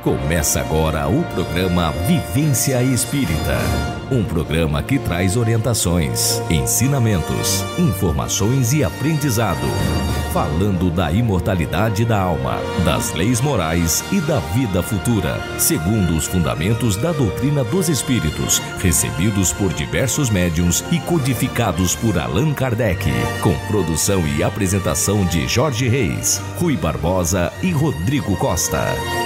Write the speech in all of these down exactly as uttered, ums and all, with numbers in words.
Começa agora o programa Vivência Espírita. Um programa que traz orientações, ensinamentos, informações e aprendizado. Falando da imortalidade da alma, das leis morais e da vida futura, segundo os fundamentos da doutrina dos espíritos, recebidos por diversos médiuns e codificados por Allan Kardec. Com produção e apresentação de Jorge Reis, Rui Barbosa e Rodrigo Costa.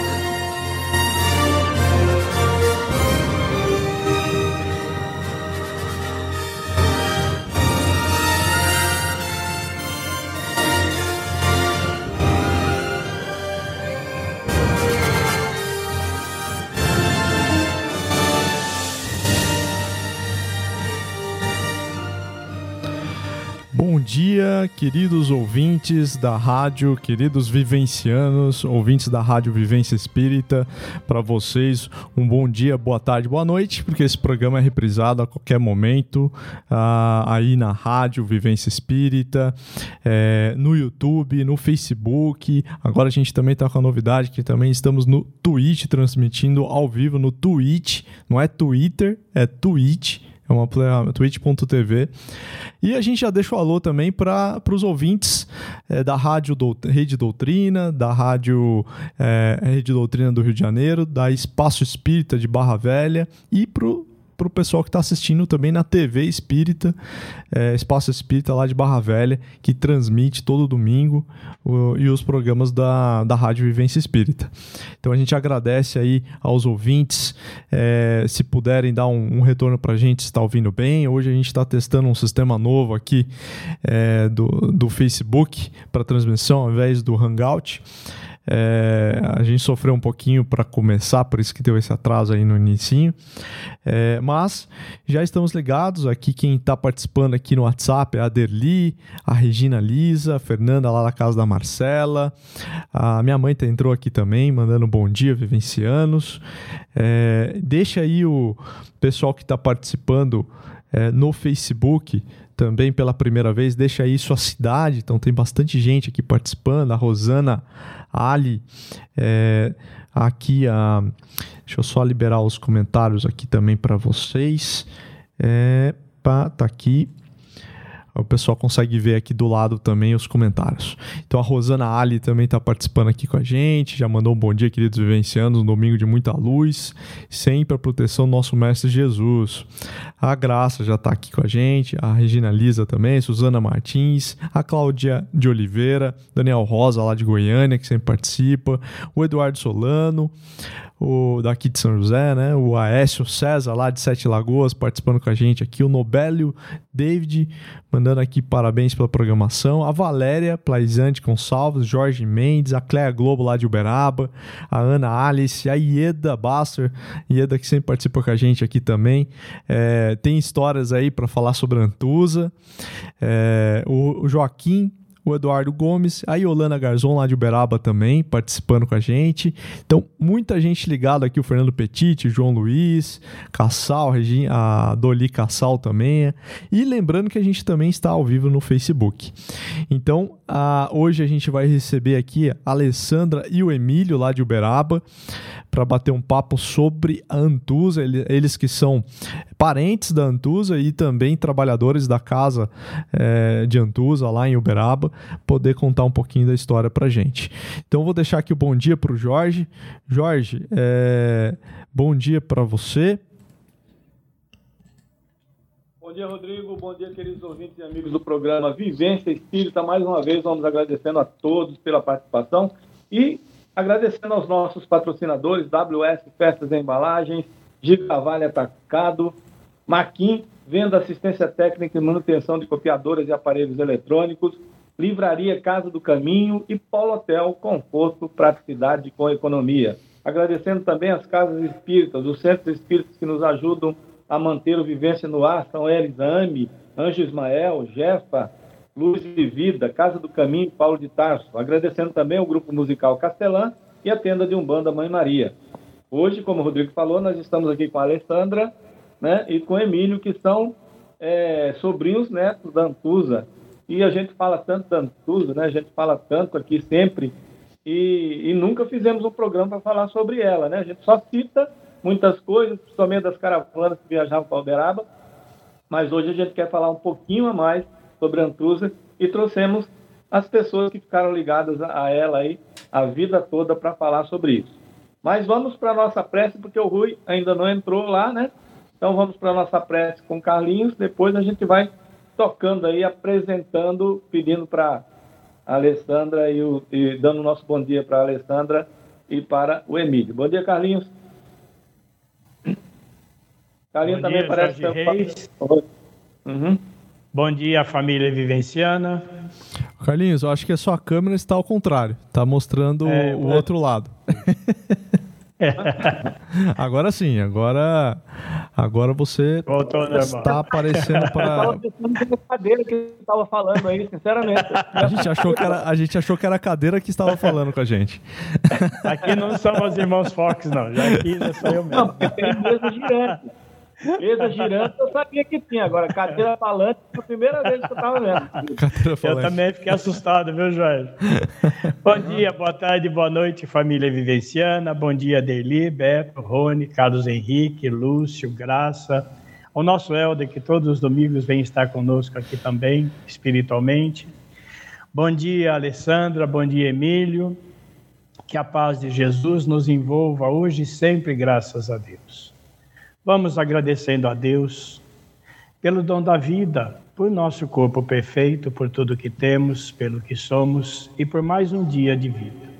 Bom dia, queridos ouvintes da rádio, queridos vivencianos, ouvintes da Rádio Vivência Espírita. Para vocês, um bom dia, boa tarde, boa noite, porque esse programa é reprisado a qualquer momento, uh, aí na Rádio Vivência Espírita, é, no YouTube, no Facebook. Agora a gente também está com a novidade que também estamos no Twitch, transmitindo ao vivo no Twitch, não é Twitter, é Twitch. É uma twitch ponto tv. E a gente já deixa o alô também para os ouvintes é, da Rádio do, Rede Doutrina, da Rádio é, Rede Doutrina do Rio de Janeiro, da Espaço Espírita de Barra Velha e para o pessoal que está assistindo também na T V Espírita, é, Espaço Espírita lá de Barra Velha, que transmite todo domingo o, e os programas da, da Rádio Vivência Espírita. Então a gente agradece aí aos ouvintes, é, se puderem dar um, um retorno para a gente, se está ouvindo bem. Hoje a gente está testando um sistema novo aqui é, do, do Facebook para transmissão ao invés do Hangout. É, a gente sofreu um pouquinho para começar, por isso que deu esse atraso aí no inicinho, é, mas já estamos ligados. Aqui quem está participando aqui no WhatsApp é a Derli, a Regina Lisa, a Fernanda lá da casa da Marcela, a minha mãe tá, entrou aqui também, mandando um bom dia, vivencianos. É, deixa aí o pessoal que está participando é, no Facebook também pela primeira vez, deixa aí sua cidade. Então tem bastante gente aqui participando, a Rosana Ali, é, aqui a... Deixa eu só liberar os comentários aqui também para vocês. É, pá, tá aqui. O pessoal consegue ver aqui do lado também os comentários. Então a Rosana Ali também está participando aqui com a gente, já mandou um bom dia, queridos vivencianos, um domingo de muita luz, sempre a proteção do nosso Mestre Jesus. A Graça já está aqui com a gente, a Regina Lisa também, Suzana Martins, a Cláudia de Oliveira, Daniel Rosa lá de Goiânia, que sempre participa, o Eduardo Solano, o daqui de São José, né? O Aécio César lá de Sete Lagoas participando com a gente aqui, o Nobélio David mandando aqui parabéns pela programação, a Valéria Plaisante Gonçalves, Jorge Mendes, a Cléa Globo lá de Uberaba, a Ana Alice, a Ieda Basser, Ieda que sempre participa com a gente aqui também. É, tem histórias aí para falar sobre a Antusa, é, o, o Joaquim, o Eduardo Gomes, a Yolana Garzon lá de Uberaba também participando com a gente. Então, muita gente ligada aqui, o Fernando Petit, o João Luiz, Cassal, a Doli Cassal também. E lembrando que a gente também está ao vivo no Facebook. Então, a, hoje a gente vai receber aqui a Alessandra e o Emílio lá de Uberaba para bater um papo sobre a Antusa, eles que são parentes da Antusa e também trabalhadores da casa é, de Antusa lá em Uberaba, poder contar um pouquinho da história pra gente. Então eu vou deixar aqui o bom dia pro Jorge. Jorge, é, bom dia para você. Bom dia, Rodrigo. Bom dia, queridos ouvintes e amigos do programa Vivência Espírita. Mais uma vez, vamos agradecendo a todos pela participação e agradecendo aos nossos patrocinadores, W S Festas e Embalagens, Gigavale Atacado, Maquin, Venda, Assistência Técnica e Manutenção de Copiadoras e Aparelhos Eletrônicos, Livraria Casa do Caminho e Polo Hotel, conforto, praticidade com economia. Agradecendo também as casas espíritas, os centros espíritas que nos ajudam a manter o Vivência no ar, São Elis, AME, Anjo Ismael, Jefa, Luz de Vida, Casa do Caminho, Paulo de Tarso. Agradecendo também o Grupo Musical Castelã e a Tenda de Umbanda Mãe Maria. Hoje, como o Rodrigo falou, nós estamos aqui com a Alessandra, né, e com o Emílio, que são é, sobrinhos netos da Antusa. E a gente fala tanto da Antusa, né, a gente fala tanto aqui sempre e, e nunca fizemos um programa para falar sobre ela, né? A gente só cita muitas coisas, principalmente das caravanas que viajavam para Uberaba, mas hoje a gente quer falar um pouquinho a mais sobre a Antusa e trouxemos as pessoas que ficaram ligadas a ela aí a vida toda para falar sobre isso. Mas vamos para a nossa prece, porque o Rui ainda não entrou lá, né? Então vamos para a nossa prece com Carlinhos, depois a gente vai tocando aí, apresentando, pedindo para a Alessandra e, o, e dando o nosso bom dia para a Alessandra e para o Emílio. Bom dia, Carlinhos. Carlinhos bom também dia, parece... Jorge Reis. Uhum. Bom dia, família vivenciana. Carlinhos, eu acho que a sua câmera está ao contrário. Está mostrando é, o é... outro lado. Agora sim, agora, agora você está aparecendo para... a cadeira que estava falando aí, sinceramente. A gente, achou que era, a gente achou que era a cadeira que estava falando com a gente. Aqui não são os irmãos Fox, não. Já aqui já sou eu mesmo. Não, porque tem mesa girante. Mesa girante eu sabia que tinha, agora cadeira falante foi a primeira vez que eu estava vendo. Eu também fiquei assustado, viu, Jorge? Bom dia, boa tarde, boa noite, família vivenciana. Bom dia, Derli, Beto, Rony, Carlos Henrique, Lúcio, Graça. O nosso Helder, que todos os domingos vem estar conosco aqui também, espiritualmente. Bom dia, Alessandra, bom dia, Emílio. Que a paz de Jesus nos envolva hoje e sempre, graças a Deus. Vamos agradecendo a Deus pelo dom da vida, por nosso corpo perfeito, por tudo que temos, pelo que somos e por mais um dia de vida.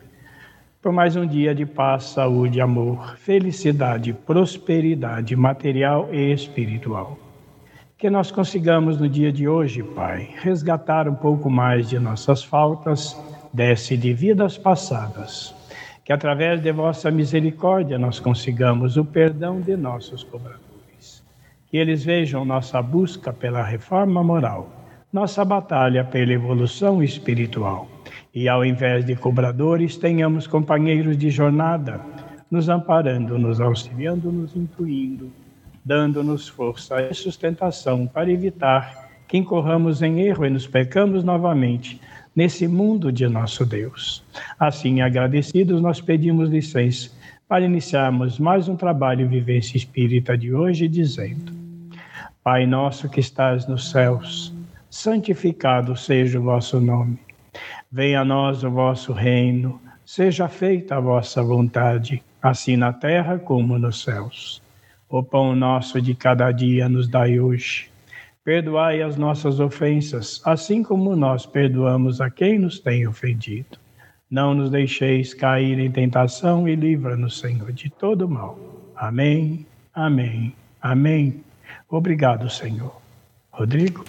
Por mais um dia de paz, saúde, amor, felicidade, prosperidade material e espiritual. Que nós consigamos no dia de hoje, Pai, resgatar um pouco mais de nossas faltas, desce de vidas passadas. Que através de vossa misericórdia nós consigamos o perdão de nossos cobradores. Que eles vejam nossa busca pela reforma moral, nossa batalha pela evolução espiritual. E ao invés de cobradores, tenhamos companheiros de jornada, nos amparando, nos auxiliando, nos intuindo, dando-nos força e sustentação para evitar que incorramos em erro e nos pecamos novamente, nesse mundo de nosso Deus. Assim, agradecidos, nós pedimos licença para iniciarmos mais um trabalho Vivência Espírita de hoje, dizendo: Pai nosso que estás nos céus, santificado seja o vosso nome. Venha a nós o vosso reino, seja feita a vossa vontade, assim na terra como nos céus. O pão nosso de cada dia nos dai hoje. Perdoai as nossas ofensas, assim como nós perdoamos a quem nos tem ofendido. Não nos deixeis cair em tentação e livra-nos, Senhor, de todo mal. Amém, amém, amém. Obrigado, Senhor. Rodrigo?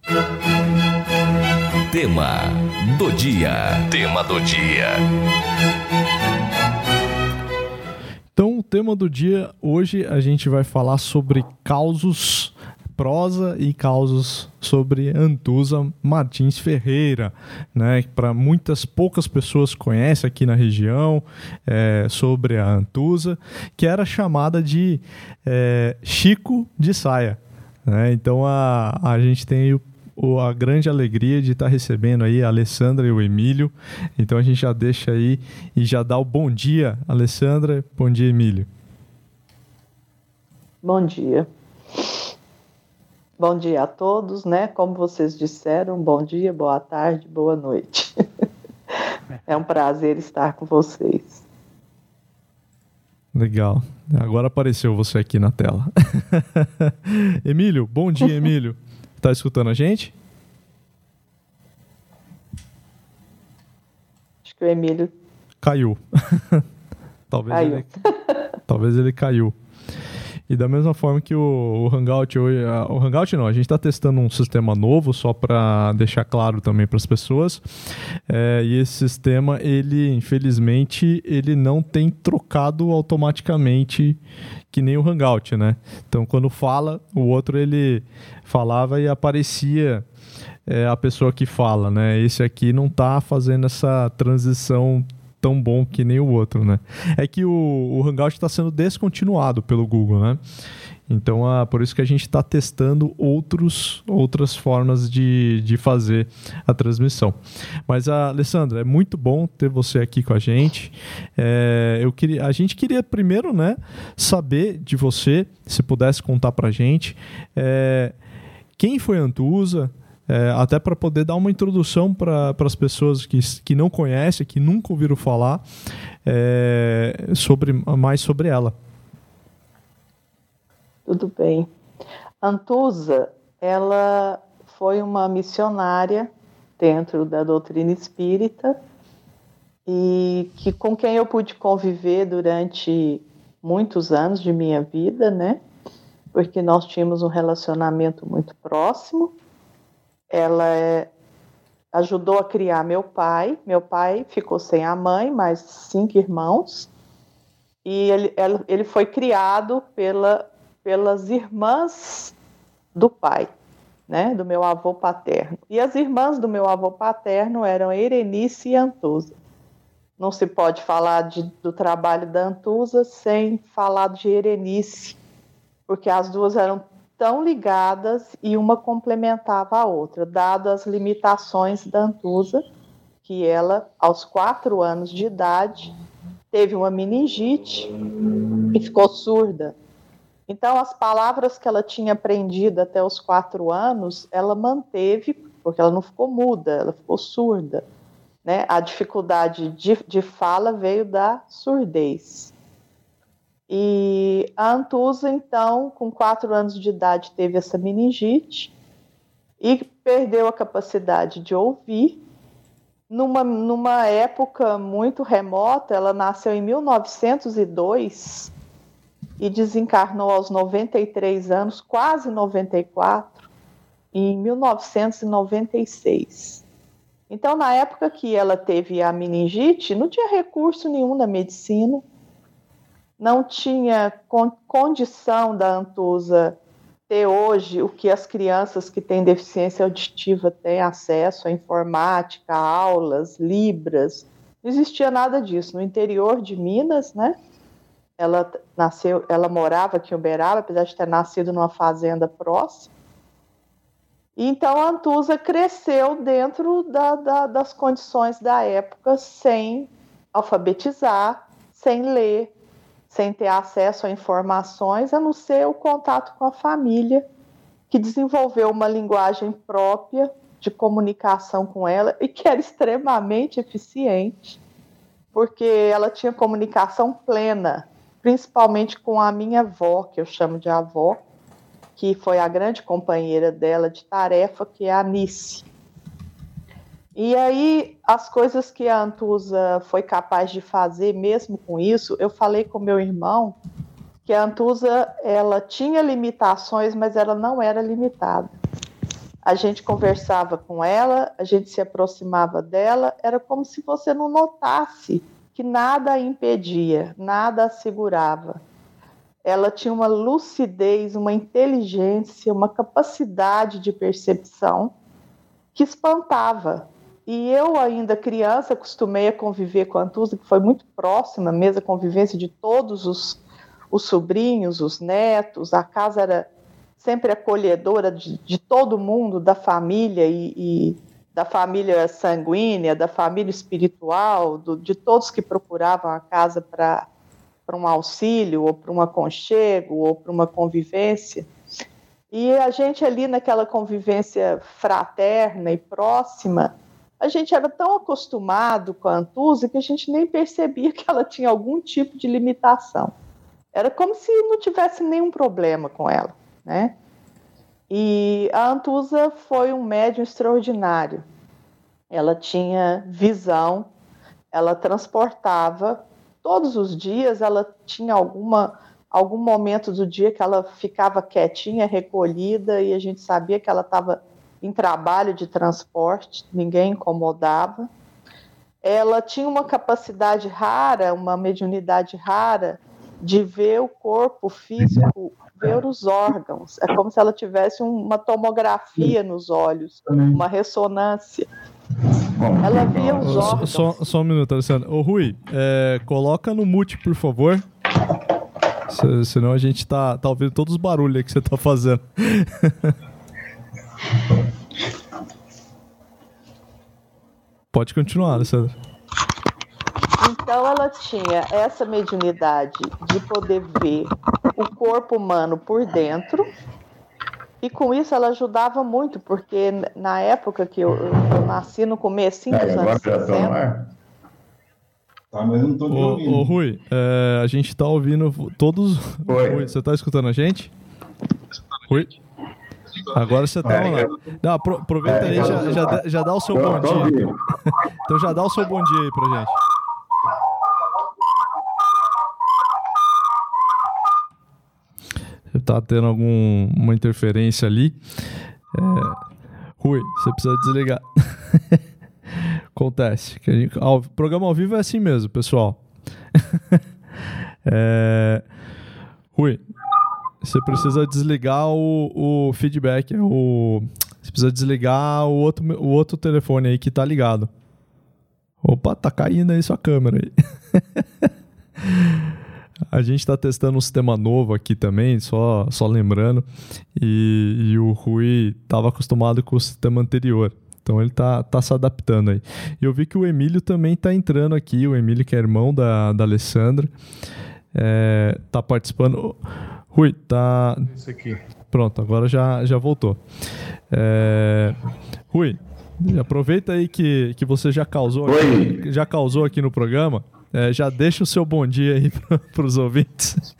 Tema do dia. Tema do dia. Então, o tema do dia, hoje a gente vai falar sobre causos... prosa e causos sobre Antusa Martins Ferreira, né? Para muitas poucas pessoas conhecem aqui na região é, sobre a Antusa, que era chamada de é, Chico de Saia, né? Então a, a gente tem o, o, a grande alegria de estar recebendo aí a Alessandra e o Emílio. Então a gente já deixa aí e já dá o bom dia, Alessandra, bom dia, Emílio. Bom dia. Bom dia a todos, né? Como vocês disseram, bom dia, boa tarde, boa noite. É um prazer estar com vocês. Legal. Agora apareceu você aqui na tela. Emílio, bom dia, Emílio. Tá escutando a gente? Acho que o Emílio... Caiu. Talvez, caiu. Ele... Talvez ele caiu. E da mesma forma que o, o Hangout hoje... O Hangout não, a gente está testando um sistema novo, só para deixar claro também para as pessoas. É, e esse sistema, ele, infelizmente, ele não tem trocado automaticamente que nem o Hangout, né? Então, quando fala, o outro ele falava e aparecia é, a pessoa que fala, né? Esse aqui não está fazendo essa transição tão bom que nem o outro, né? É que o, o Hangout está sendo descontinuado pelo Google, né? Então, ah, por isso que a gente está testando outros, outras formas de, de fazer a transmissão. Mas, ah, Alessandra, é muito bom ter você aqui com a gente. É, eu queria, a gente queria primeiro, né, saber de você, se pudesse contar para a gente, é, quem foi a Antusa, é, até para poder dar uma introdução para as pessoas que, que não conhecem, que nunca ouviram falar, é, sobre, mais sobre ela. Tudo bem. Antusa, ela foi uma missionária dentro da doutrina espírita e que, com quem eu pude conviver durante muitos anos de minha vida, né? Porque nós tínhamos um relacionamento muito próximo. Ela é, ajudou a criar meu pai. Meu pai ficou sem a mãe, mais cinco irmãos. E ele, ele foi criado pela pelas irmãs do pai, né, do meu avô paterno. E as irmãs do meu avô paterno eram Erenice e Antusa. Não se pode falar de, do trabalho da Antusa sem falar de Erenice, porque as duas eram tão ligadas e uma complementava a outra, dado as limitações da Antusa, que ela, aos quatro anos de idade, teve uma meningite e ficou surda. Então, as palavras que ela tinha aprendido até os quatro anos, ela manteve, porque ela não ficou muda, ela ficou surda, né? A dificuldade de, de fala veio da surdez. E a Antusa, então, com quatro anos de idade, teve essa meningite e perdeu a capacidade de ouvir. Numa, numa época muito remota, ela nasceu em mil novecentos e dois... e desencarnou aos noventa e três anos, quase noventa e quatro, em mil novecentos e noventa e seis. Então, na época que ela teve a meningite, não tinha recurso nenhum na medicina, não tinha con- condição da Antusa ter hoje o que as crianças que têm deficiência auditiva têm acesso a informática, aulas, libras. Não existia nada disso. No interior de Minas, né? Ela nasceu, ela morava aqui em Uberaba, apesar de ter nascido numa fazenda próxima. Então, a Antusa cresceu dentro da, da, das condições da época, sem alfabetizar, sem ler, sem ter acesso a informações, a não ser o contato com a família, que desenvolveu uma linguagem própria de comunicação com ela e que era extremamente eficiente, porque ela tinha comunicação plena, principalmente com a minha avó, que eu chamo de avó, que foi a grande companheira dela de tarefa, que é a Nice. E aí, as coisas que a Antusa foi capaz de fazer, mesmo com isso, eu falei com meu irmão que a Antusa, ela tinha limitações, mas ela não era limitada. A gente conversava com ela, a gente se aproximava dela, era como se você não notasse que nada a impedia, nada a segurava. Ela tinha uma lucidez, uma inteligência, uma capacidade de percepção que espantava. E eu, ainda criança, acostumei a conviver com a Antusa, que foi muito próxima, mesmo a convivência de todos os, os sobrinhos, os netos. A casa era sempre acolhedora de, de todo mundo, da família e... e da família sanguínea, da família espiritual, do, de todos que procuravam a casa para um auxílio, ou para um aconchego, ou para uma convivência. E a gente ali naquela convivência fraterna e próxima, a gente era tão acostumado com a Antusa que a gente nem percebia que ela tinha algum tipo de limitação. Era como se não tivesse nenhum problema com ela, né? E a Antusa foi um médium extraordinário. Ela tinha visão, ela transportava. Todos os dias ela tinha alguma, algum momento do dia que ela ficava quietinha, recolhida, e a gente sabia que ela estava em trabalho de transporte, ninguém incomodava. Ela tinha uma capacidade rara, uma mediunidade rara, de ver o corpo físico, ver os órgãos. É como se ela tivesse uma tomografia nos olhos, uma ressonância. Ela via os órgãos. Só, só, só um minuto, Alessandra. Ô, Rui, é, coloca no mute, por favor. Se, senão a gente tá, tá ouvindo todos os barulhos aí que você tá fazendo. Pode continuar, Alessandra. Então ela tinha essa mediunidade de poder ver o corpo humano por dentro, e com isso ela ajudava muito, porque na época que eu, eu nasci, no comecinho dos anos sessenta... Tá, mas eu não tô te ouvindo. Ô, ô Rui, é, a gente tá ouvindo todos... Oi. Rui, você tá escutando a gente? Rui? Agora você tá online. Não, apro- aproveita aí, já, já, dá- já dá o seu bom dia. Então já dá o seu bom dia aí pra gente. Tá tendo alguma interferência ali. É, Rui, você precisa desligar. Acontece. Que a gente, ao, programa ao vivo é assim mesmo, pessoal. é, Rui, você precisa desligar o, o feedback. O, você precisa desligar o outro, o outro telefone aí que tá ligado. Opa, tá caindo aí sua câmera aí. A gente está testando um sistema novo aqui também, só, só lembrando. E, e o Rui estava acostumado com o sistema anterior. Então ele tá, tá se adaptando aí. E eu vi que o Emílio também tá entrando aqui. O Emílio, que é irmão da, da Alessandra, é, tá participando. Rui, tá... Isso aqui. Pronto, agora já, já voltou. É... Rui, aproveita aí que, que você já causou, aqui, já causou aqui no programa. É, já deixa o seu bom dia aí para os ouvintes.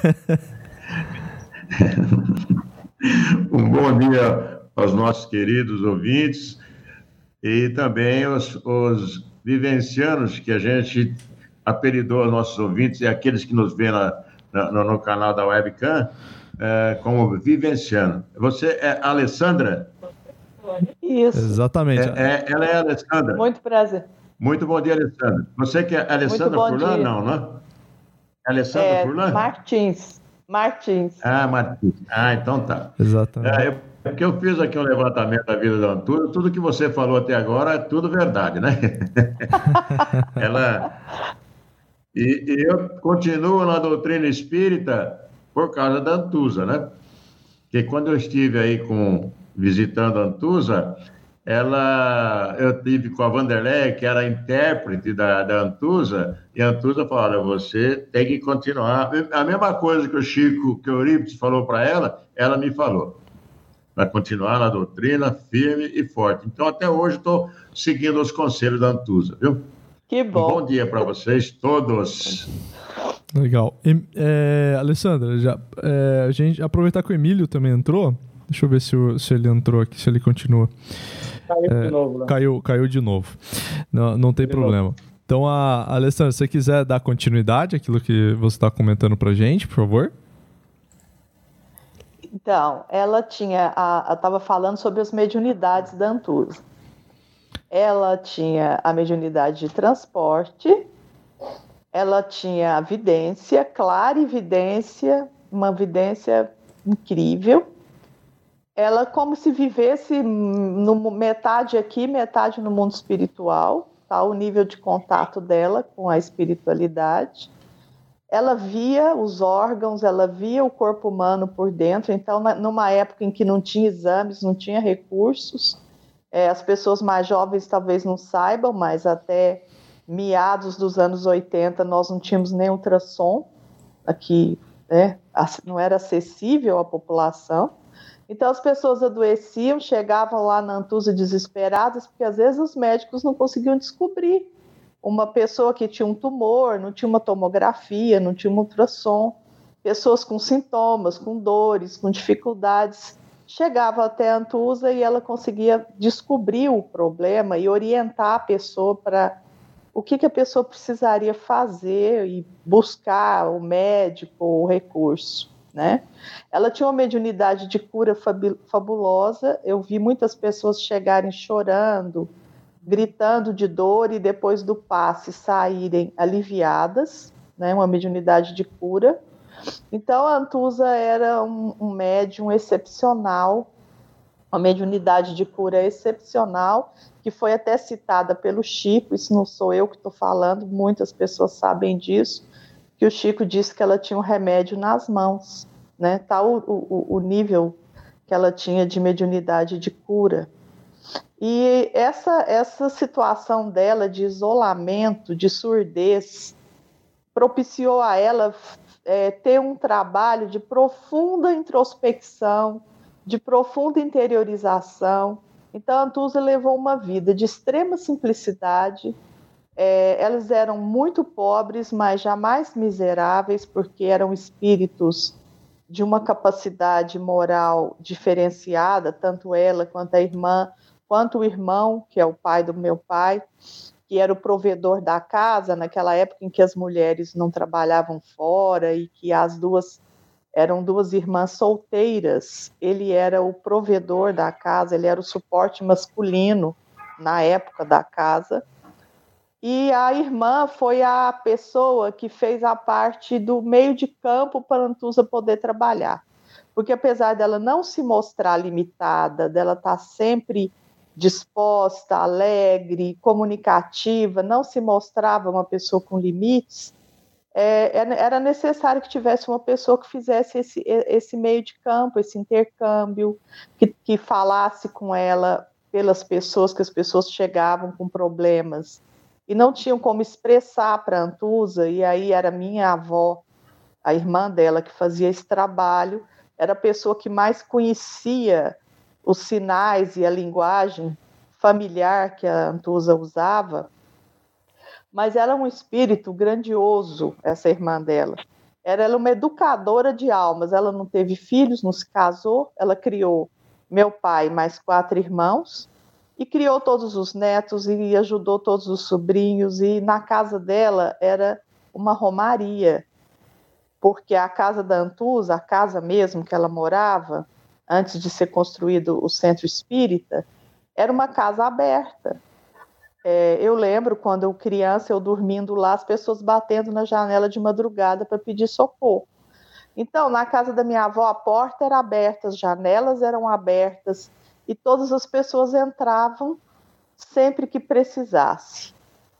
Um bom dia aos nossos queridos ouvintes e também os, os vivencianos, que a gente apelidou aos nossos ouvintes e aqueles que nos vêem na, na, no canal da Webcam é, como vivenciano. Você é a Alessandra? Isso. Exatamente. É, é, ela é a Alessandra. Muito prazer. Muito bom dia, Alessandra. Você que é Alessandra Furlan? Não, né? Alessandra é, Furlan? Martins. Martins. Ah, Martins. Ah, então tá. Exatamente. É, eu, é porque eu fiz aqui um levantamento da vida da Antúzia, tudo que você falou até agora é tudo verdade, né? Ela... E, e eu continuo na doutrina espírita por causa da Antusa, né? Porque quando eu estive aí com, visitando a Antusa, ela, eu tive com a Vanderlei, que era intérprete da, da Antusa, e a Antusa falou, olha, você tem que continuar. A mesma coisa que o Chico, que o Eurípides falou para ela, ela me falou. Para continuar na doutrina, firme e forte. Então, até hoje, estou seguindo os conselhos da Antusa, viu? Que bom. Um bom dia para vocês todos. Legal. E, é, Alessandra, já, é, a gente aproveitar que o Emílio também entrou. Deixa eu ver se, o, se ele entrou aqui, se ele continua. Caiu É, de novo, né? Caiu, caiu de novo. Não, não tem De problema. novo. Então, a, a Alessandra, se você quiser dar continuidade àquilo que você está comentando pra gente, por favor. Então, ela tinha, estava falando sobre as mediunidades da Antusa. Ela tinha a mediunidade de transporte, ela tinha a vidência, clarividência, uma vidência incrível. Ela como se vivesse no, metade aqui, metade no mundo espiritual, tá? O nível de contato dela com a espiritualidade. Ela via os órgãos, ela via o corpo humano por dentro. Então, na, numa época em que não tinha exames, não tinha recursos, é, as pessoas mais jovens talvez não saibam, mas até meados dos anos oitenta nós não tínhamos nem ultrassom aqui, né? Não era acessível à população. Então as pessoas adoeciam, chegavam lá na Antusa desesperadas, porque às vezes os médicos não conseguiam descobrir uma pessoa que tinha um tumor, não tinha uma tomografia, não tinha um ultrassom. Pessoas com sintomas, com dores, com dificuldades, chegavam até a Antusa e ela conseguia descobrir o problema e orientar a pessoa para o que, que a pessoa precisaria fazer e buscar o médico, o recurso, né? Ela tinha uma mediunidade de cura fabulosa. Eu vi muitas pessoas chegarem chorando, gritando de dor e depois do passe saírem aliviadas, né? Uma mediunidade de cura. Então a Antusa era um, um médium excepcional uma mediunidade de cura excepcional, que foi até citada pelo Chico. Isso não sou eu que estou falando, muitas pessoas sabem disso, que o Chico disse que ela tinha um remédio nas mãos, né? Tal o, o, o nível que ela tinha de mediunidade de cura. E essa, essa situação dela de isolamento, de surdez, propiciou a ela é, ter um trabalho de profunda introspecção, de profunda interiorização. Então, a Antusa levou uma vida de extrema simplicidade. É, elas eram muito pobres, mas jamais miseráveis, porque eram espíritos de uma capacidade moral diferenciada, tanto ela quanto a irmã, quanto o irmão, que é o pai do meu pai, que era o provedor da casa, naquela época em que as mulheres não trabalhavam fora e que as duas eram duas irmãs solteiras. Ele era o provedor da casa, ele era o suporte masculino na época da casa. E a irmã foi a pessoa que fez a parte do meio de campo para a Antusa poder trabalhar. Porque apesar dela não se mostrar limitada, dela estar sempre disposta, alegre, comunicativa, não se mostrava uma pessoa com limites, é, era necessário que tivesse uma pessoa que fizesse esse, esse meio de campo, esse intercâmbio, que, que falasse com ela pelas pessoas, que as pessoas chegavam com problemas e não tinham como expressar para a Antusa, e aí era minha avó, a irmã dela, que fazia esse trabalho, era a pessoa que mais conhecia os sinais e a linguagem familiar que a Antusa usava, mas ela é um espírito grandioso, essa irmã dela. Era ela uma educadora de almas, ela não teve filhos, não se casou, ela criou meu pai mais quatro irmãos, e criou todos os netos, e ajudou todos os sobrinhos, e na casa dela era uma romaria, porque a casa da Antusa, a casa mesmo que ela morava, antes de ser construído o centro espírita, era uma casa aberta. É, eu lembro, quando eu criança, eu dormindo lá, as pessoas batendo na janela de madrugada para pedir socorro. Então, na casa da minha avó, a porta era aberta, as janelas eram abertas, e todas as pessoas entravam sempre que precisasse.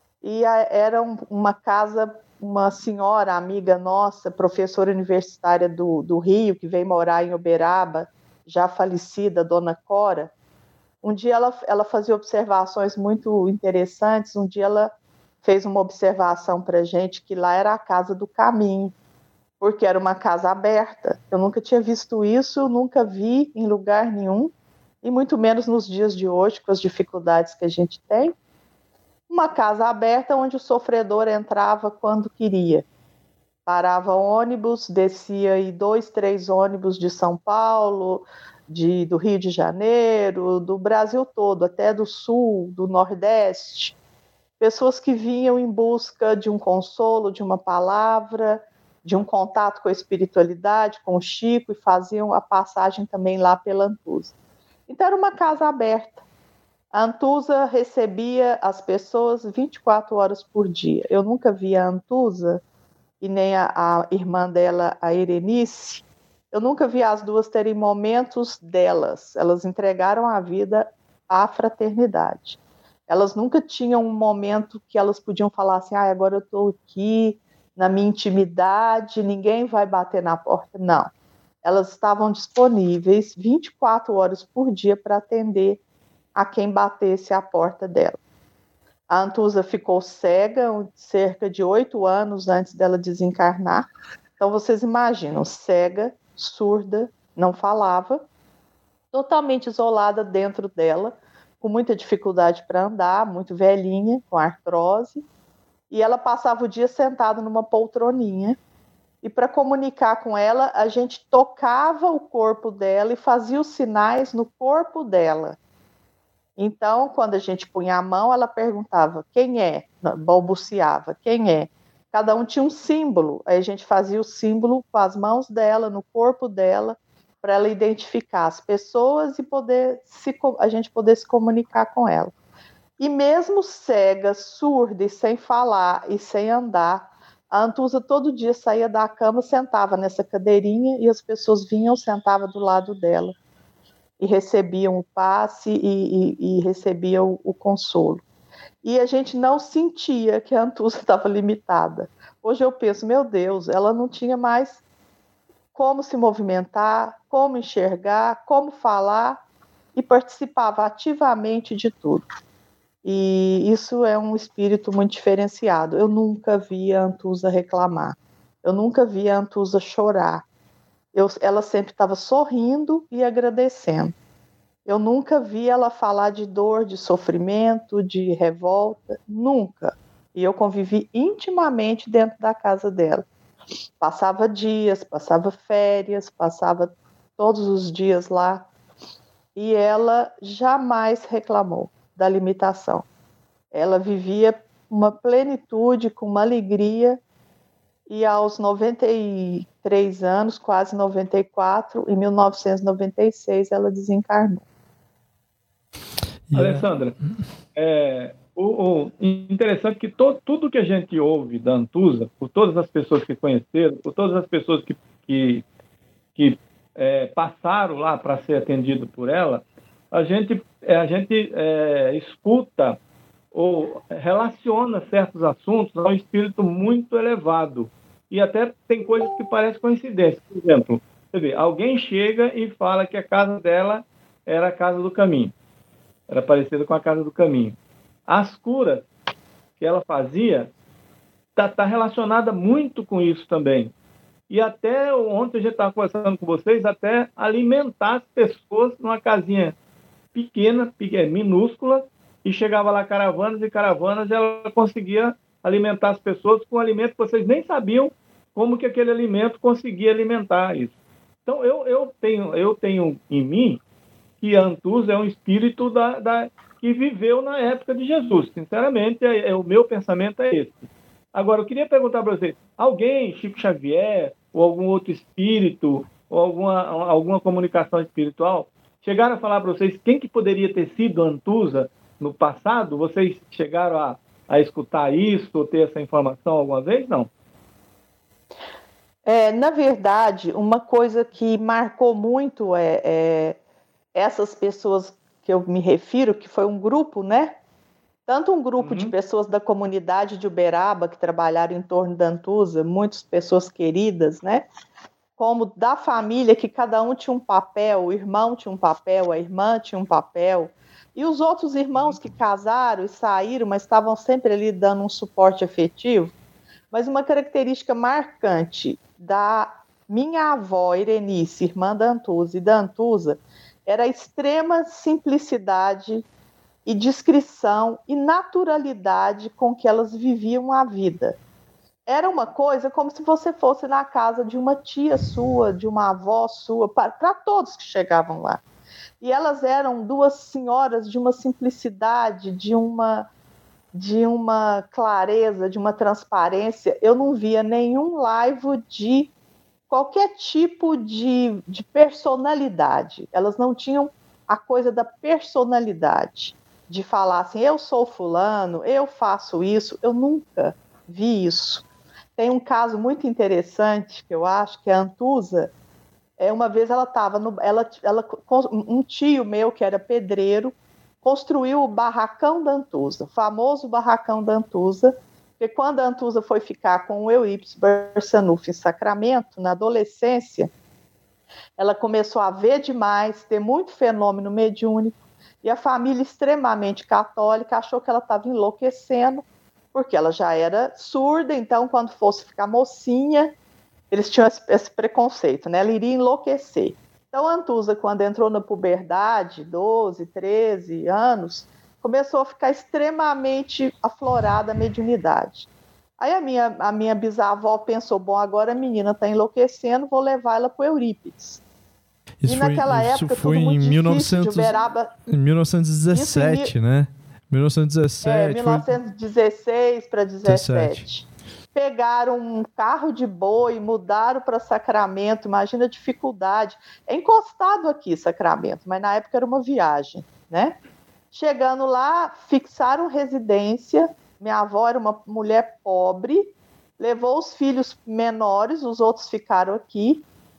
E a, era um, uma casa, uma senhora amiga nossa, professora universitária do, do Rio, que veio morar em Uberaba, já falecida, Dona Cora. Um dia ela, ela fazia observações muito interessantes. Um dia ela fez uma observação para a gente que lá era a casa do caminho, porque era uma casa aberta. Eu nunca tinha visto isso, nunca vi em lugar nenhum, e muito menos nos dias de hoje, com as dificuldades que a gente tem. Uma casa aberta onde o sofredor entrava quando queria. Parava ônibus, descia aí dois, três ônibus de São Paulo, de, do Rio de Janeiro, do Brasil todo, até do Sul, do Nordeste. Pessoas que vinham em busca de um consolo, de uma palavra, de um contato com a espiritualidade, com o Chico, e faziam a passagem também lá pela Antusa. Então era uma casa aberta. A Antusa recebia as pessoas vinte e quatro horas por dia. Eu nunca vi a Antusa, e nem a, a irmã dela, a Erenice, eu nunca vi as duas terem momentos delas. Elas entregaram a vida à fraternidade. Elas nunca tinham um momento que elas podiam falar assim, ah, agora eu estou aqui na minha intimidade, ninguém vai bater na porta. Não. Elas estavam disponíveis vinte e quatro horas por dia para atender a quem batesse a porta dela. A Antusa ficou cega cerca de oito anos antes dela desencarnar. Então, vocês imaginam, cega, surda, não falava, totalmente isolada dentro dela, com muita dificuldade para andar, muito velhinha, com artrose, e ela passava o dia sentada numa poltroninha, e para comunicar com ela, a gente tocava o corpo dela e fazia os sinais no corpo dela. Então, quando a gente punha a mão, ela perguntava, quem é? Balbuciava, quem é? Cada um tinha um símbolo, aí a gente fazia o símbolo com as mãos dela, no corpo dela, para ela identificar as pessoas e poder se, a gente poder se comunicar com ela. E mesmo cega, surda e sem falar e sem andar, a Antusa todo dia saía da cama, sentava nessa cadeirinha e as pessoas vinham, sentavam do lado dela. e recebiam o passe e, e, e recebiam o, o consolo. E a gente não sentia que a Antusa estava limitada. Hoje eu penso, meu Deus, ela não tinha mais como se movimentar, como enxergar, como falar, e participava ativamente de tudo. E isso é um espírito muito diferenciado. Eu nunca vi a Antusa reclamar. Eu nunca vi a Antusa chorar. Eu, ela sempre estava sorrindo e agradecendo. Eu nunca vi ela falar de dor, de sofrimento, de revolta. Nunca. E eu convivi intimamente dentro da casa dela. Passava dias, passava férias, passava todos os dias lá. E ela jamais reclamou da limitação. Ela vivia uma plenitude, com uma alegria, e aos noventa e três anos, quase noventa e quatro, em mil novecentos e noventa e seis, ela desencarnou. Yeah. Alessandra, é, o, o interessante é que to, tudo que a gente ouve da Antusa, por todas as pessoas que conheceram, por todas as pessoas que, que, que é, passaram lá para ser atendido por ela, a gente, a gente é, escuta ou relaciona certos assuntos a um espírito muito elevado. E até tem coisas que parecem coincidência. Por exemplo, você vê, alguém chega e fala que a casa dela era a casa do caminho. Era parecida com a casa do caminho. As curas que ela fazia está tá relacionada muito com isso também. E até ontem a gente estava conversando com vocês, até alimentar as pessoas numa casinha pequena, pequena, minúscula, e chegava lá caravanas e caravanas, e ela conseguia alimentar as pessoas com alimento que vocês nem sabiam como que aquele alimento conseguia alimentar isso. Então, eu, eu, tenho, eu tenho em mim que a Antusa é um espírito da, da, que viveu na época de Jesus. Sinceramente, é, é, o meu pensamento é esse. Agora, eu queria perguntar para vocês, alguém, Chico Xavier, ou algum outro espírito, ou alguma, alguma comunicação espiritual, chegaram a falar para vocês quem que poderia ter sido a Antusa no passado? Vocês chegaram a, a escutar isso, ou ter essa informação alguma vez? Não? É, na verdade, uma coisa que marcou muito é, é essas pessoas que eu me refiro, que foi um grupo, né? Tanto um grupo uhum. de pessoas da comunidade de Uberaba que trabalharam em torno da Antusa, muitas pessoas queridas, né? Como da família, que cada um tinha um papel, o irmão tinha um papel, a irmã tinha um papel, e os outros irmãos que casaram e saíram, mas estavam sempre ali dando um suporte afetivo. Mas uma característica marcante da minha avó, Irenice, irmã da Antusa, e da Antusa, era a extrema simplicidade e discrição e naturalidade com que elas viviam a vida. Era uma coisa como se você fosse na casa de uma tia sua, de uma avó sua, para todos que chegavam lá. E elas eram duas senhoras de uma simplicidade, de uma, de uma clareza, de uma transparência. Eu não via nenhum laivo de qualquer tipo de, de personalidade. Elas não tinham a coisa da personalidade, de falar assim, eu sou fulano, eu faço isso. Eu nunca vi isso. Tem um caso muito interessante, que eu acho, que a Antusa, é, uma vez ela estava, ela, ela, um tio meu, que era pedreiro, construiu o barracão da Antusa, o famoso barracão da Antusa, porque quando a Antusa foi ficar com o Eurípides Barçanufo em Sacramento, na adolescência, ela começou a ver demais, ter muito fenômeno mediúnico, e a família extremamente católica achou que ela estava enlouquecendo, porque ela já era surda, então quando fosse ficar mocinha, eles tinham esse, esse preconceito, né? Ela iria enlouquecer. Então a Antusa, quando entrou na puberdade, doze, treze anos, começou a ficar extremamente aflorada a mediunidade. Aí a minha, a minha bisavó pensou, bom, agora a menina está enlouquecendo, vou levar ela para o Eurípides. Isso e foi, naquela isso época, foi tudo muito em difícil, mil e novecentos, de Uberaba... em mil novecentos e dezessete, isso em, né? mil novecentos e dezessete. É, mil novecentos e dezesseis para dezessete. dezessete. Pegaram um carro de boi, mudaram para Sacramento, imagina a dificuldade. É encostado aqui, Sacramento, mas na época era uma viagem, né? Chegando lá, fixaram residência, minha avó era uma mulher pobre, levou os filhos menores, os outros ficaram aqui,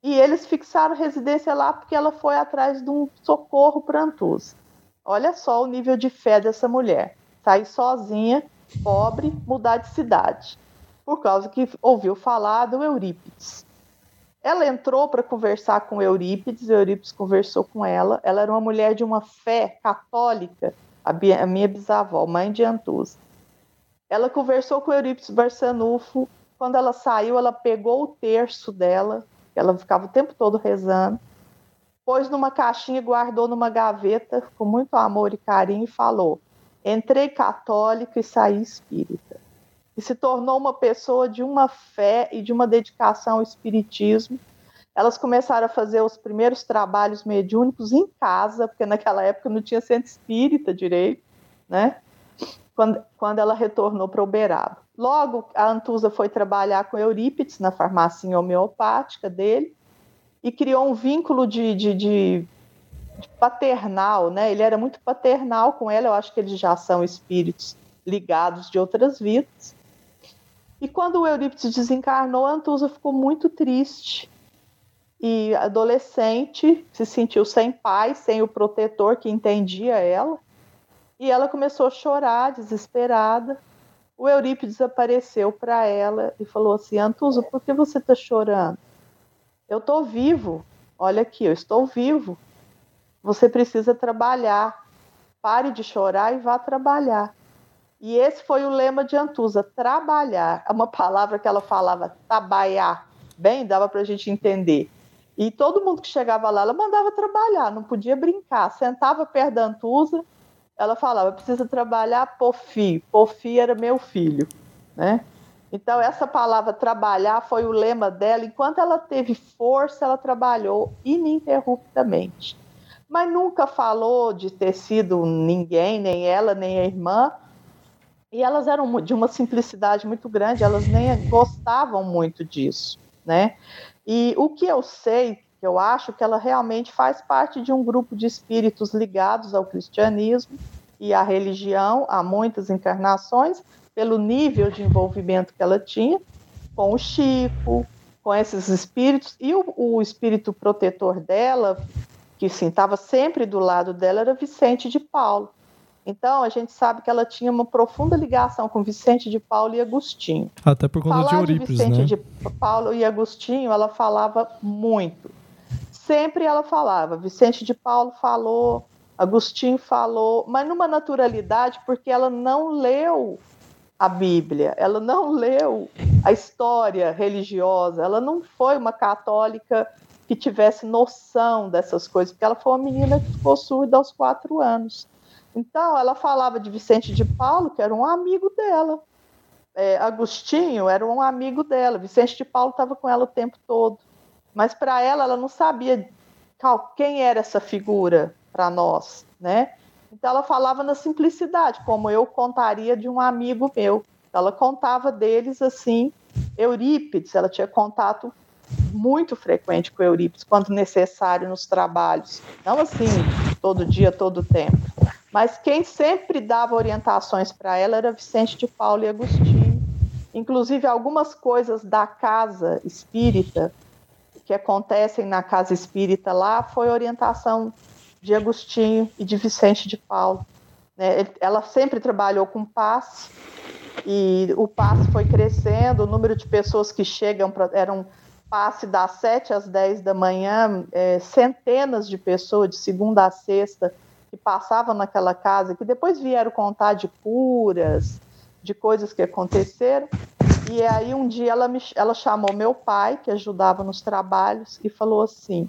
E eles fixaram residência lá porque ela foi atrás de um socorro para Antusa. Olha só o nível de fé dessa mulher. Sair sozinha, pobre, mudar de cidade. Por causa que ouviu falar do Eurípides. Ela entrou para conversar com Eurípides, Eurípides conversou com ela. Ela era uma mulher de uma fé católica, a minha bisavó, mãe de Antusa. Ela conversou com Eurípides Barçanufo. Quando ela saiu, ela pegou o terço dela, ela ficava o tempo todo rezando, pôs numa caixinha e guardou numa gaveta com muito amor e carinho e falou: entrei católica e saí espírita. E se tornou uma pessoa de uma fé e de uma dedicação ao espiritismo. Elas começaram a fazer os primeiros trabalhos mediúnicos em casa, porque naquela época não tinha centro espírita direito, né? Quando, quando ela retornou para Uberaba. Logo, a Antusa foi trabalhar com Eurípides na farmácia homeopática dele e criou um vínculo de, de, de, de paternal, né? Ele era muito paternal com ela, eu acho que eles já são espíritos ligados de outras vidas. E quando o Eurípides desencarnou, a Antusa ficou muito triste. E adolescente, se sentiu sem pai, sem o protetor que entendia ela. E ela começou a chorar, desesperada. O Eurípides apareceu para ela e falou assim: Antusa, por que você está chorando? Eu estou vivo. Olha aqui, eu estou vivo. Você precisa trabalhar. Pare de chorar e vá trabalhar. E esse foi o lema de Antusa, trabalhar. É uma palavra que ela falava, trabalhar. Bem, dava para a gente entender. E todo mundo que chegava lá, ela mandava trabalhar, não podia brincar. Sentava perto da Antusa, ela falava, precisa trabalhar, Pofi. Pofi era meu filho, né? Então, essa palavra trabalhar foi o lema dela. Enquanto ela teve força, ela trabalhou ininterruptamente. Mas nunca falou de ter sido ninguém, nem ela, nem a irmã. E elas eram de uma simplicidade muito grande, elas nem gostavam muito disso, né? E o que eu sei, que eu acho que ela realmente faz parte de um grupo de espíritos ligados ao cristianismo e à religião, há muitas encarnações, pelo nível de envolvimento que ela tinha com o Chico, com esses espíritos, e o, o espírito protetor dela, que sim, estava sempre do lado dela, era Vicente de Paulo. Então, a gente sabe que ela tinha uma profunda ligação com Vicente de Paulo e Agostinho. Até por conta Falar de Eurípides, de Vicente né? de Paulo e Agostinho, ela falava muito. Sempre ela falava. Vicente de Paulo falou, Agostinho falou, mas numa naturalidade, porque ela não leu a Bíblia, ela não leu a história religiosa, ela não foi uma católica que tivesse noção dessas coisas, porque ela foi uma menina que ficou surda aos quatro anos. Então, ela falava de Vicente de Paulo, que era um amigo dela. É, Agostinho era um amigo dela. Vicente de Paulo estava com ela o tempo todo. Mas, para ela, ela não sabia quem era essa figura para nós, né? Então, ela falava na simplicidade, como eu contaria de um amigo meu. Ela contava deles assim. Eurípides, ela tinha contato muito frequente com Eurípides, quando necessário nos trabalhos. Não assim, todo dia, todo tempo. Mas quem sempre dava orientações para ela era Vicente de Paulo e Agostinho. Inclusive, algumas coisas da casa espírita, que acontecem na casa espírita lá, foi orientação de Agostinho e de Vicente de Paulo. Ela sempre trabalhou com passe, e o passe foi crescendo, o número de pessoas que chegam, pra, era um passe das sete às dez da manhã, é, centenas de pessoas, de segunda a sexta, que passavam naquela casa, que depois vieram contar de curas, de coisas que aconteceram. E aí um dia ela, me, ela chamou meu pai, que ajudava nos trabalhos, e falou assim,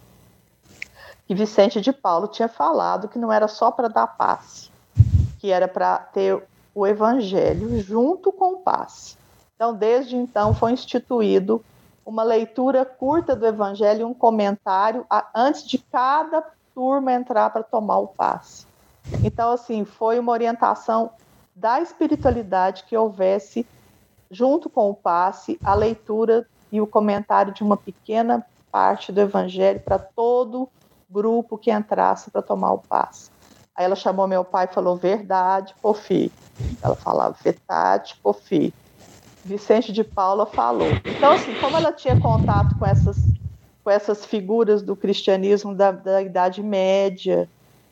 que Vicente de Paulo tinha falado que não era só para dar passe, que era para ter o evangelho junto com o passe. Então, desde então, foi instituído uma leitura curta do evangelho e um comentário a, antes de cada turma entrar para tomar o passe. Então, assim, foi uma orientação da espiritualidade que houvesse, junto com o passe, a leitura e o comentário de uma pequena parte do evangelho para todo grupo que entrasse para tomar o passe. Aí ela chamou meu pai e falou, verdade, Pofi. Ela falava, verdade, Pofi. Vicente de Paula falou. Então, assim, como ela tinha contato com essas com essas figuras do cristianismo da, da Idade Média,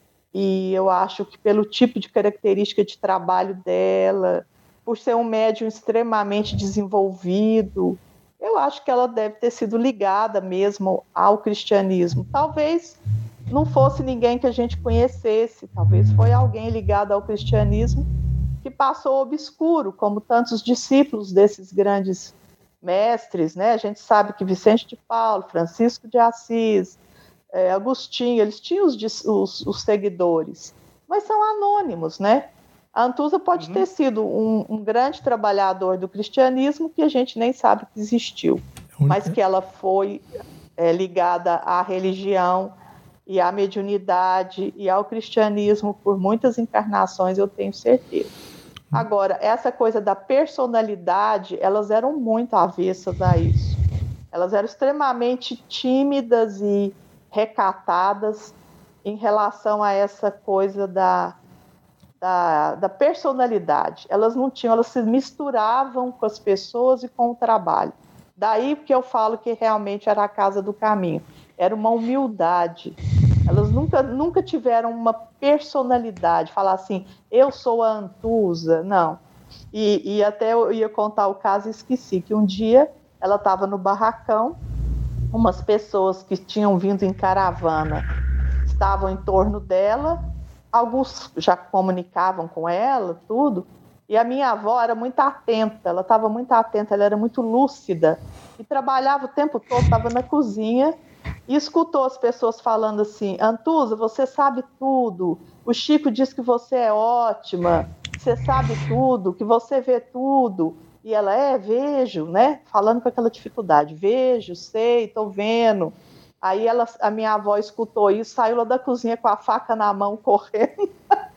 e eu acho que pelo tipo de característica de trabalho dela, por ser um médium extremamente desenvolvido, eu acho que ela deve ter sido ligada mesmo ao cristianismo. Talvez não fosse ninguém que a gente conhecesse, talvez foi alguém ligado ao cristianismo que passou obscuro, como tantos discípulos desses grandes mestres, né? A gente sabe que Vicente de Paulo, Francisco de Assis, é, Agostinho, eles tinham os, os, os seguidores, mas são anônimos, né? A Antusa pode uhum. ter sido um, um grande trabalhador do cristianismo que a gente nem sabe que existiu, uhum. mas que ela foi é, ligada à religião e à mediunidade e ao cristianismo por muitas encarnações, eu tenho certeza. Agora, essa coisa da personalidade, elas eram muito avessas a isso. Elas eram extremamente tímidas e recatadas em relação a essa coisa da, da, da personalidade. Elas não tinham, elas se misturavam com as pessoas e com o trabalho. Daí que eu falo que realmente era a casa do caminho. Era uma humildade. Elas nunca, nunca tiveram uma personalidade, falar assim, eu sou a Antusa, não. E, e até eu ia contar o caso e esqueci, que um dia ela estava no barracão, umas pessoas que tinham vindo em caravana estavam em torno dela, alguns já comunicavam com ela, tudo, e a minha avó era muito atenta, ela estava muito atenta, ela era muito lúcida, e trabalhava o tempo todo, estava na cozinha, e escutou as pessoas falando assim, Antusa, você sabe tudo, o Chico diz que você é ótima, você sabe tudo, que você vê tudo. E ela, é, vejo, né? Falando com aquela dificuldade, vejo, sei, estou vendo. Aí ela, a minha avó escutou isso, saiu lá da cozinha com a faca na mão, correndo,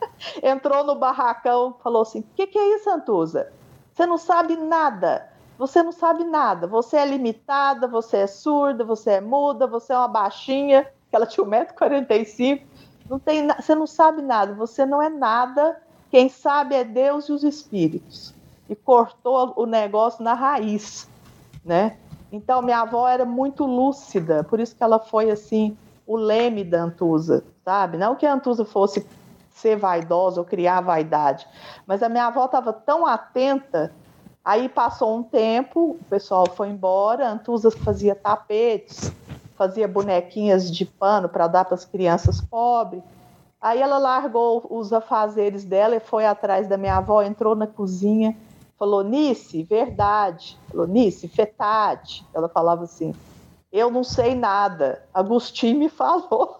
entrou no barracão, falou assim, o que, que é isso, Antusa? Você não sabe nada. Você não sabe nada, você é limitada, você é surda, você é muda, você é uma baixinha, que ela tinha um metro e quarenta e cinco, não tem, você não sabe nada, você não é nada, quem sabe é Deus e os espíritos. E cortou o negócio na raiz, né? Então, minha avó era muito lúcida, por isso que ela foi, assim, o leme da Antusa, sabe? Não que a Antusa fosse ser vaidosa ou criar vaidade, mas a minha avó estava tão atenta. Aí passou um tempo, o pessoal foi embora, a Antusa fazia tapetes, fazia bonequinhas de pano para dar para as crianças pobres. Aí ela largou os afazeres dela e foi atrás da minha avó, entrou na cozinha, falou, Nice, verdade. Falou, Nice, fetade. Ela falava assim, eu não sei nada. Agostinho me falou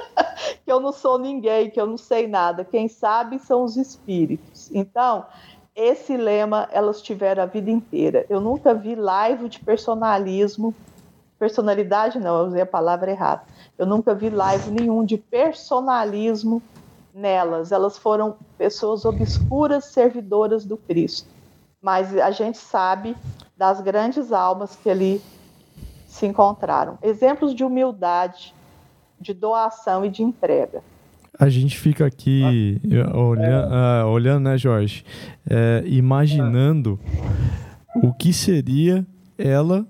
que eu não sou ninguém, que eu não sei nada. Quem sabe são os espíritos. Então, esse lema elas tiveram a vida inteira. Eu nunca vi live de personalismo, personalidade não, eu usei a palavra errada. Eu nunca vi live nenhum de personalismo nelas. Elas foram pessoas obscuras, servidoras do Cristo. Mas a gente sabe das grandes almas que ali se encontraram. Exemplos de humildade, de doação e de entrega. A gente fica aqui ah, olhando, é. uh, olhando, né, Jorge? É, imaginando é. o que seria ela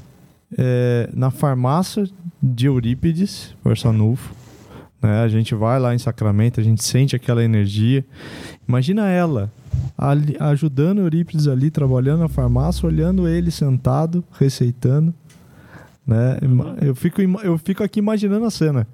é, na farmácia de Eurípides, Barçanufo. Né? A gente vai lá em Sacramento, a gente sente aquela energia. Imagina ela ali, ajudando Eurípides ali, trabalhando na farmácia, olhando ele sentado, receitando. Né? Eu, fico, eu fico aqui imaginando a cena.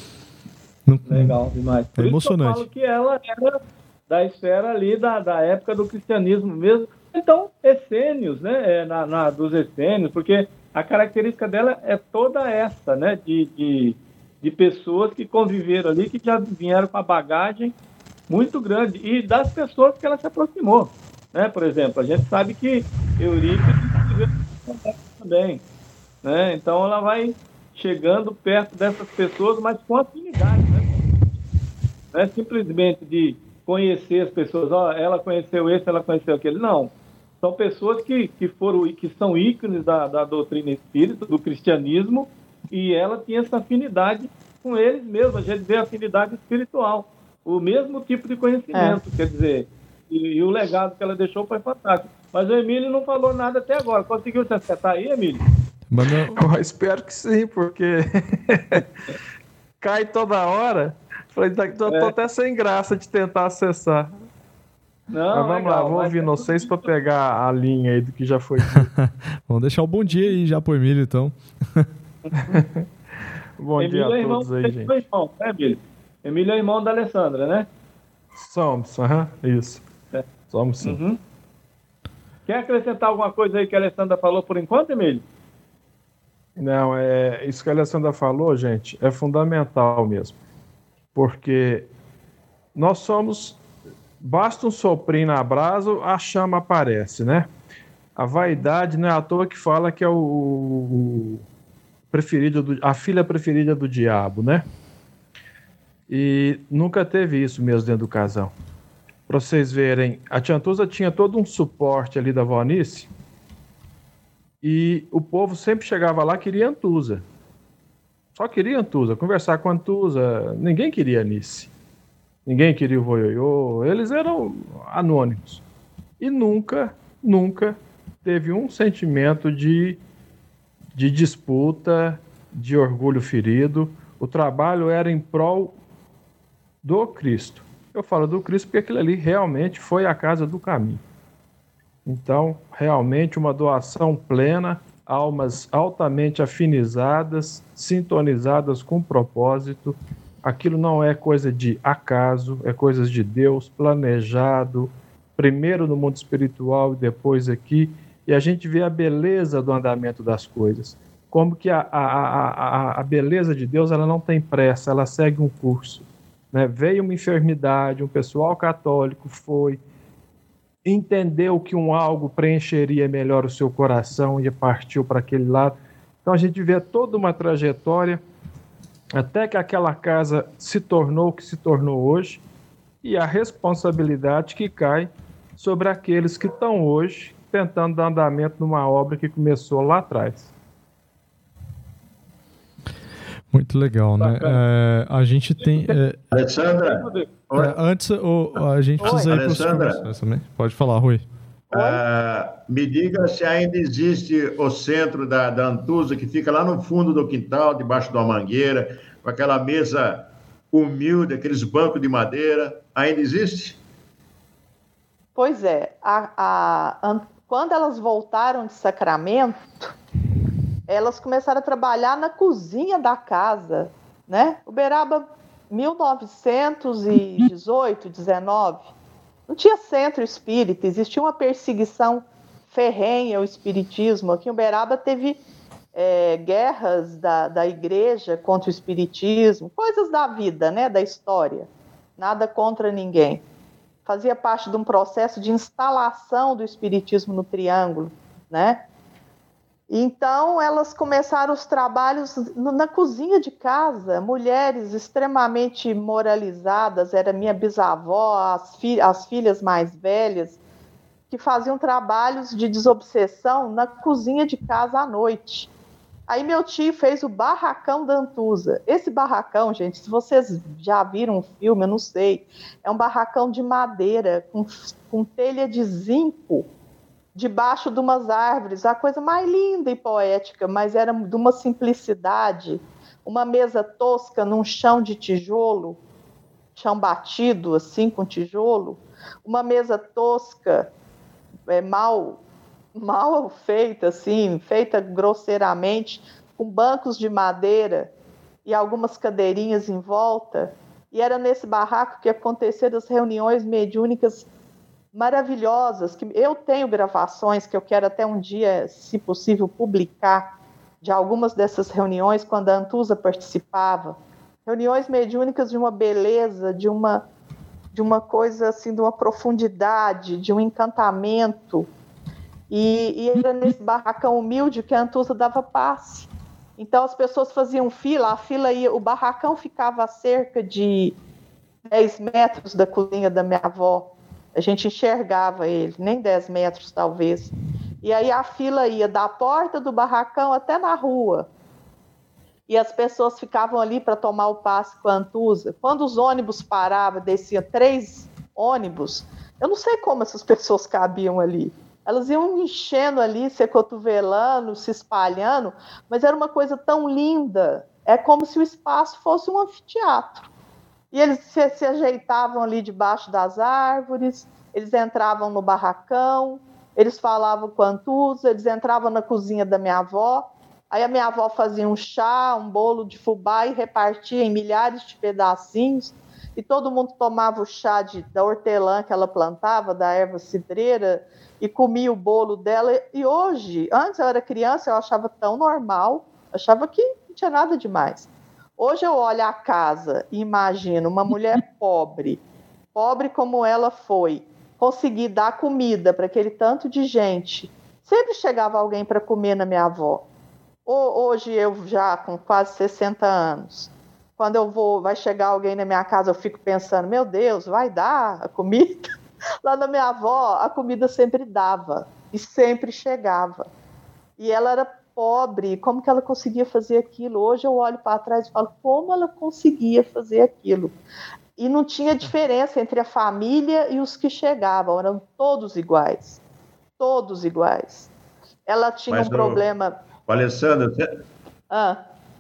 Legal demais. Por é emocionante. Isso que eu falo que ela era da esfera ali da, da época do cristianismo mesmo. Então, essênios, né? É, na, na, dos essênios, porque a característica dela é toda essa, né? De, de, de pessoas que conviveram ali, que já vieram com a bagagem muito grande. E das pessoas que ela se aproximou. Né? Por exemplo, a gente sabe que Eurípides viveu também. Né? Então, ela vai chegando perto dessas pessoas, mas com afinidade, né? Não é simplesmente de conhecer as pessoas, ó, oh, ela conheceu esse, ela conheceu aquele, não. São pessoas que, que, foram, que são ícones da, da doutrina espírita, do cristianismo, e ela tinha essa afinidade com eles mesmos, a gente vê a afinidade espiritual, o mesmo tipo de conhecimento, é. Quer dizer, e, e o legado que ela deixou foi fantástico. Mas o Emílio não falou nada até agora, conseguiu se acertar aí, Emílio? Mas não... Eu espero que sim, porque cai toda hora. Falei, tô, tô é. até sem graça de tentar acessar. Não, mas vamos legal, lá, vou ouvir vocês para pegar a linha aí do que já foi. Vamos deixar o bom dia aí já pro Emílio, então. Bom Emílio dia a é todos irmão, aí, gente. É irmão, né, Emílio? Emílio é irmão da Alessandra, né? Somos, aham, uh-huh, isso. É. Somos sim. Uhum. Quer acrescentar alguma coisa aí que a Alessandra falou por enquanto, Emílio? Não, é, isso que a Alessandra falou, gente, é fundamental mesmo. Porque nós somos... Basta um soprinho na brasa, a chama aparece, né? A vaidade não é à toa que fala que é o, o preferido do, a filha preferida do diabo, né? E nunca teve isso mesmo dentro do casal. Para vocês verem, a tia Antusa tinha todo um suporte ali da Vonice e o povo sempre chegava lá e queria Antusa. Só queria Antusa, conversar com Antusa, ninguém queria Anice. Ninguém queria o Voioiô, eles eram anônimos. E nunca, nunca teve um sentimento de, de disputa, de orgulho ferido. O trabalho era em prol do Cristo. Eu falo do Cristo porque aquilo ali realmente foi a casa do caminho. Então, realmente uma doação plena, almas altamente afinizadas, sintonizadas com propósito. Aquilo não é coisa de acaso, é coisa de Deus, planejado, primeiro no mundo espiritual e depois aqui, e a gente vê a beleza do andamento das coisas. Como que a, a, a, a beleza de Deus ela não tem pressa, ela segue um curso. Né? Veio uma enfermidade, um pessoal católico foi, entendeu que um algo preencheria melhor o seu coração e partiu para aquele lado. Então a gente vê toda uma trajetória até que aquela casa se tornou o que se tornou hoje, e a responsabilidade que cai sobre aqueles que estão hoje tentando dar andamento numa obra que começou lá atrás. Muito legal, né? É, a gente tem... É, Alessandra? É, antes, o, a gente precisa Oi, ir para os cursos também. Pode falar, Rui. Uh, me diga se ainda existe o centro da, da Antusa, que fica lá no fundo do quintal, debaixo de uma mangueira, com aquela mesa humilde, aqueles bancos de madeira. Ainda existe? Pois é. A, a, quando elas voltaram de Sacramento, elas começaram a trabalhar na cozinha da casa, né? Uberaba, mil novecentos e dezoito, dezenove. Não tinha centro espírita, existia uma perseguição ferrenha ao espiritismo. Aqui em Uberaba teve é, guerras da, da igreja contra o espiritismo, coisas da vida, né, da história, nada contra ninguém. Fazia parte de um processo de instalação do espiritismo no Triângulo, né? Então, elas começaram os trabalhos na cozinha de casa, mulheres extremamente moralizadas, era minha bisavó, as, fi- as filhas mais velhas, que faziam trabalhos de desobsessão na cozinha de casa à noite. Aí meu tio fez o barracão da Antusa. Esse barracão, gente, se vocês já viram um filme, eu não sei, é um barracão de madeira, com, com telha de zinco, debaixo de umas árvores, a coisa mais linda e poética, mas era de uma simplicidade, uma mesa tosca num chão de tijolo, chão batido assim com tijolo, uma mesa tosca, é, mal, mal feita assim, feita grosseiramente, com bancos de madeira e algumas cadeirinhas em volta, e era nesse barraco que aconteceram as reuniões mediúnicas maravilhosas, que eu tenho gravações que eu quero até um dia, se possível, publicar, de algumas dessas reuniões, quando a Antusa participava. Reuniões mediúnicas de uma beleza, de uma, de uma coisa assim, de uma profundidade, de um encantamento. E, e era nesse barracão humilde que a Antusa dava passe. Então as pessoas faziam fila, a fila ia, o barracão ficava a cerca de dez metros da cozinha da minha avó. A gente enxergava ele, nem dez metros talvez. E aí a fila ia da porta do barracão até na rua. E as pessoas ficavam ali para tomar o passe com a Antusa. Quando os ônibus paravam, desciam três ônibus, eu não sei como essas pessoas cabiam ali. Elas iam enchendo ali, se acotovelando, se espalhando, mas era uma coisa tão linda. É como se o espaço fosse um anfiteatro. E eles se, se ajeitavam ali debaixo das árvores, eles entravam no barracão, eles falavam com a Antusa, eles entravam na cozinha da minha avó. Aí a minha avó fazia um chá, um bolo de fubá e repartia em milhares de pedacinhos. E todo mundo tomava o chá de, da hortelã que ela plantava, da erva cidreira, e comia o bolo dela. E hoje, antes eu era criança, eu achava tão normal, achava que não tinha nada demais. Hoje eu olho a casa e imagino uma mulher pobre, pobre como ela foi, conseguir dar comida para aquele tanto de gente. Sempre chegava alguém para comer na minha avó. Hoje eu já com quase sessenta anos, quando eu vou, vai chegar alguém na minha casa, eu fico pensando, meu Deus, vai dar a comida? Lá na minha avó, a comida sempre dava e sempre chegava. E ela era pobre, como que ela conseguia fazer aquilo? Hoje eu olho para trás e falo, como ela conseguia fazer aquilo? E não tinha diferença entre a família e os que chegavam, eram todos iguais, todos iguais. Ela tinha Mas um problema... O Alessandra, você... Ah.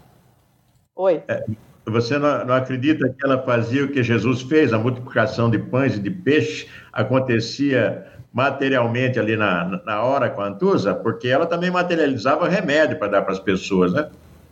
Oi. É, você não, não acredita que ela fazia o que Jesus fez, a multiplicação de pães e de peixe, acontecia materialmente ali na, na hora com a Antusa? Porque ela também materializava remédio para dar para as pessoas, né?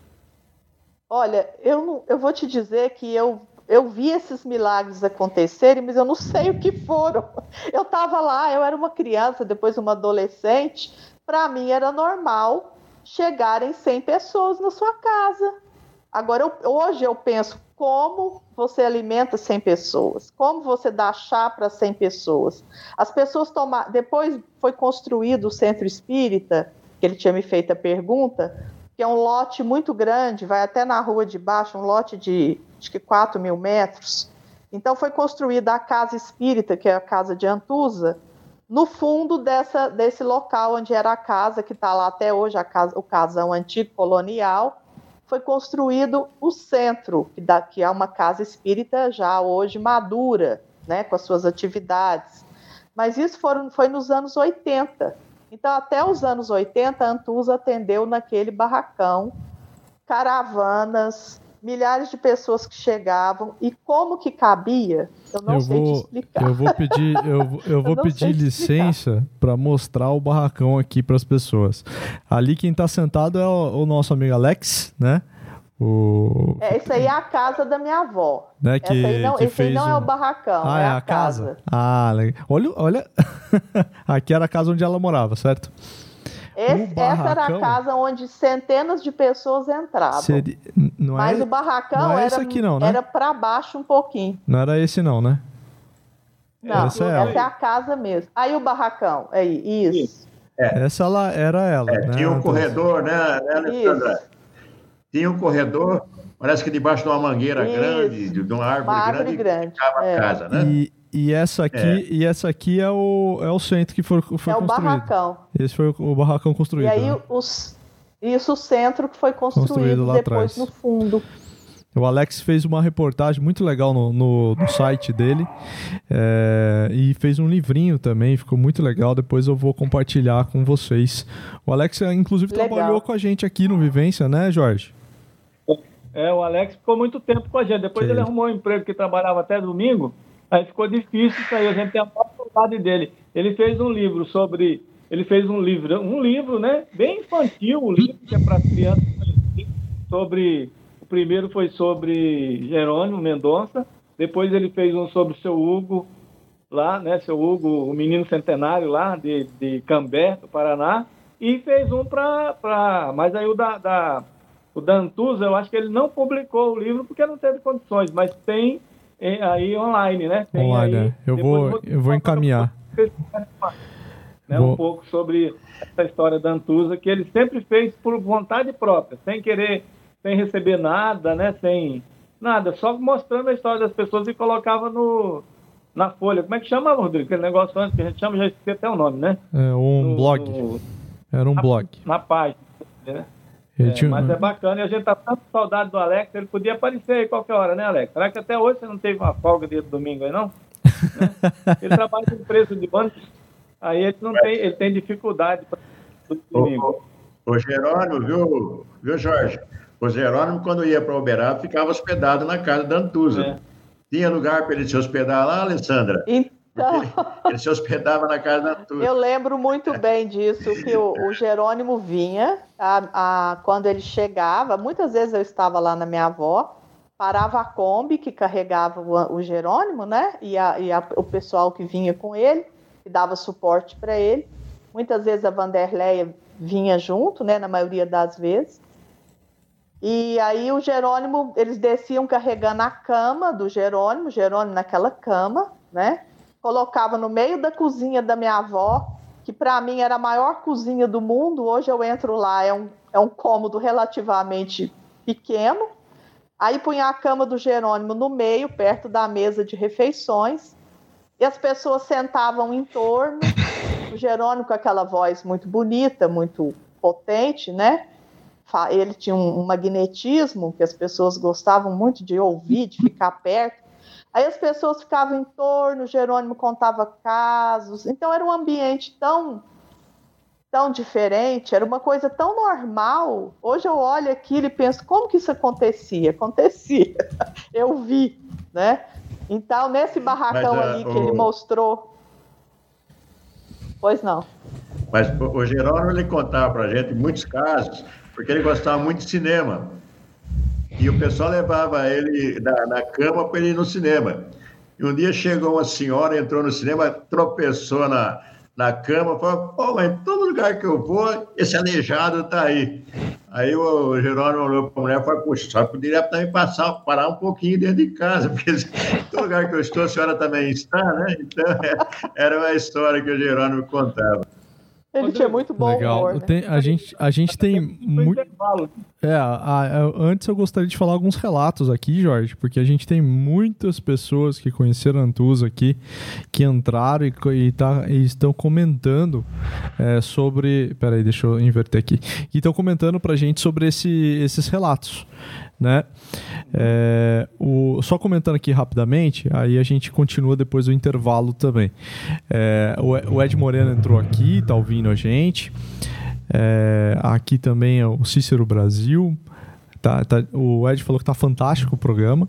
Olha, eu, não, eu vou te dizer que eu, eu vi esses milagres acontecerem, mas eu não sei o que foram. Eu estava lá, eu era uma criança, depois uma adolescente, para mim era normal chegarem cem pessoas na sua casa. Agora, eu, hoje eu penso, como você alimenta cem pessoas? Como você dá chá para cem pessoas? As pessoas tomaram... Depois foi construído o Centro Espírita, que ele tinha me feito a pergunta, que é um lote muito grande, vai até na rua de baixo, um lote de, acho que quatro mil metros. Então, foi construída a Casa Espírita, que é a Casa de Antusa, no fundo dessa, desse local onde era a casa, que está lá até hoje, a casa, o casão antigo colonial, foi construído o centro, que, dá, que é uma casa espírita já hoje madura, né, com as suas atividades. Mas isso foram, foi nos anos oitenta. Então, até os anos oitenta, a Antusa atendeu naquele barracão, caravanas, milhares de pessoas que chegavam, e como que cabia, eu não eu sei vou, te explicar. Eu vou pedir, eu, eu vou eu pedir licença para mostrar o barracão aqui para as pessoas. Ali quem está sentado é o, o nosso amigo Alex, né? O... É, esse aí é a casa da minha avó. Né, que, esse aí não, que esse fez aí não um... é o barracão, ah, é, é a, a casa. casa. Ah, legal. Olha, olha. Aqui era a casa onde ela morava, certo? Esse, barracão, essa era a casa onde centenas de pessoas entravam. Seria... Não Mas é... o barracão não é era, aqui não, né? era para baixo um pouquinho. Não era esse não, né? Não, essa essa, é, ela. é a casa mesmo. Aí o barracão, aí, isso. É. Essa ela, era ela, é, né? Tinha um corredor, né, né Alessandra? Isso. Tinha um corredor, parece que debaixo de uma mangueira Isso. grande, de uma árvore, Uma árvore grande, grande, ficava é. a casa, né? E, e essa aqui, É. e essa aqui é o, é o centro que foi, foi É o construído. barracão. Esse foi o barracão construído. E aí, né? os, isso, o centro que foi construído, Construído lá depois atrás. no fundo. O Alex fez uma reportagem muito legal no, no, no site dele, é, e fez um livrinho também, ficou muito legal. Depois eu vou compartilhar com vocês. O Alex, inclusive, Legal. trabalhou com a gente aqui no Vivência, né, Jorge? É, o Alex ficou muito tempo com a gente. Depois Que ele isso. arrumou um emprego que trabalhava até domingo, aí ficou difícil isso aí. A gente tem a maior saudade dele. Ele fez um livro sobre... Ele fez um livro, um livro, né? Bem infantil, um livro que é para as crianças, sobre... O primeiro foi sobre Jerônimo Mendonça, depois ele fez um sobre o seu Hugo, lá, né? Seu Hugo, o menino centenário lá de, de Cambé, do Paraná, e fez um para... Pra... Mas aí o da... da O da Antusa, eu acho que ele não publicou o livro porque não teve condições, mas tem aí online, né? Tem Online, aí, é. Eu vou, eu vou encaminhar. Né, Vou... Um pouco sobre essa história da Antusa, que ele sempre fez por vontade própria, sem querer, sem receber nada, né? Sem nada, só mostrando a história das pessoas e colocava no, na folha. Como é que chama, Rodrigo? Aquele negócio antes que a gente chama, já esqueci até o nome, né? É um No- blog. no- Era um na, blog. Na página, né? Ele É, tinha- mas é bacana e a gente tá tanto com saudade do Alex, ele podia aparecer aí qualquer hora, né, Alex? Será que até hoje você não teve uma folga dia de domingo aí, não? Né? Ele trabalha em empresa de ônibus. Aí ele não tem, ele tem dificuldade para o, o Jerônimo, viu, viu, Jorge? O Jerônimo, quando ia para Uberaba, ficava hospedado na casa da Antusa. É. Tinha lugar para ele se hospedar lá, Alessandra? Então... Ele, ele se hospedava na casa da Antusa. Eu lembro muito bem disso, que o, o Jerônimo vinha, a, a, quando ele chegava, muitas vezes eu estava lá na minha avó, parava a Kombi que carregava o, o Jerônimo, né? E, a, e a, o pessoal que vinha com ele, que dava suporte para ele. Muitas vezes a Vanderleia vinha junto, né? Na maioria das vezes. E aí o Jerônimo, eles desciam carregando a cama do Jerônimo, o Jerônimo naquela cama, né? Colocava no meio da cozinha da minha avó, que para mim era a maior cozinha do mundo. Hoje eu entro lá, é um, é um cômodo relativamente pequeno. Aí punha a cama do Jerônimo no meio, perto da mesa de refeições, e as pessoas sentavam em torno. O Jerônimo com aquela voz muito bonita, muito potente, né? Ele tinha um, um magnetismo que as pessoas gostavam muito de ouvir, de ficar perto. Aí as pessoas ficavam em torno, o Jerônimo contava casos. Então era um ambiente tão, tão diferente, era uma coisa tão normal. Hoje eu olho aquilo e penso, como que isso acontecia? Acontecia. Eu vi, né? Então, nesse barracão Mas, uh, ali que o... ele mostrou... Pois não. Mas o Jerônimo, ele contava pra gente muitos casos, porque ele gostava muito de cinema. E o pessoal levava ele na, na cama para ele ir no cinema. E um dia chegou uma senhora, entrou no cinema, tropeçou na, na cama, falou, pô, mas em todo lugar que eu vou, esse aleijado tá aí. Aí o Jerônimo olhou para a mulher e falou, puxa, só poderia também passar, parar um pouquinho dentro de casa, porque em todo lugar que eu estou, a senhora também está, né? Então, era uma história que o Jerônimo contava. Ele tinha muito bom Legal. humor, né? Tem, a, gente, a gente tem muito... É, a, a, antes eu gostaria de falar alguns relatos aqui, Jorge, porque a gente tem muitas pessoas que conheceram a Antusa aqui, que entraram e, e, tá, e estão comentando é, sobre... Peraí, deixa eu inverter aqui. E estão comentando pra gente sobre esse, esses relatos, né? É, o, só comentando aqui rapidamente, aí a gente continua depois do intervalo também. É, o, o Ed Moreno entrou aqui, tá ouvindo a gente. É, aqui também é o Cícero Brasil. Tá, tá, o Ed falou que tá fantástico o programa.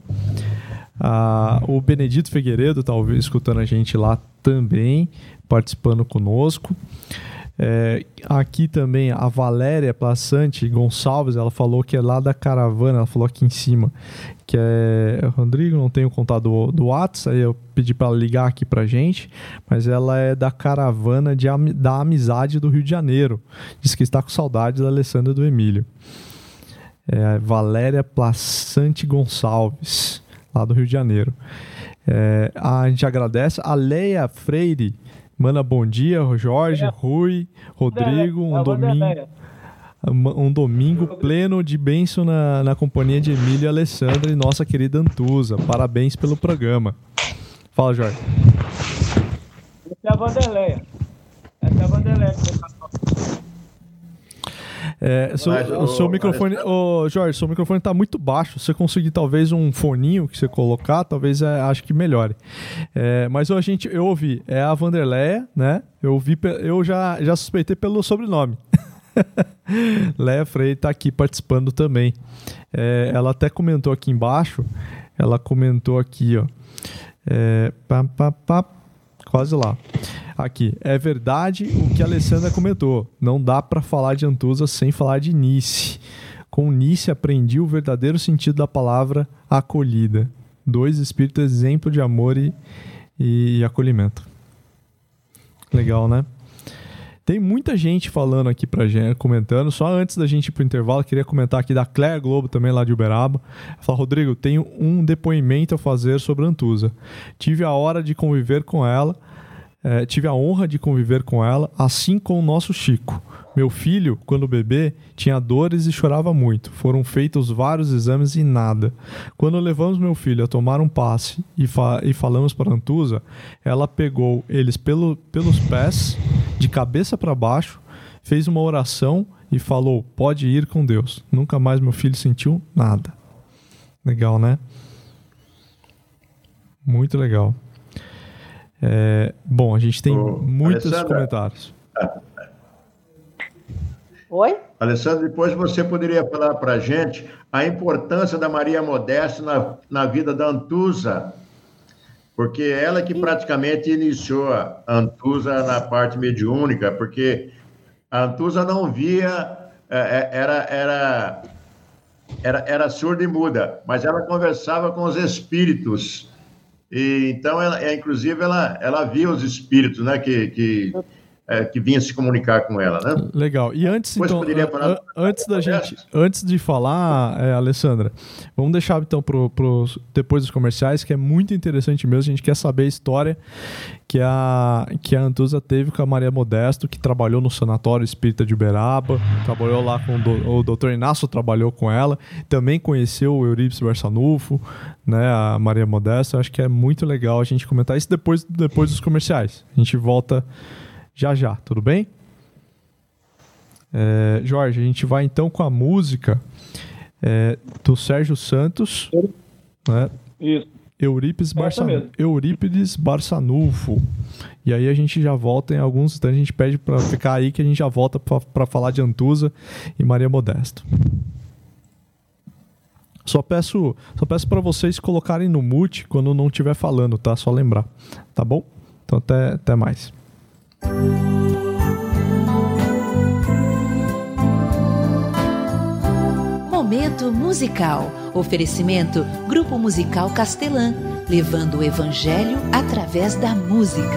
Ah, o Benedito Figueiredo tá ouvindo, escutando a gente lá também, participando conosco. É, aqui também a Valéria Plassante Gonçalves, ela falou que é lá da Caravana, ela falou aqui em cima que é Rodrigo, não tenho contato do, do WhatsApp, aí eu pedi para ela ligar aqui pra gente, mas ela é da Caravana de, da Amizade do Rio de Janeiro, diz que está com saudade da Alessandra e do Emílio. É, Valéria Plassante Gonçalves, lá do Rio de Janeiro. É, a gente agradece a Leia Freire. Manda bom dia, Jorge, é. Rui, Rodrigo, um é, domingo, um domingo pleno de bênção na, na companhia de Emílio e Alessandra e nossa querida Antusa. Parabéns pelo programa. Fala, Jorge. Essa é a Vanderleia. Essa é a Vanderleia. É, seu, mas, o seu microfone, oh, Jorge, seu microfone está muito baixo. Se você conseguir talvez um foninho que você colocar, talvez é, acho que melhore. É, mas a gente, eu ouvi, é a Vanderleia, né? Eu ouvi, eu já, já suspeitei pelo sobrenome. Leia Freire está aqui participando também. É, ela até comentou aqui embaixo. Ela comentou aqui, ó. É, pá, pá, pá, quase lá. Aqui, é verdade o que a Alessandra comentou. Não dá para falar de Antusa sem falar de Nice. Com Nice aprendi o verdadeiro sentido da palavra acolhida. Dois espíritos exemplo de amor e, e acolhimento. Legal, né? Tem muita gente falando aqui pra gente, comentando. Só antes da gente ir pro intervalo, queria comentar aqui da Claire Globo, também lá de Uberaba. Ela fala, Rodrigo, tenho um depoimento a fazer sobre a Antusa. Tive a hora de conviver com ela. É, tive a honra de conviver com ela, assim como o nosso Chico. Meu filho, quando bebê, tinha dores e chorava muito. Foram feitos vários exames e nada. Quando levamos meu filho a tomar um passe e, fa- e falamos para a Antusa, ela pegou eles pelo, pelos pés, de cabeça para baixo, fez uma oração e falou, pode ir com Deus. Nunca mais meu filho sentiu nada. Legal, né? Muito legal. É, bom, a gente tem Ô, muitos Alessandra. comentários. Oi? Alessandro, depois você poderia falar para a gente a importância da Maria Modesta na, na vida da Antusa, porque ela que praticamente iniciou a Antusa na parte mediúnica, porque a Antusa não via, era, era, era, era surda e muda, mas ela conversava com os espíritos, e então, ela, inclusive, ela, ela via os espíritos, né, que... que É, que vinha se comunicar com ela, né? Legal. E antes, Depois então, poderia falar a, antes da gente, antes de falar, é, Alessandra, vamos deixar então pro, pros, depois dos comerciais, que é muito interessante mesmo. A gente quer saber a história que a, que a Antusa teve com a Maria Modesto, que trabalhou no Sanatório Espírita de Uberaba, trabalhou lá com o, do, o doutor Inácio, trabalhou com ela, também conheceu o Eurípides Barçanufo, né, a Maria Modesto. Eu acho que é muito legal a gente comentar isso depois, depois dos comerciais. A gente volta já já, tudo bem? É, Jorge, a gente vai então com a música é, do Sérgio Santos, né? Isso. Eurípides, Barça... Eurípides Barçanufo. E aí a gente já volta em alguns instantes, a gente pede para ficar aí que a gente já volta para falar de Antusa e Maria Modesto. Só peço, só peço para vocês colocarem no mute quando não estiver falando, tá? Só lembrar, tá bom? Então até, até mais. Momento musical. Oferecimento Grupo Musical Castelã, levando o evangelho através da música.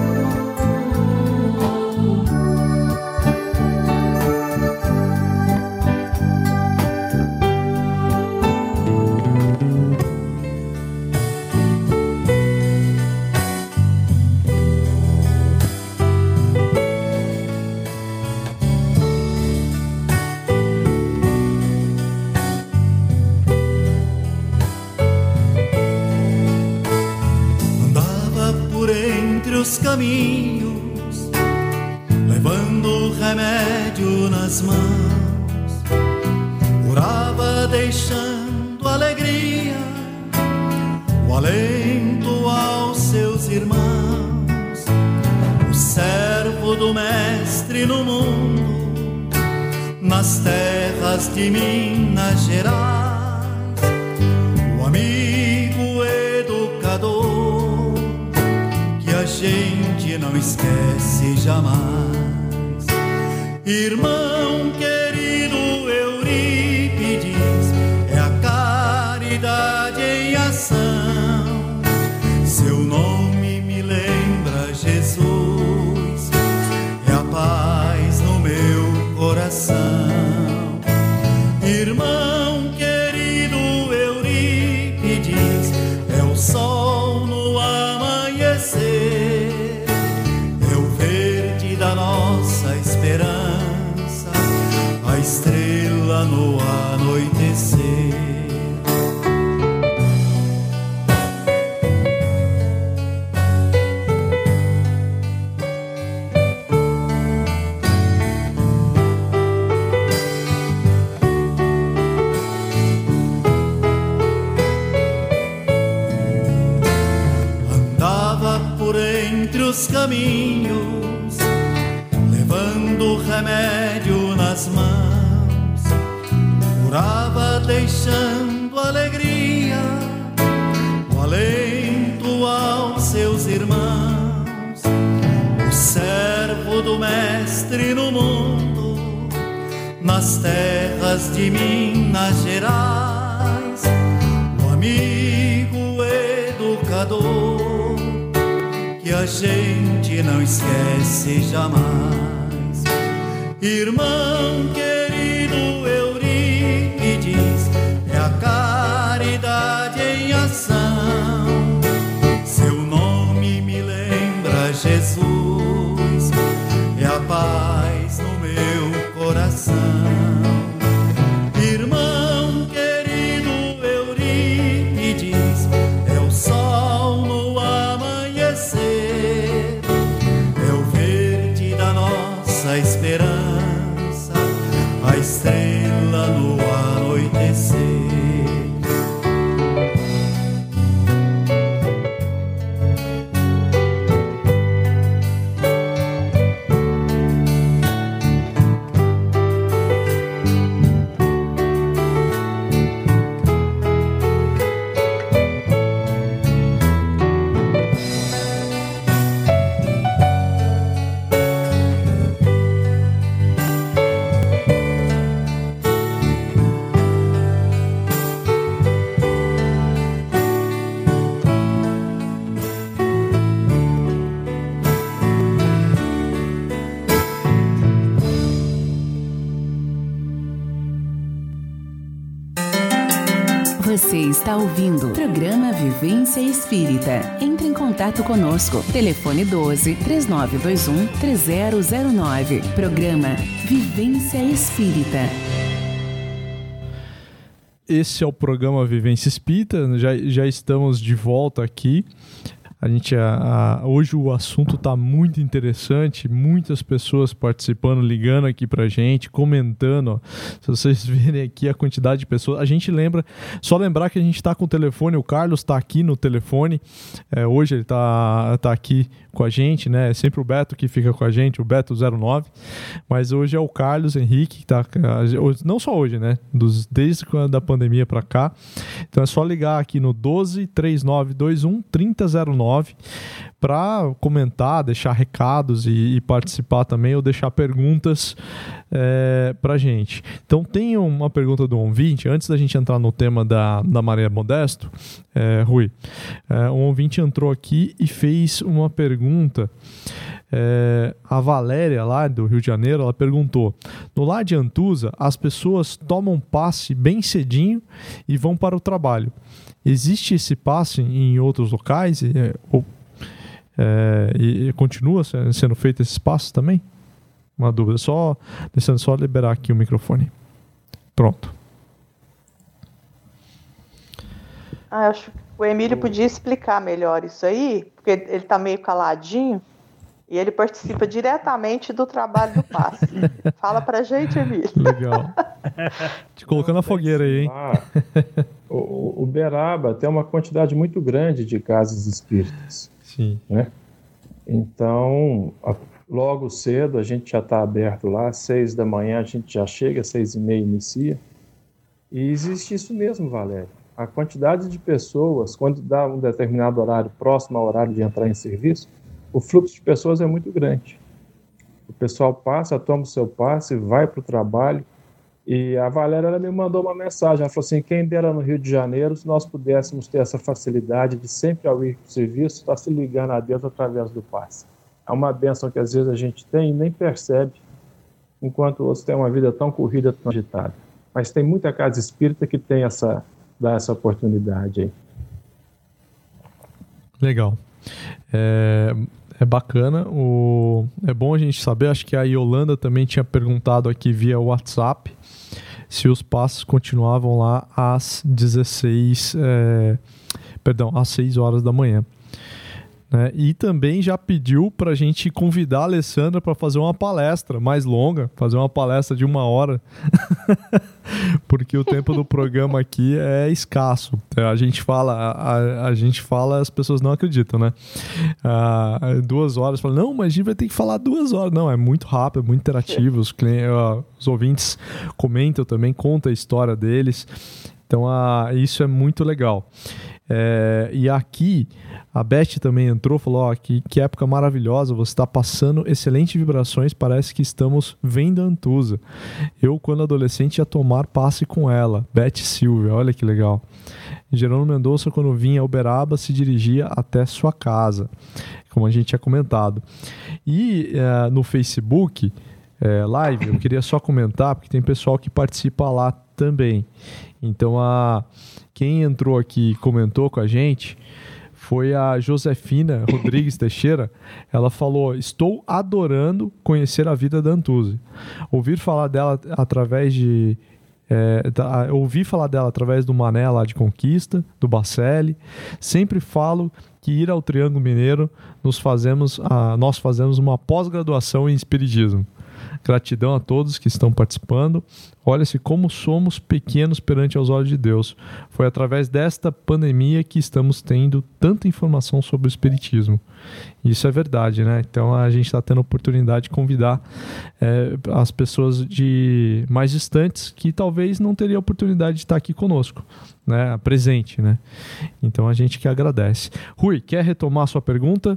Caminhos, levando remédio nas mãos, curava deixando alegria, o alento aos seus irmãos, o servo do mestre no mundo, nas terras de Minas Gerais, o amigo educador, a gente não esquece jamais. Irmão querido Eurípides, é a caridade em ação. Seu nome me lembra Jesus, é a paz no meu coração. Irmão querido Eurípides, é o sol no amanhecer, da nossa esperança, a estrela no anoitecer. Andava por entre os caminhos, levando remédio nas mãos, curava deixando alegria, o alento aos seus irmãos, o servo do mestre no mundo, nas terras de Minas Gerais, o amigo educador, que a gente não esquece jamais. Irmão querido Eurípides, é a caridade em ação. Seu nome me lembra Jesus, é a paz no meu coração. Irmão querido Eurípides, é o sol no amanhecer, a esperança, a estrela no anoitecer. está ouvindo Programa Vivência Espírita. Entre em contato conosco. Telefone doze, três nove dois um, três zero zero nove. Programa Vivência Espírita. Esse é o programa Vivência Espírita. Já, já estamos de volta aqui. A gente, a, a, hoje o assunto está muito interessante, muitas pessoas participando, ligando aqui pra gente, comentando. Ó. Se vocês verem aqui a quantidade de pessoas, a gente lembra, só lembrar que a gente está com o telefone, o Carlos está aqui no telefone, é, hoje ele está tá aqui com a gente, né? É sempre o Beto que fica com a gente, o Beto zero nove, mas hoje é o Carlos Henrique, que tá, não só hoje, né? Dos, desde da pandemia para cá. Então é só ligar aqui no doze, três nove dois um, trinta zero nove para comentar, deixar recados e, e participar também, ou deixar perguntas é, para a gente. Então tem uma pergunta do ouvinte, antes da gente entrar no tema da, da Maria Modesto, é, Rui, é, um ouvinte entrou aqui e fez uma pergunta. É, a Valéria, lá do Rio de Janeiro, ela perguntou: no lar de Antusa, as pessoas tomam passe bem cedinho e vão para o trabalho. Existe esse passe em outros locais? É, ou, é, e, e continua sendo feito esse passe também? Uma dúvida. Só, deixando só liberar aqui o microfone. Pronto. Ah, acho que o Emílio podia explicar melhor isso aí, porque ele está meio caladinho. E ele participa diretamente do trabalho do passe. Fala pra gente, Emílio. Legal. Te colocando na fogueira aí, hein? Ah, o, o Uberaba tem uma quantidade muito grande de casas espíritas. Sim. Né? Então, a, logo cedo a gente já está aberto lá, às seis da manhã a gente já chega, às seis e meia inicia. E existe isso mesmo, Valério. A quantidade de pessoas, quando dá um determinado horário, próximo ao horário de entrar em serviço, o fluxo de pessoas é muito grande. O pessoal passa, toma o seu passe, vai para o trabalho. E a Valéria ela me mandou uma mensagem. Ela falou assim: quem dera no Rio de Janeiro, se nós pudéssemos ter essa facilidade de sempre, ao ir para o serviço, estar se ligando a Deus através do passe. É uma bênção que às vezes a gente tem e nem percebe, enquanto outros têm uma vida tão corrida, tão agitada. Mas tem muita casa espírita que tem essa, dá essa oportunidade aí. Legal. É, é bacana, o, é bom a gente saber, acho que a Yolanda também tinha perguntado aqui via WhatsApp se os passos continuavam lá às dezesseis, é, perdão, às seis horas da manhã. Né? E também já pediu para a gente convidar a Alessandra para fazer uma palestra mais longa, fazer uma palestra de uma hora, porque o tempo do programa aqui é escasso. A gente fala, a, a gente fala, as pessoas não acreditam, né? Ah, duas horas, fala, não, mas a gente vai ter que falar duas horas. Não, é muito rápido, é muito interativo. Os, clientes, os ouvintes comentam também, contam a história deles. Então, ah, isso é muito legal. É, e aqui a Beth também entrou, falou: ó, que, que época maravilhosa, você está passando excelentes vibrações, parece que estamos vendo a Antusa. Eu, quando adolescente, ia tomar passe com ela. Beth Silvia, olha que legal. Jerônimo Mendonça, quando vinha a Uberaba, se dirigia até sua casa, como a gente tinha comentado. E é, no Facebook é, Live, eu queria só comentar, porque tem pessoal que participa lá também. Então, a, quem entrou aqui e comentou com a gente foi a Josefina Rodrigues Teixeira. Ela falou: estou adorando conhecer a vida da Antusa. Ouvir falar dela através de... É, da, ouvi falar dela através do Mané lá de Conquista, do Bacelli. Sempre falo que ir ao Triângulo Mineiro nos fazemos, a, nós fazemos uma pós-graduação em Espiritismo. Gratidão a todos que estão participando. Olha-se como somos pequenos perante aos olhos de Deus. Foi através desta pandemia que estamos tendo tanta informação sobre o Espiritismo. Isso é verdade, né? Então a gente está tendo a oportunidade de convidar é, as pessoas de mais distantes que talvez não teriam a oportunidade de estar aqui conosco, né? Presente, né? Então a gente que agradece. Rui, quer retomar a sua pergunta?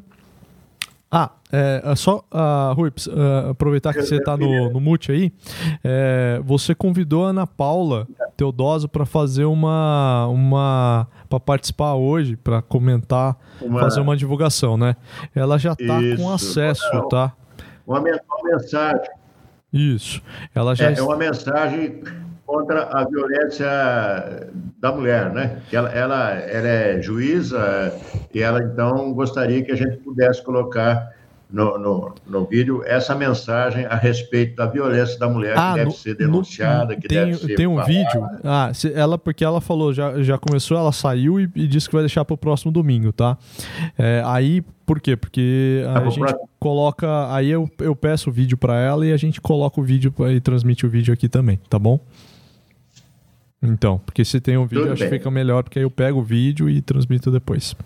Ah, é, só, uh, Rui, uh, aproveitar que você está no, no mute aí, é, você convidou a Ana Paula Teodoso para fazer uma, uma para participar hoje, para comentar, uma... fazer uma divulgação, né? Ela já está com acesso, uma, tá? Uma mensagem. Isso. Ela já é, é uma mensagem contra a violência da mulher, né? Que ela, ela, ela é juíza e ela, então, gostaria que a gente pudesse colocar no, no, no vídeo essa mensagem a respeito da violência da mulher, ah, que deve no, ser denunciada, no, que tem, deve ser tem um falada. vídeo, ah, se, ela, porque ela falou, já, já começou, ela saiu e, e disse que vai deixar para o próximo domingo, tá? É, aí, por quê? Porque a Ah, gente próximo... coloca, aí eu, eu peço o vídeo para ela e a gente coloca o vídeo e transmite o vídeo aqui também, tá bom? Então, porque se tem um vídeo, Tudo acho bem. que fica melhor, porque aí eu pego o vídeo e transmito depois.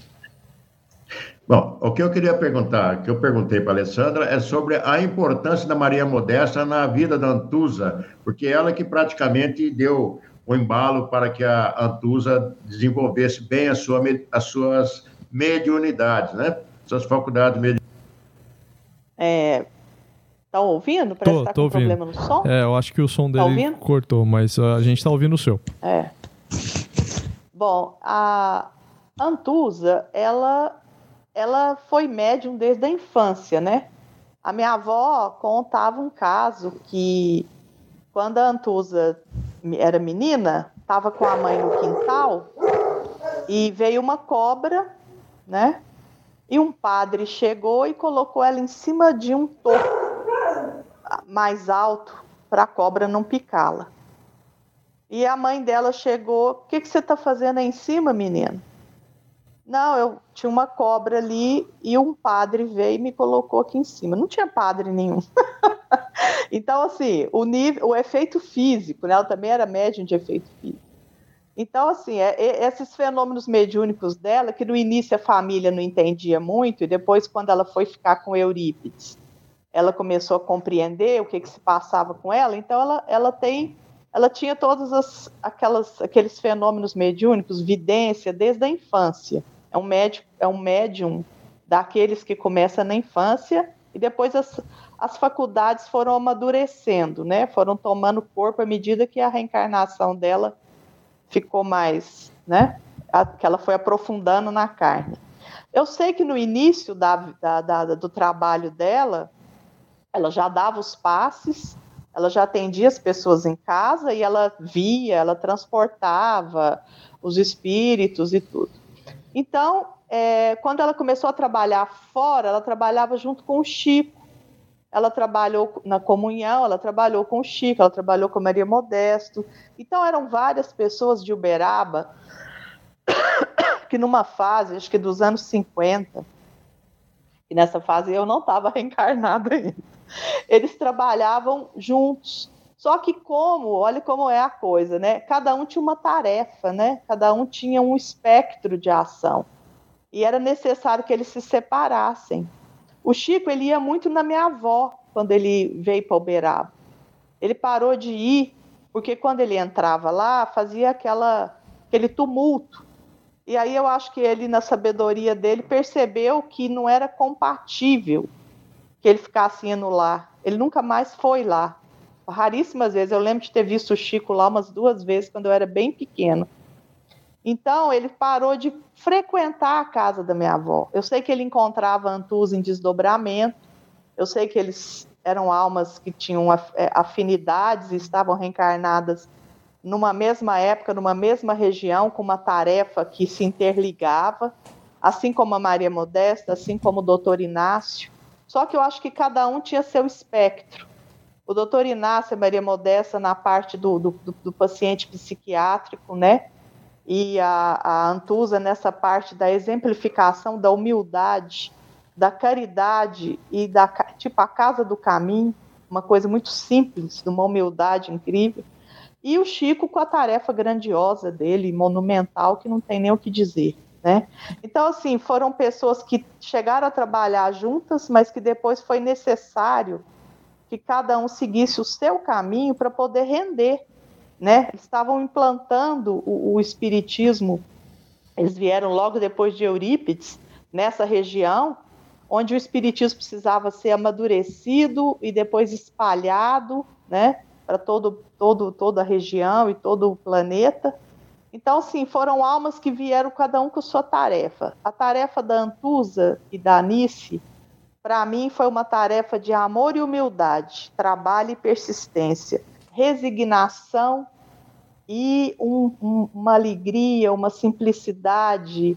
Bom, o que eu queria perguntar, que eu perguntei para a Alessandra, é sobre a importância da Maria Modesta na vida da Antusa, porque ela que praticamente deu o embalo para que a Antusa desenvolvesse bem a sua, as suas mediunidades, né? Suas faculdades mediúnicas. É... Estão ouvindo? Parece tô, que tá tô com ouvindo. problema no som. É, eu acho que o som Tá dele ouvindo? cortou, mas uh, a gente está ouvindo o seu. É. Bom, a Antusa, ela, ela foi médium desde a infância, né? A minha avó contava um caso que, quando a Antusa era menina, estava com a mãe no quintal e veio uma cobra, né? E um padre chegou e colocou ela em cima de um toco mais alto para a cobra não picá-la. E a mãe dela chegou, o que, que você está fazendo aí em cima, menina? Não, eu tinha uma cobra ali e um padre veio e me colocou aqui em cima. Não tinha padre nenhum. Então, assim, o, nível, o efeito físico, né? Ela também era médium de efeito físico. Então, assim, é, é, esses fenômenos mediúnicos dela, que no início a família não entendia muito, e depois, quando ela foi ficar com Eurípides, ela começou a compreender o que, que se passava com ela, então ela, ela, tem, ela tinha todos as, aquelas, aqueles fenômenos mediúnicos, vidência, desde a infância. É um, médium, é um médium daqueles que começam na infância, e depois as, as faculdades foram amadurecendo, né? Foram tomando corpo à medida que a reencarnação dela ficou mais, né? A, que ela foi aprofundando na carne. Eu sei que no início da, da, da, do trabalho dela, ela já dava os passes, ela já atendia as pessoas em casa e ela via, ela transportava os espíritos e tudo. Então, é, quando ela começou a trabalhar fora, ela trabalhava junto com o Chico. Ela trabalhou na comunhão, ela trabalhou com o Chico, ela trabalhou com Maria Modesto. Então, eram várias pessoas de Uberaba que numa fase, acho que dos anos cinquenta, e nessa fase eu não estava reencarnada ainda, eles trabalhavam juntos. Só que como, olha como é a coisa, né? Cada um tinha uma tarefa, né? Cada um tinha um espectro de ação. E era necessário que eles se separassem. O Chico, ele ia muito na minha avó, quando ele veio para Uberaba. Ele parou de ir, porque quando ele entrava lá, fazia aquela, aquele tumulto. E aí eu acho que ele, na sabedoria dele, percebeu que não era compatível que ele ficasse indo lá. Ele nunca mais foi lá. Raríssimas vezes. Eu lembro de ter visto o Chico lá umas duas vezes, quando eu era bem pequena. Então, ele parou de frequentar a casa da minha avó. Eu sei que ele encontrava Antusa em desdobramento. Eu sei que eles eram almas que tinham afinidades e estavam reencarnadas numa mesma época, numa mesma região, com uma tarefa que se interligava, assim como a Maria Modesta, assim como o doutor Inácio. Só que eu acho que cada um tinha seu espectro. O doutor Inácio e a Maria Modesta na parte do, do, do paciente psiquiátrico, né? E a, a Antusa nessa parte da exemplificação da humildade, da caridade e da, tipo, a casa do caminho, uma coisa muito simples, de uma humildade incrível. E o Chico com a tarefa grandiosa dele, monumental, que não tem nem o que dizer, né? Então, assim, foram pessoas que chegaram a trabalhar juntas, mas que depois foi necessário que cada um seguisse o seu caminho para poder render, né? Eles estavam implantando o, o espiritismo, eles vieram logo depois de Eurípides, nessa região, onde o espiritismo precisava ser amadurecido e depois espalhado, né? Para todo, todo, toda a região e todo o planeta. Então, sim, foram almas que vieram cada um com sua tarefa. A tarefa da Antusa e da Anice, para mim, foi uma tarefa de amor e humildade, trabalho e persistência. resignação e um, um, uma alegria, uma simplicidade,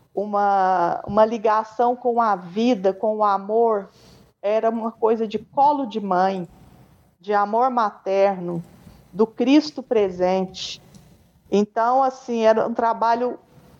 uma, uma ligação com a vida, com o amor. Era uma coisa de colo de mãe, de amor materno, do Cristo presente. Então, assim, era um trabalho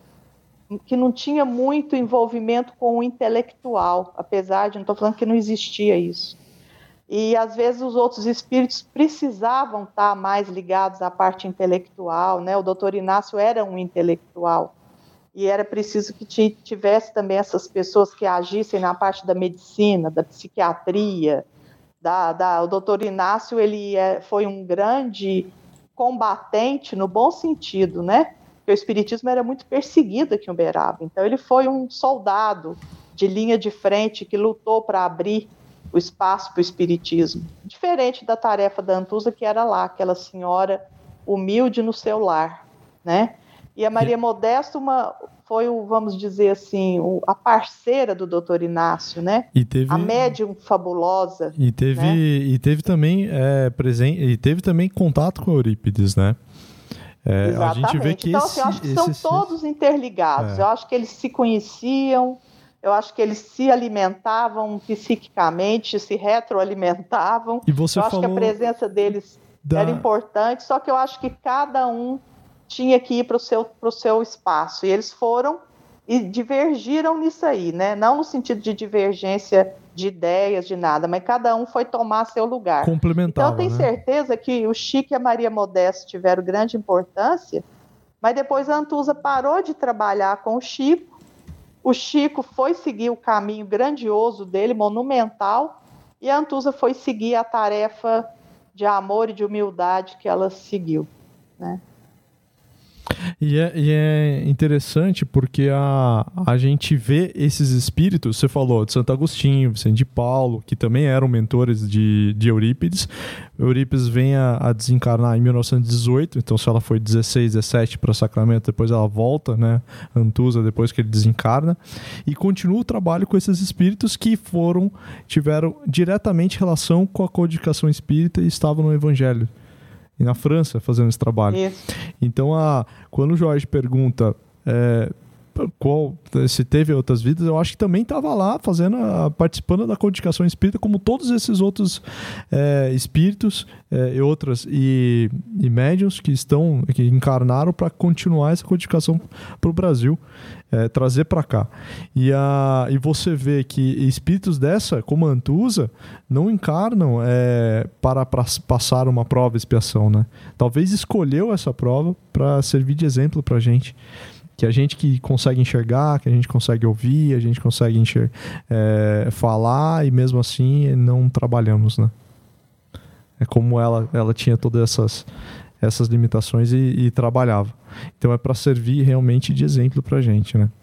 que não tinha muito envolvimento com o intelectual, apesar de, não estou falando que não existia isso. E, às vezes, os outros espíritos precisavam estar mais ligados à parte intelectual, né? O doutor Inácio era um intelectual, e era preciso que tivesse também essas pessoas que agissem na parte da medicina, da psiquiatria. Da, da, o doutor Inácio, ele é, foi um grande combatente, no bom sentido, né? Porque o espiritismo era muito perseguido aqui em Uberaba. Então, ele foi um soldado de linha de frente que lutou para abrir o espaço para o espiritismo. Diferente da tarefa da Antusa, que era lá, aquela senhora humilde no seu lar, né? E a Maria Modesta uma, foi, o, vamos dizer assim, o, a parceira do doutor Inácio, né? E teve, a médium fabulosa. E teve, né? e teve também é, presente, e teve também contato com Eurípides, né? É, Exatamente. A gente vê que então, esse, assim, eu acho que esse, são esse... todos interligados. É. Eu acho que eles se conheciam, eu acho que eles se alimentavam psiquicamente, se retroalimentavam. E você eu acho falou que a presença deles da... era importante, só que eu acho que cada um tinha que ir para o seu, pro seu espaço. E eles foram e divergiram nisso aí, né? Não no sentido de divergência de ideias, de nada, mas cada um foi tomar seu lugar. Complementava, então, eu tenho né? certeza que o Chico e a Maria Modesta tiveram grande importância, mas depois a Antusa parou de trabalhar com o Chico, o Chico foi seguir o caminho grandioso dele, monumental, e a Antusa foi seguir a tarefa de amor e de humildade que ela seguiu, né? E é, e é interessante porque a, a gente vê esses espíritos, você falou de Santo Agostinho, Vicente de Paulo, que também eram mentores de, de Eurípides. Eurípides vem a, a desencarnar em mil novecentos e dezoito, então se ela foi dezesseis, dezessete para Sacramento, depois ela volta, né, Antusa, depois que ele desencarna, e continua o trabalho com esses espíritos que foram, tiveram diretamente relação com a codificação espírita e estavam no Evangelho. E na França, fazendo esse trabalho. Isso. Então, a, quando o Jorge pergunta é, qual, se teve outras vidas, eu acho que também estava lá fazendo a, participando da codificação espírita, como todos esses outros é, espíritos é, e outras e, e médiuns que estão, que encarnaram para continuar essa codificação para o Brasil, é, trazer para cá. E, a, e você vê que espíritos dessa, como a Antusa, não encarnam é, para, para passar uma prova, expiação, né? Talvez escolheu essa prova para servir de exemplo para a gente. Que a gente que consegue enxergar, que a gente consegue ouvir, a gente consegue enxer- é, falar e mesmo assim não trabalhamos, né? É como ela, ela tinha todas essas, essas limitações e, e trabalhava. Então é para servir realmente de exemplo para a gente, né?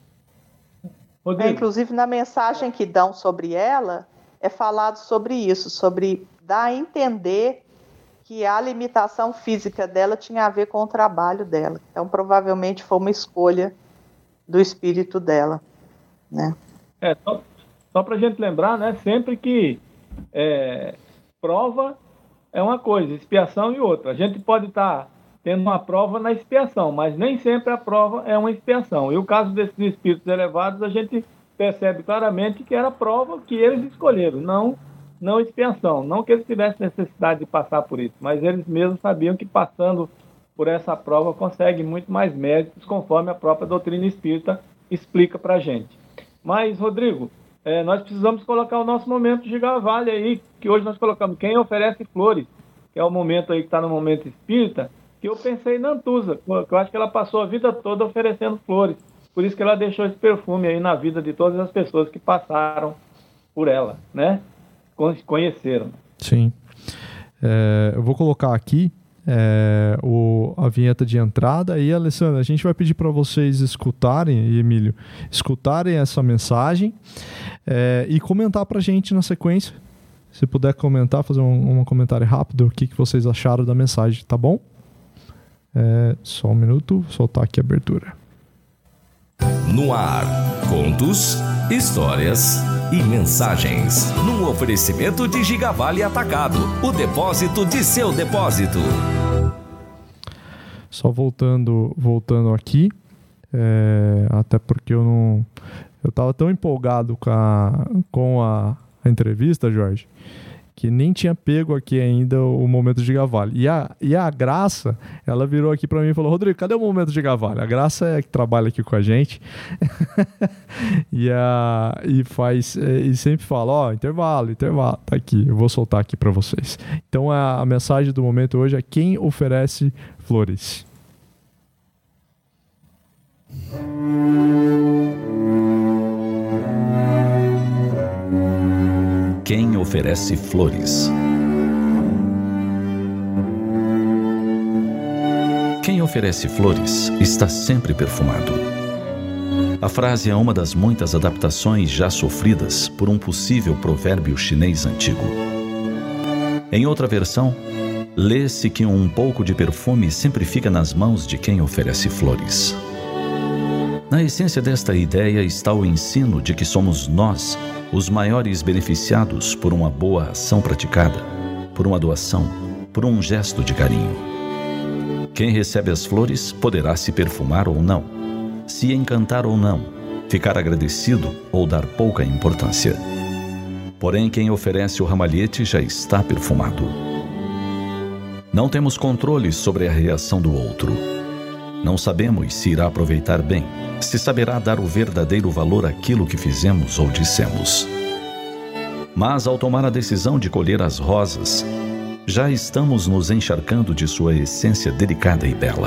É, inclusive na mensagem que dão sobre ela, é falado sobre isso, sobre dar a entender que a limitação física dela tinha a ver com o trabalho dela. Então, provavelmente, foi uma escolha do espírito dela, né? É, só, só para a gente lembrar, né, sempre que é, prova é uma coisa, expiação e outra. A gente pode estar tá tendo uma prova na expiação, mas nem sempre a prova é uma expiação. E o caso desses espíritos elevados, a gente percebe claramente que era a prova que eles escolheram, não... não expiação, não que eles tivessem necessidade de passar por isso, mas eles mesmos sabiam que passando por essa prova conseguem muito mais méritos, conforme a própria doutrina espírita explica para a gente. Mas, Rodrigo, é, nós precisamos colocar o nosso momento Giga-Vale aí, que hoje nós colocamos Quem Oferece Flores, que é o momento aí que está no momento espírita, que eu pensei na Antusa, que eu acho que ela passou a vida toda oferecendo flores, por isso que ela deixou esse perfume aí na vida de todas as pessoas que passaram por ela, né? Conheceram. Sim. É, eu vou colocar aqui é, o, a vinheta de entrada e, Alessandra, a gente vai pedir para vocês escutarem, e Emílio, escutarem essa mensagem é, e comentar para a gente na sequência. Se puder comentar, fazer um, um comentário rápido, o que, que vocês acharam da mensagem, tá bom? É, só um minuto, vou soltar aqui a abertura. No ar, contos, histórias e mensagens. Num oferecimento de Gigavale Atacado, o depósito de seu depósito. Só voltando, voltando aqui, é, até porque eu não... Eu estava tão empolgado com a, com a, a entrevista, Jorge, que nem tinha pego aqui ainda o momento de Gigavale. E a, e a Graça, ela virou aqui para mim e falou: Rodrigo, cadê o momento de Gigavale? A Graça é que trabalha aqui com a gente e, a, e faz e sempre fala: ó, oh, intervalo, intervalo, tá aqui, eu vou soltar aqui para vocês. Então a, a mensagem do momento hoje é: quem oferece flores? Quem oferece flores? Quem oferece flores está sempre perfumado. A frase é uma das muitas adaptações já sofridas por um possível provérbio chinês antigo. Em outra versão, lê-se que um pouco de perfume sempre fica nas mãos de quem oferece flores. Na essência desta ideia está o ensino de que somos nós os maiores beneficiados por uma boa ação praticada, por uma doação, por um gesto de carinho. Quem recebe as flores poderá se perfumar ou não, se encantar ou não, ficar agradecido ou dar pouca importância. Porém, quem oferece o ramalhete já está perfumado. Não temos controle sobre a reação do outro. Não sabemos se irá aproveitar bem, se saberá dar o verdadeiro valor àquilo que fizemos ou dissemos. Mas ao tomar a decisão de colher as rosas, já estamos nos encharcando de sua essência delicada e bela.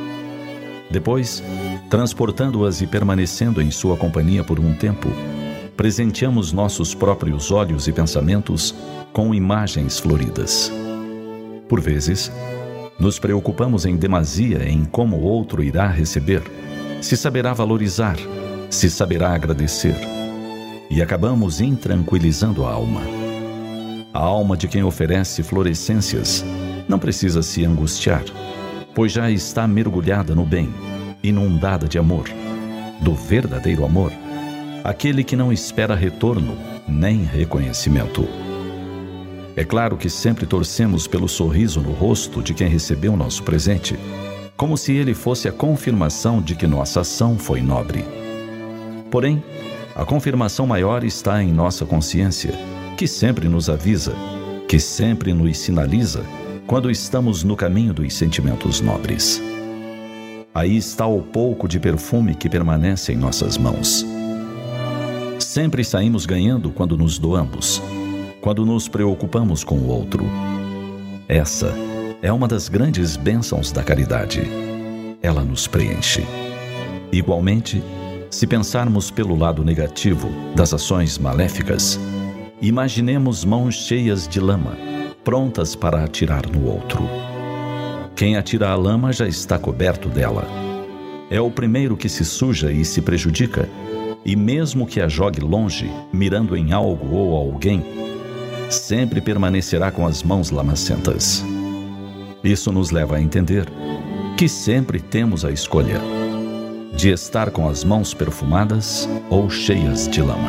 Depois, transportando-as e permanecendo em sua companhia por um tempo, presenteamos nossos próprios olhos e pensamentos com imagens floridas. Por vezes, nos preocupamos em demasia em como o outro irá receber, se saberá valorizar, se saberá agradecer, e acabamos intranquilizando a alma. A alma de quem oferece florescências não precisa se angustiar, pois já está mergulhada no bem, inundada de amor, do verdadeiro amor, aquele que não espera retorno nem reconhecimento. É claro que sempre torcemos pelo sorriso no rosto de quem recebeu nosso presente, como se ele fosse a confirmação de que nossa ação foi nobre. Porém, a confirmação maior está em nossa consciência, que sempre nos avisa, que sempre nos sinaliza quando estamos no caminho dos sentimentos nobres. Aí está o pouco de perfume que permanece em nossas mãos. Sempre saímos ganhando quando nos doamos, quando nos preocupamos com o outro. Essa é uma das grandes bênçãos da caridade. Ela nos preenche. Igualmente, se pensarmos pelo lado negativo das ações maléficas, imaginemos mãos cheias de lama, prontas para atirar no outro. Quem atira a lama já está coberto dela. É o primeiro que se suja e se prejudica, e mesmo que a jogue longe, mirando em algo ou alguém, sempre permanecerá com as mãos lamacentas. Isso nos leva a entender que sempre temos a escolha de estar com as mãos perfumadas ou cheias de lama.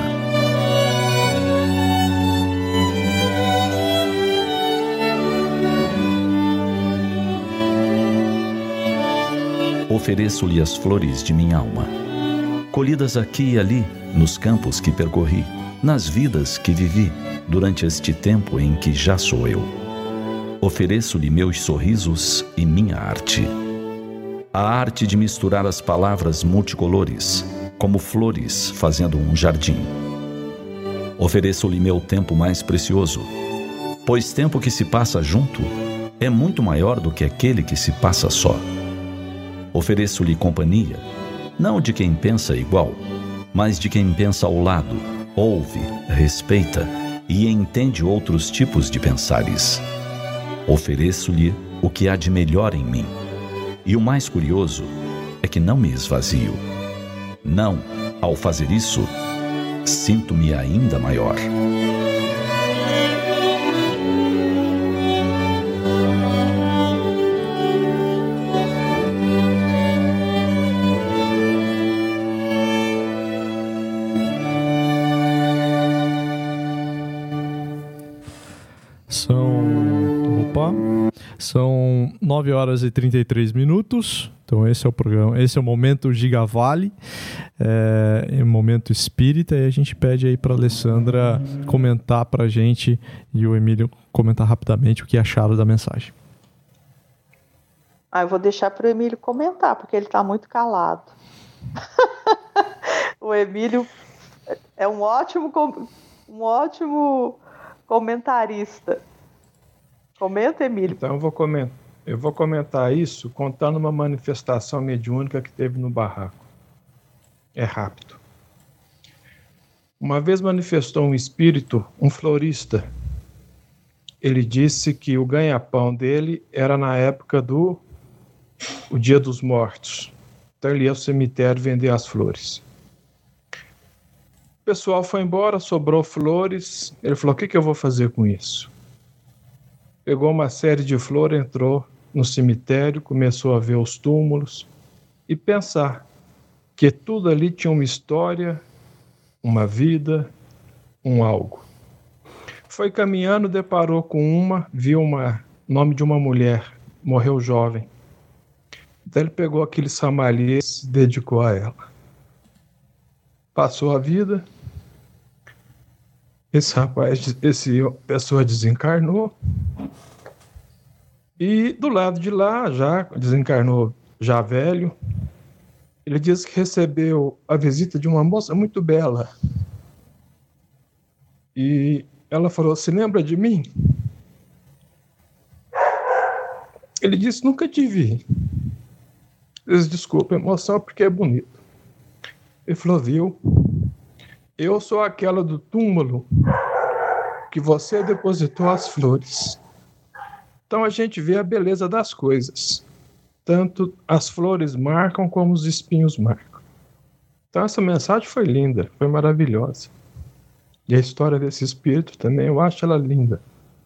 Ofereço-lhe as flores de minha alma, colhidas aqui e ali, nos campos que percorri, nas vidas que vivi, durante este tempo em que já sou eu. Ofereço-lhe meus sorrisos e minha arte. A arte de misturar as palavras multicolores, como flores fazendo um jardim. Ofereço-lhe meu tempo mais precioso, pois tempo que se passa junto é muito maior do que aquele que se passa só. Ofereço-lhe companhia, não de quem pensa igual, mas de quem pensa ao lado, ouve, respeita e entende outros tipos de pensares. Ofereço-lhe o que há de melhor em mim. E o mais curioso é que não me esvazio. Não, ao fazer isso, sinto-me ainda maior. São... Opa! São nove horas e trinta e três minutos. Então esse é o programa, esse é o Momento Gigavale, é, é o Momento Espírita, e a gente pede aí para a Alessandra comentar para a gente e o Emílio comentar rapidamente o que acharam da mensagem. Ah, eu vou deixar para o Emílio comentar, porque ele está muito calado. O Emílio é um ótimo, um ótimo comentarista. Comenta, Emílio. Então eu vou comentar. Eu vou comentar isso contando uma manifestação mediúnica que teve no barraco. É rápido. Uma vez manifestou um espírito, um florista. Ele disse que o ganha-pão dele era na época do o Dia dos Mortos. Então ele ia ao cemitério vender as flores. O pessoal foi embora, sobrou flores. Ele falou, o que, que eu vou fazer com isso? Pegou uma série de flores, entrou no cemitério, começou a ver os túmulos e pensar que tudo ali tinha uma história, uma vida, um algo. Foi caminhando, deparou com uma, viu o nome de uma mulher, morreu jovem. Então ele pegou aquele samalhê e se dedicou a ela. Passou a vida, esse rapaz, esse pessoa desencarnou, e do lado de lá, já desencarnou, já velho, ele disse que recebeu a visita de uma moça muito bela. E ela falou, se lembra de mim? Ele disse, nunca te vi. Ele disse, desculpa, emoção porque é bonito. Ele falou, viu? Eu sou aquela do túmulo que você depositou as flores. Então a gente vê a beleza das coisas. Tanto as flores marcam como os espinhos marcam. Então essa mensagem foi linda, foi maravilhosa. E a história desse espírito também, eu acho ela linda.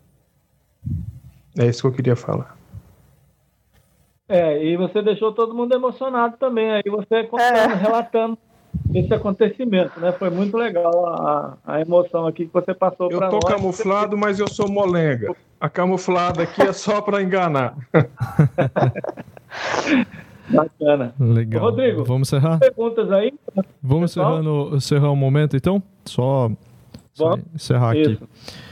É isso que eu queria falar. É, e você deixou todo mundo emocionado também. Aí você contando, é. relatando esse acontecimento, né? Foi muito legal a, a emoção aqui que você passou para nós. Eu tô camuflado, mas eu sou molenga. A camuflada aqui é só para enganar. Bacana. Legal. Ô, Rodrigo, vamos encerrar? Perguntas aí? Vamos encerrando, encerrar o momento, então? Só, só encerrar aqui. Isso.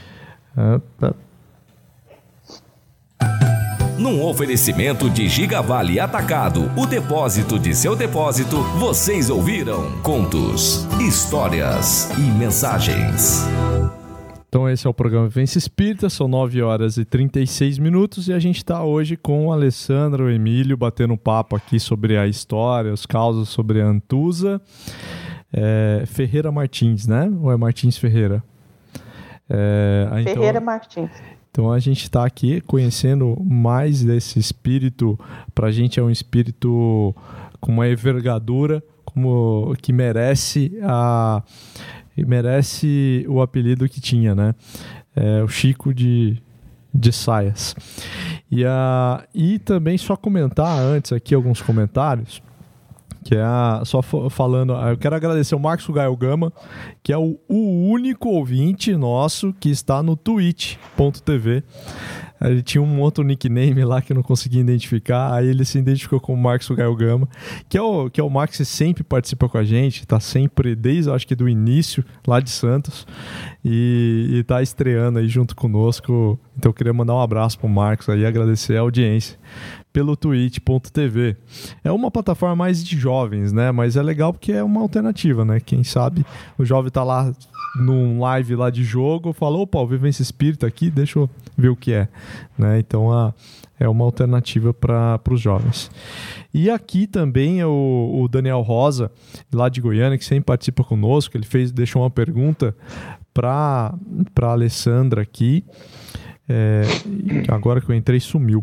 Num oferecimento de Gigavale Atacado, o depósito de seu depósito, vocês ouviram contos, histórias e mensagens. Então esse é o programa Vivência Espírita, são nove horas e trinta e seis minutos e a gente está hoje com o Alessandro e o Emílio batendo um papo aqui sobre a história, os causos sobre a Antusa. É, Ferreira Martins, né? Ou é Martins Ferreira? É, então... Ferreira Martins. Então a gente está aqui conhecendo mais desse espírito. Para a gente é um espírito com uma envergadura como, que merece, a, merece o apelido que tinha, né? É, o Chico de, de Saias. E, a, e também só comentar antes aqui alguns comentários. Que é a, só falando, eu quero agradecer o Marcos Gaio Gama, que é o, o único ouvinte nosso que está no twitch ponto t v. Ele tinha um outro nickname lá que eu não conseguia identificar, aí ele se identificou como Marcos Gaio Gama, que é o, que é o Marcos que sempre participa com a gente, está sempre, desde acho que do início, lá de Santos, e está estreando aí junto conosco. Então eu queria mandar um abraço pro Marcos aí e agradecer a audiência pelo twitch ponto t v. É uma plataforma mais de jovens, né? Mas é legal porque é uma alternativa, né? Quem sabe o jovem tá lá num live lá de jogo, falou, opa, o Vivência Espírita aqui, deixa eu ver o que é, né? Então a, é uma alternativa para os jovens. E aqui também é o, o Daniel Rosa, lá de Goiânia, que sempre participa conosco, ele fez, deixou uma pergunta para para Alessandra aqui, é, agora que eu entrei sumiu.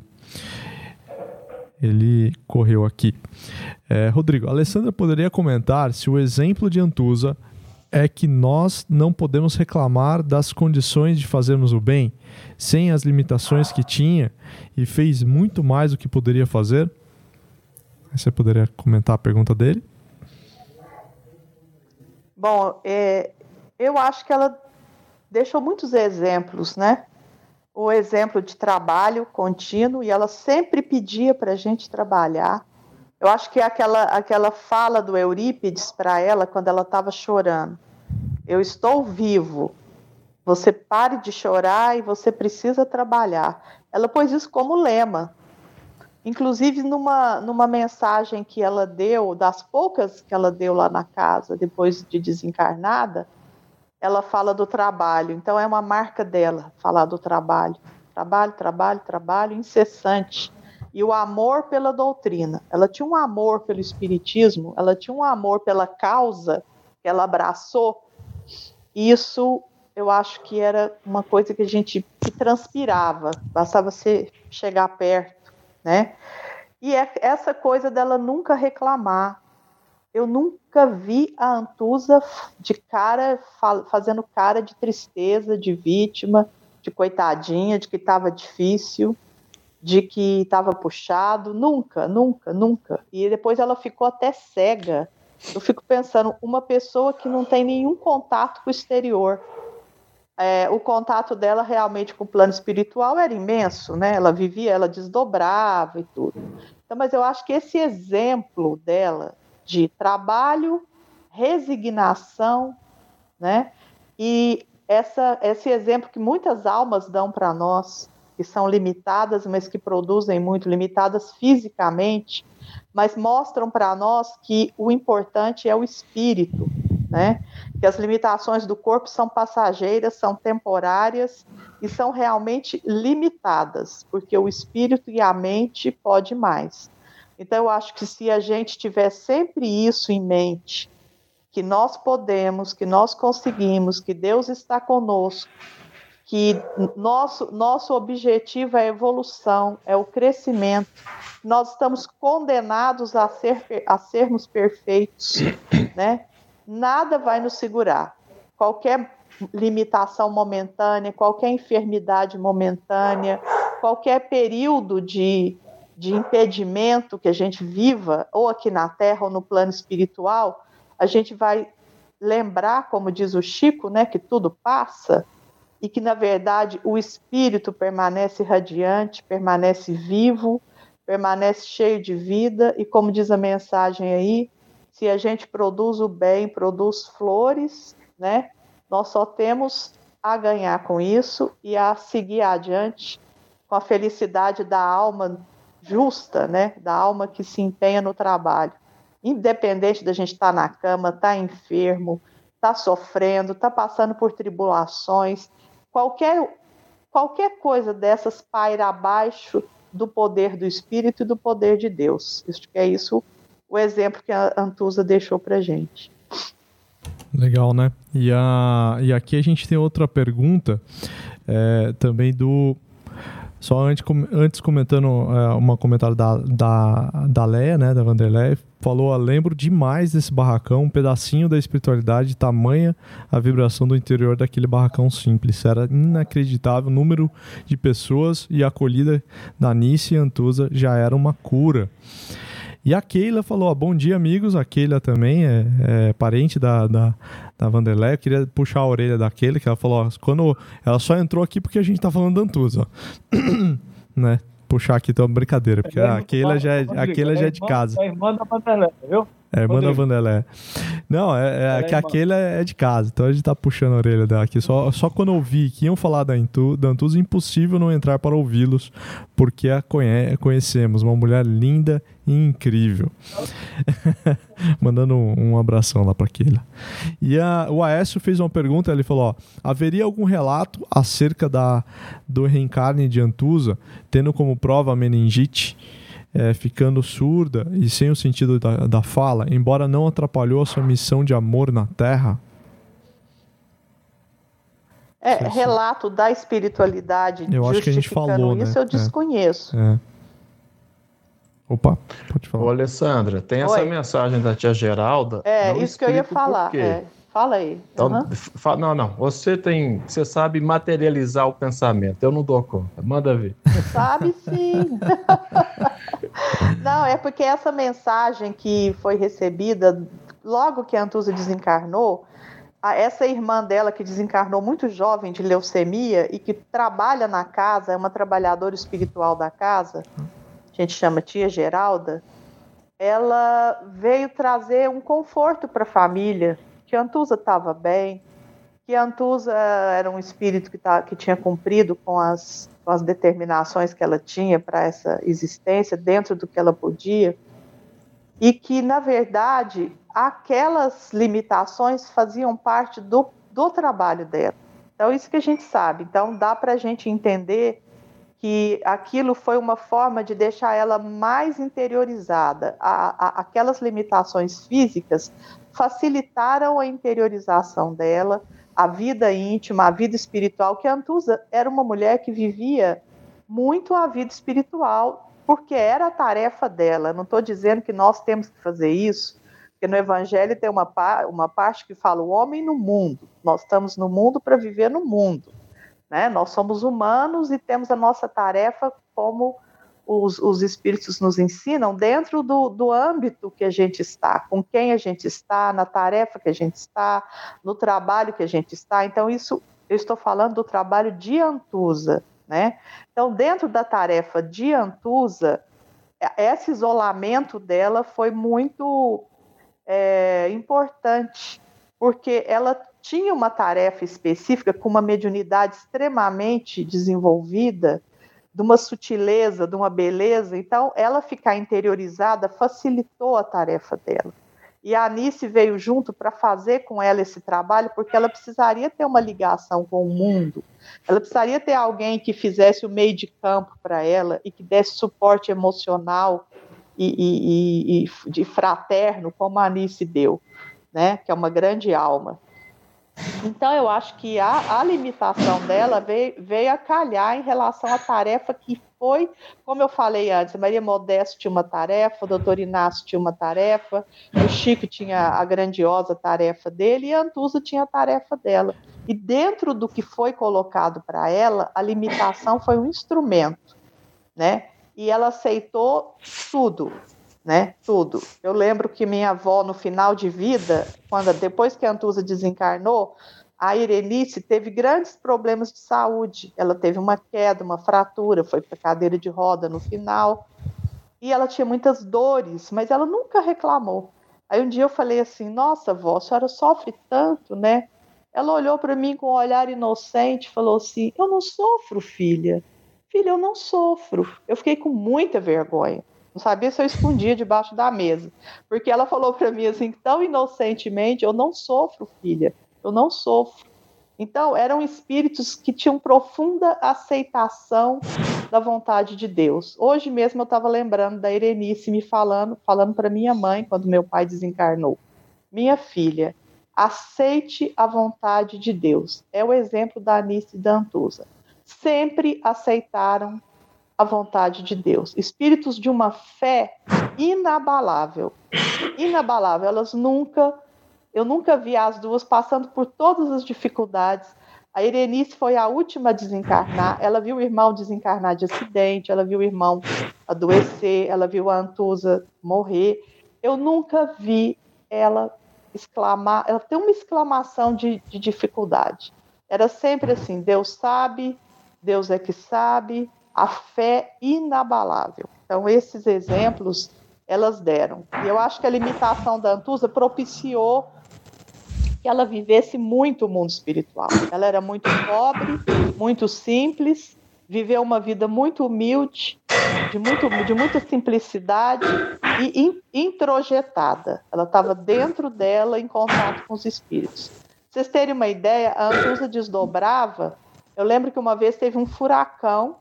Ele correu aqui. É, Rodrigo, a Alessandra poderia comentar se o exemplo de Antusa é que nós não podemos reclamar das condições de fazermos o bem, sem as limitações que tinha, e fez muito mais do que poderia fazer? Você poderia comentar a pergunta dele? Bom, é, eu acho que ela deixou muitos exemplos, né? o exemplo de trabalho contínuo, e ela sempre pedia para a gente trabalhar. Eu acho que é aquela, aquela fala do Eurípides para ela, quando ela estava chorando. Eu estou vivo, você pare de chorar e você precisa trabalhar. Ela pôs isso como lema. Inclusive, numa, numa mensagem que ela deu, das poucas que ela deu lá na casa, depois de desencarnada, ela fala do trabalho. Então, é uma marca dela, falar do trabalho. Trabalho, trabalho, trabalho, incessante. E o amor pela doutrina. Ela tinha um amor pelo espiritismo, ela tinha um amor pela causa que ela abraçou. E isso, eu acho que era uma coisa que a gente que transpirava. Bastava você chegar perto, né? E é essa coisa dela nunca reclamar. Eu nunca vi a Antusa de cara, fazendo cara de tristeza, de vítima, de coitadinha, de que estava difícil, de que estava puxado. Nunca, nunca, nunca. E depois ela ficou até cega. Eu fico pensando, uma pessoa que não tem nenhum contato com o exterior. É, o contato dela realmente com o plano espiritual era imenso, né? Ela vivia, ela desdobrava e tudo. Então, mas eu acho que esse exemplo dela de trabalho, resignação, né? E essa, esse exemplo que muitas almas dão para nós, que são limitadas, mas que produzem muito, limitadas fisicamente, mas mostram para nós que o importante é o espírito, né? Que as limitações do corpo são passageiras, são temporárias e são realmente limitadas, porque o espírito e a mente pode mais. Então, eu acho que se a gente tiver sempre isso em mente, que nós podemos, que nós conseguimos, que Deus está conosco, que nosso, nosso objetivo é a evolução, é o crescimento, nós estamos condenados a, ser, a sermos perfeitos, né? Nada vai nos segurar. Qualquer limitação momentânea, qualquer enfermidade momentânea, qualquer período de de impedimento que a gente viva, ou aqui na Terra, ou no plano espiritual, a gente vai lembrar, como diz o Chico, né, que tudo passa, e que, na verdade, o espírito permanece radiante, permanece vivo, permanece cheio de vida, e como diz a mensagem aí, se a gente produz o bem, produz flores, né, nós só temos a ganhar com isso e a seguir adiante com a felicidade da alma justa, né, da alma que se empenha no trabalho. Independente da gente estar na cama, estar enfermo, estar sofrendo, estar passando por tribulações, qualquer, qualquer coisa dessas paira abaixo do poder do Espírito e do poder de Deus. Acho que é isso o exemplo que a Antusa deixou para a gente. Legal, né? E, a, e aqui a gente tem outra pergunta, é, também do... Só antes, antes comentando uh, um comentário da, da, da Leia, né, da Vanderlei, falou, lembro demais desse barracão, um pedacinho da espiritualidade, tamanha a vibração do interior daquele barracão simples. Era inacreditável o número de pessoas e a acolhida da Nice e Antusa já era uma cura. E a Keila falou, ó, bom dia, amigos. A Keila também é, é parente da, da, da Vanderlei. Eu queria puxar a orelha da Keila, que ela falou, ó, quando ela só entrou aqui porque a gente tá falando da Antusa, né? Puxar aqui, então, brincadeira, porque é, a Keila já é, a Keila já é de casa. É irmã da Vanderlei, viu? É irmã da Vanderlei. Não, é, é que a Keila é de casa, então a gente tá puxando a orelha dela aqui. Só, só quando eu vi que iam falar da, Intu, da Antusa, impossível não entrar para ouvi-los, porque a conhe, conhecemos, uma mulher linda e incrível. Mandando um, um abração lá para Keila. E a, o Aécio fez uma pergunta, ele falou, ó, haveria algum relato acerca da, do reencarne de Antusa, tendo como prova a meningite, É, ficando surda e sem o sentido da, da fala, embora não atrapalhou a sua missão de amor na Terra? É, relato da espiritualidade eu acho que a gente falou, isso, né? eu desconheço. É. É. Opa, pode falar. Ô, Alessandra, tem essa Oi. mensagem da tia Geralda. É, isso que eu ia falar. É. Fala aí. Então, uhum. fa- não, não. Você tem, você sabe materializar o pensamento. Eu não dou conta. Manda ver. Sabe sim. Não, é porque essa mensagem que foi recebida logo que a Antusa desencarnou, a essa irmã dela, que desencarnou muito jovem de leucemia e que trabalha na casa, é uma trabalhadora espiritual da casa, a gente chama tia Geralda, ela veio trazer um conforto para a família, que a Antusa estava bem, que a Antusa era um espírito que, tá, que tinha cumprido com as, com as determinações que ela tinha para essa existência, dentro do que ela podia, e que, na verdade, aquelas limitações faziam parte do, do trabalho dela. Então, isso que a gente sabe. Então, dá para a gente entender que aquilo foi uma forma de deixar ela mais interiorizada. A, a, aquelas limitações físicas facilitaram a interiorização dela, a vida íntima, a vida espiritual, que a Antusa era uma mulher que vivia muito a vida espiritual, porque era a tarefa dela. Não estou dizendo que nós temos que fazer isso, porque no Evangelho tem uma, uma parte que fala o homem no mundo. Nós estamos no mundo para viver no mundo. Né? Nós somos humanos e temos a nossa tarefa, como os, os espíritos nos ensinam, dentro do, do âmbito que a gente está, com quem a gente está, na tarefa que a gente está, no trabalho que a gente está. Então, isso eu estou falando do trabalho de Antusa. Né? Então, dentro da tarefa de Antusa, esse isolamento dela foi muito é, importante, porque ela tinha uma tarefa específica, com uma mediunidade extremamente desenvolvida, de uma sutileza, de uma beleza. Então, ela ficar interiorizada facilitou a tarefa dela. E a Anice veio junto para fazer com ela esse trabalho, porque ela precisaria ter uma ligação com o mundo, ela precisaria ter alguém que fizesse o meio de campo para ela e que desse suporte emocional e, e, e, e de fraterno, como a Anice deu, né? Que é uma grande alma. Então, eu acho que a, a limitação dela veio, veio a calhar em relação à tarefa que foi, como eu falei antes, a Maria Modesto tinha uma tarefa, o doutor Inácio tinha uma tarefa, o Chico tinha a grandiosa tarefa dele e a Antusa tinha a tarefa dela. E dentro do que foi colocado para ela, a limitação foi um instrumento, né? E ela aceitou tudo. Né, tudo. Eu lembro que minha avó, no final de vida, quando, depois que a Antusa desencarnou, a Irenice teve grandes problemas de saúde. Ela teve uma queda, uma fratura, foi para cadeira de roda no final, e ela tinha muitas dores, mas ela nunca reclamou. Aí um dia eu falei assim, nossa, vó, a senhora sofre tanto, né? Ela olhou para mim com um olhar inocente e falou assim, eu não sofro, filha. Filha, eu não sofro. Eu fiquei com muita vergonha. Não sabia se eu escondia debaixo da mesa. Porque ela falou para mim assim, tão inocentemente, eu não sofro, filha, eu não sofro. Então, eram espíritos que tinham profunda aceitação da vontade de Deus. Hoje mesmo eu estava lembrando da Irenice me falando, falando para minha mãe, quando meu pai desencarnou. Minha filha, aceite a vontade de Deus. É o exemplo da Anice e da Antusa. Sempre aceitaram a vontade de Deus. Espíritos de uma fé inabalável. Inabalável. Elas nunca, eu nunca vi as duas passando por todas as dificuldades. A Irenice foi a última a desencarnar. Ela viu o irmão desencarnar de acidente, ela viu o irmão adoecer, ela viu a Antusa morrer. Eu nunca vi ela exclamar, ela tem uma exclamação de, de dificuldade. Era sempre assim, Deus sabe, Deus é que sabe, a fé inabalável. Então, esses exemplos, elas deram. E eu acho que a limitação da Antusa propiciou que ela vivesse muito o mundo espiritual. Ela era muito pobre, muito simples, viveu uma vida muito humilde, de, muito, de muita simplicidade e in, introjetada. Ela estava dentro dela, em contato com os espíritos. Pra vocês terem uma ideia, a Antusa desdobrava. Eu lembro que uma vez teve um furacão,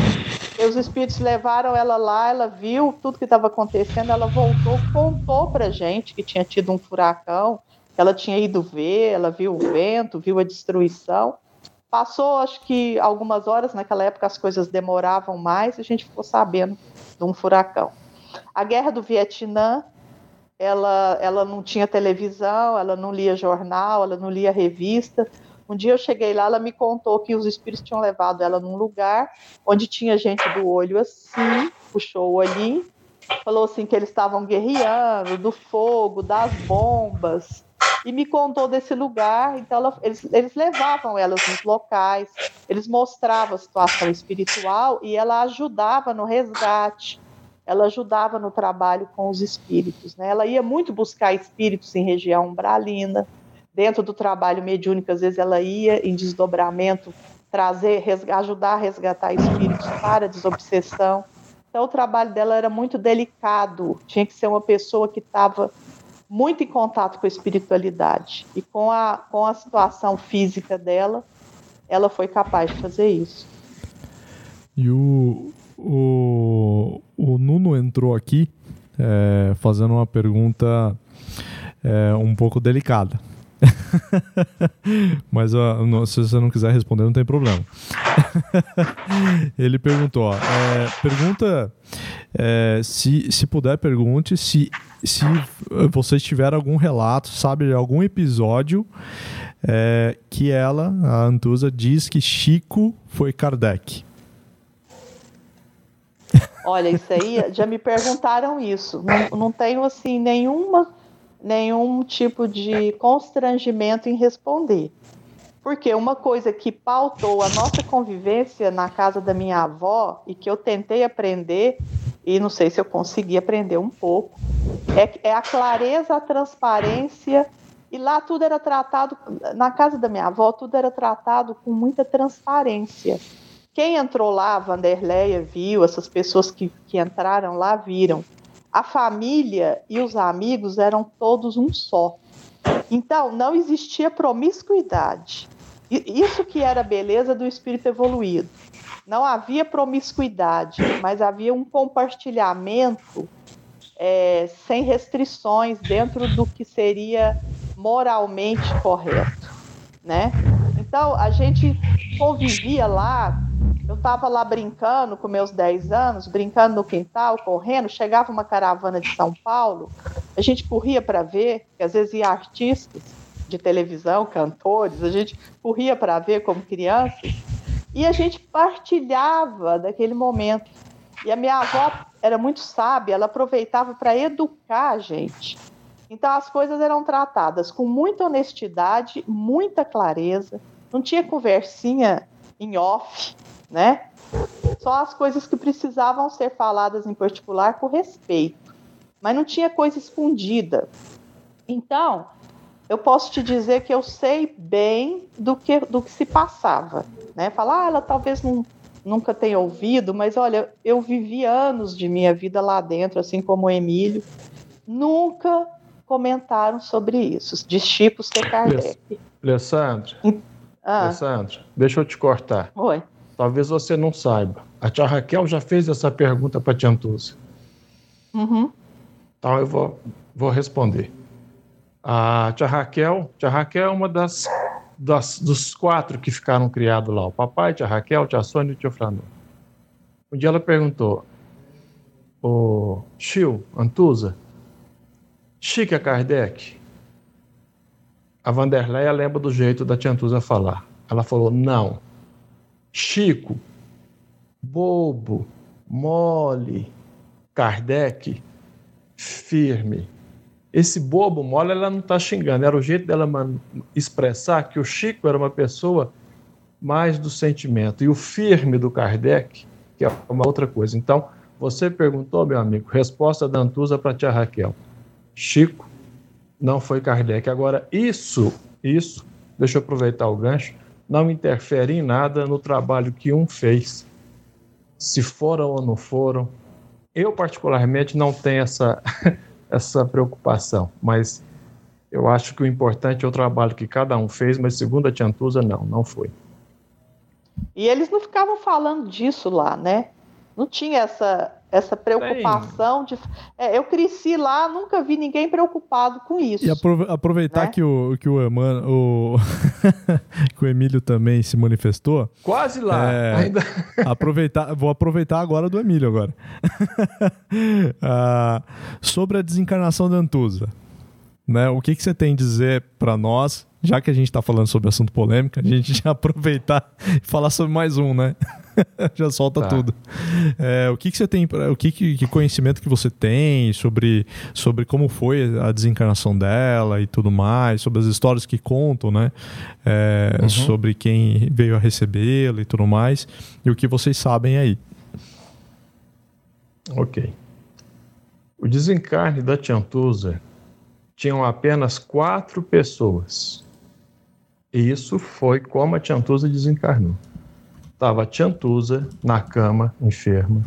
e os espíritos levaram ela lá, ela viu tudo que estava acontecendo, ela voltou, contou para a gente que tinha tido um furacão, que ela tinha ido ver, ela viu o vento, viu a destruição. Passou, acho que algumas horas, naquela época as coisas demoravam mais, a gente ficou sabendo de um furacão. A Guerra do Vietnã, ela, ela não tinha televisão, ela não lia jornal, ela não lia revista. Um dia eu cheguei lá, ela me contou que os espíritos tinham levado ela num lugar onde tinha gente do olho assim, puxou o olhinho, falou assim que eles estavam guerreando, do fogo, das bombas, e me contou desse lugar. Então ela, eles, eles levavam elas nos locais, eles mostravam a situação espiritual e ela ajudava no resgate, ela ajudava no trabalho com os espíritos, né? Ela ia muito buscar espíritos em região umbralina. Dentro do trabalho mediúnico, às vezes ela ia em desdobramento trazer, resga- ajudar a resgatar espíritos para a desobsessão. Então o trabalho dela era muito delicado, tinha que ser uma pessoa que estava muito em contato com a espiritualidade. E com a, com a situação física dela, ela foi capaz de fazer isso. E o, o, o Nuno entrou aqui é, fazendo uma pergunta é, um pouco delicada. Mas uh, não, se você não quiser responder, não tem problema. Ele perguntou: ó, é, pergunta é, se, se puder, pergunte se, se vocês tiveram algum relato, sabe, de algum episódio é, que ela, a Antusa, diz que Chico foi Kardec. Olha, isso aí, já me perguntaram isso. Não, não tenho assim nenhuma nenhum tipo de constrangimento em responder. Porque uma coisa que pautou a nossa convivência na casa da minha avó e que eu tentei aprender, e não sei se eu consegui aprender um pouco, é, é a clareza, a transparência, e lá tudo era tratado, na casa da minha avó, tudo era tratado com muita transparência. Quem entrou lá, a Vanderleia viu, essas pessoas que, que entraram lá viram. A família e os amigos eram todos um só. Então, não existia promiscuidade. Isso que era a beleza do espírito evoluído. Não havia promiscuidade, mas havia um compartilhamento é, sem restrições dentro do que seria moralmente correto, né? Então, a gente convivia lá. Eu estava lá brincando com meus dez anos, brincando no quintal, correndo, chegava uma caravana de São Paulo, a gente corria para ver, que às vezes ia artistas de televisão, cantores, a gente corria para ver como crianças, e a gente partilhava daquele momento. E a minha avó era muito sábia, ela aproveitava para educar a gente. Então as coisas eram tratadas com muita honestidade, muita clareza, não tinha conversinha em off, né? Só as coisas que precisavam ser faladas em particular com respeito, mas não tinha coisa escondida. Então, eu posso te dizer que eu sei bem do que, do que se passava, né? Falar, ah, ela talvez não, nunca tenha ouvido, mas olha, eu vivi anos de minha vida lá dentro, assim como o Emílio, nunca comentaram sobre isso, de Chico ser Kardec. Alessandra, ah. Alessandra, deixa eu te cortar. Oi. Talvez você não saiba. A tia Raquel já fez essa pergunta para a tia Antusa. Uhum. Então eu vou, vou responder. A tia Raquel, tia Raquel é uma das, das dos quatro que ficaram criados lá. O papai, tia Raquel, tia Sônia e o tio Fernando. Um dia ela perguntou: ô tio, Antusa, Chico é Kardec? A Vanderleia lembra do jeito da tia Antusa falar. Ela falou: não. Chico, bobo, mole, Kardec, firme. Esse bobo, mole, ela não está xingando. Era o jeito dela expressar que o Chico era uma pessoa mais do sentimento. E o firme do Kardec, que é uma outra coisa. Então, você perguntou, meu amigo, resposta da Antusa para a tia Raquel. Chico não foi Kardec. Agora, isso, isso, deixa eu aproveitar o gancho, não interfere em nada no trabalho que um fez. Se foram ou não foram. Eu, particularmente, não tenho essa, essa preocupação, mas eu acho que o importante é o trabalho que cada um fez, mas segundo a tia Antusa, não, não foi. E eles não ficavam falando disso lá, né? Não tinha essa, essa preocupação de... É, eu cresci lá, nunca vi ninguém preocupado com isso. E aprove- aproveitar, né? que o, que o, Eman, o... que o Emílio também se manifestou. Quase lá. É, ainda... aproveitar, vou aproveitar agora do Emílio agora. ah, sobre a desencarnação da Antusa. Né? O que, que você tem a dizer para nós, já que a gente está falando sobre assunto polêmico, a gente já aproveitar e falar sobre mais um, né? Já solta Tá. tudo. É, o que, que você tem, pra- o que, que, que conhecimento que você tem sobre, sobre como foi a desencarnação dela e tudo mais, sobre as histórias que contam, né? É, Uhum. sobre quem veio a recebê-la e tudo mais, e o que vocês sabem aí. Ok. O desencarne da Tia Antusa tinham apenas quatro pessoas. E isso foi como a Tia Antusa desencarnou. Estava a Tia Antusa na cama, enferma.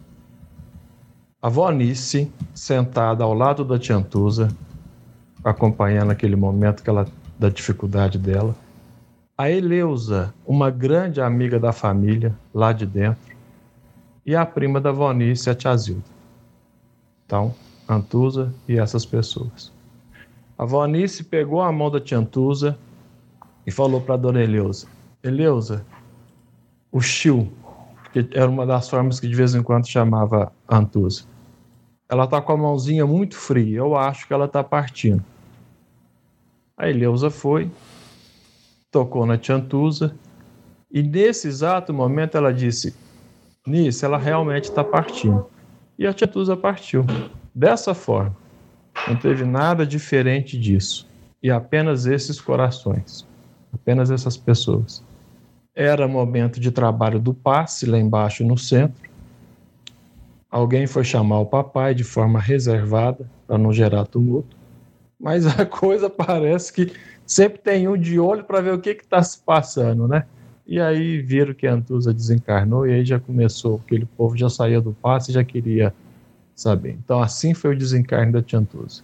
A Vonice sentada ao lado da Tia Antusa, acompanhando aquele momento que ela, da dificuldade dela. A Eleusa, uma grande amiga da família, lá de dentro. E a prima da Vonice, a Tia Zilda. Então, Antusa e essas pessoas. A Vonice pegou a mão da Tia Antusa e falou para a Dona Eleusa: Eleusa, o Chiu, que era uma das formas que de vez em quando chamava Antusa, ela está com a mãozinha muito fria, eu acho que ela está partindo. A Eleusa foi, tocou na Tia Antusa e nesse exato momento ela disse: Nisso, ela realmente está partindo. E a Tia Antusa partiu. Dessa forma. Não teve nada diferente disso. E apenas esses corações. Apenas essas pessoas. Era momento de trabalho do passe lá embaixo no centro. Alguém foi chamar o papai de forma reservada para não gerar tumulto. Mas a coisa parece que sempre tem um de olho para ver o que está se passando, né? E aí viram que a Antusa desencarnou e aí já começou, aquele povo já saía do passe e já queria saber. Então assim foi o desencarne da Tia Antusa.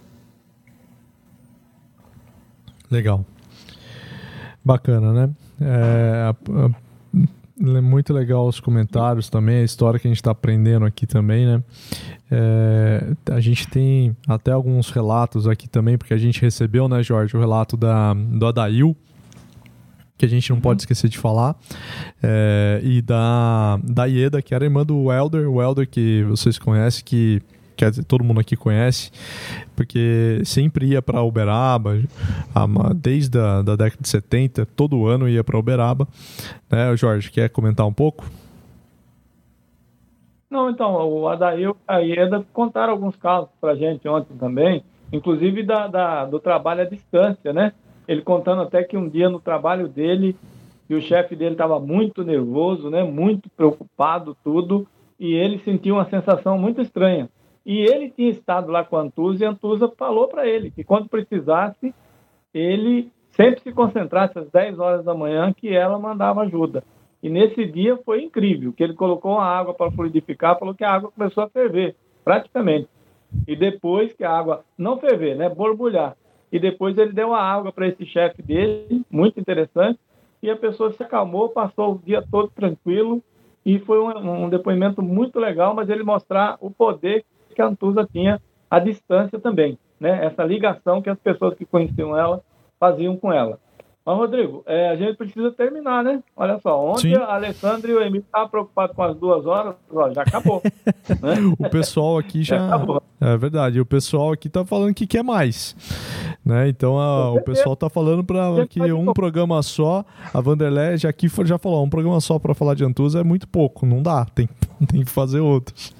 Legal. Bacana, né? É, a- a- é muito legal os comentários também, a história que a gente está aprendendo aqui também, né? É, a gente tem até alguns relatos aqui também, porque a gente recebeu, né, Jorge, o relato da, do Adail, que a gente não pode esquecer de falar, é, e da, da Ieda, que era irmã do Welder, o Welder que vocês conhecem, que quer dizer, todo mundo aqui conhece, porque sempre ia para Uberaba, a- desde a da década de setenta, todo ano ia para Uberaba. Né, Jorge, quer comentar um pouco? Não, então, o Adail e a Ieda contaram alguns casos para a gente ontem também, inclusive da, da- do trabalho à distância, né? Ele contando até que um dia no trabalho dele, e o chefe dele estava muito nervoso, né? Muito preocupado, tudo, e ele sentiu uma sensação muito estranha. E ele tinha estado lá com a Antusa, e a Antusa falou para ele que quando precisasse, ele sempre se concentrasse às dez horas da manhã, que ela mandava ajuda. E nesse dia foi incrível, que ele colocou a água para fluidificar, falou que a água começou a ferver, praticamente. E depois que a água, não ferver, né, borbulhar. E depois ele deu a água para esse chefe dele, muito interessante, e a pessoa se acalmou, passou o dia todo tranquilo, e foi um, um depoimento muito legal, mas ele mostrar o poder que a Antusa tinha à distância também, né, essa ligação que as pessoas que conheciam ela faziam com ela. Mas, Rodrigo, é, a gente precisa terminar, né? Olha só, ontem Sim. a Alessandra e o Emílio estavam preocupados com as duas horas, ó, já acabou. Né? O pessoal aqui já... Já acabou. É verdade, o pessoal aqui tá falando que quer mais. Né? Então a- o pessoal tá falando para que um programa só, a Vanderlei já aqui fa- já falou, um programa só para falar de Antusa é muito pouco, não dá, tem, tem que fazer outros.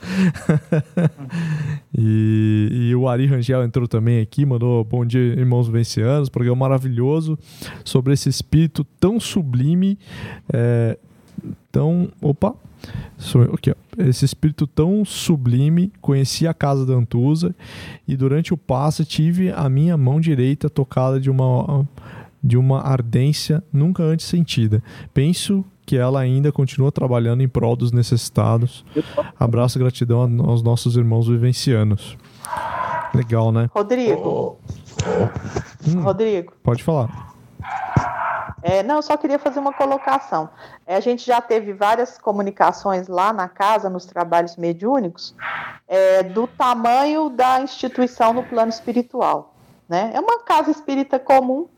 e, e o Ari Rangel entrou também aqui, mandou bom dia, irmãos vivencianos, programa maravilhoso sobre esse espírito tão sublime, é, tão... Opa! Sou eu aqui, ó. Esse espírito tão sublime, conheci a casa da Antusa e durante o passe tive a minha mão direita tocada de uma, de uma ardência nunca antes sentida. Penso que ela ainda continua trabalhando em prol dos necessitados. Abraço e gratidão aos nossos irmãos vivencianos. Legal, né? Rodrigo, Hum, Rodrigo, pode falar. é, não, eu só queria fazer uma colocação. É, a gente já teve várias comunicações lá na casa, nos trabalhos mediúnicos, é, do tamanho da instituição no plano espiritual. Né? É uma casa espírita comum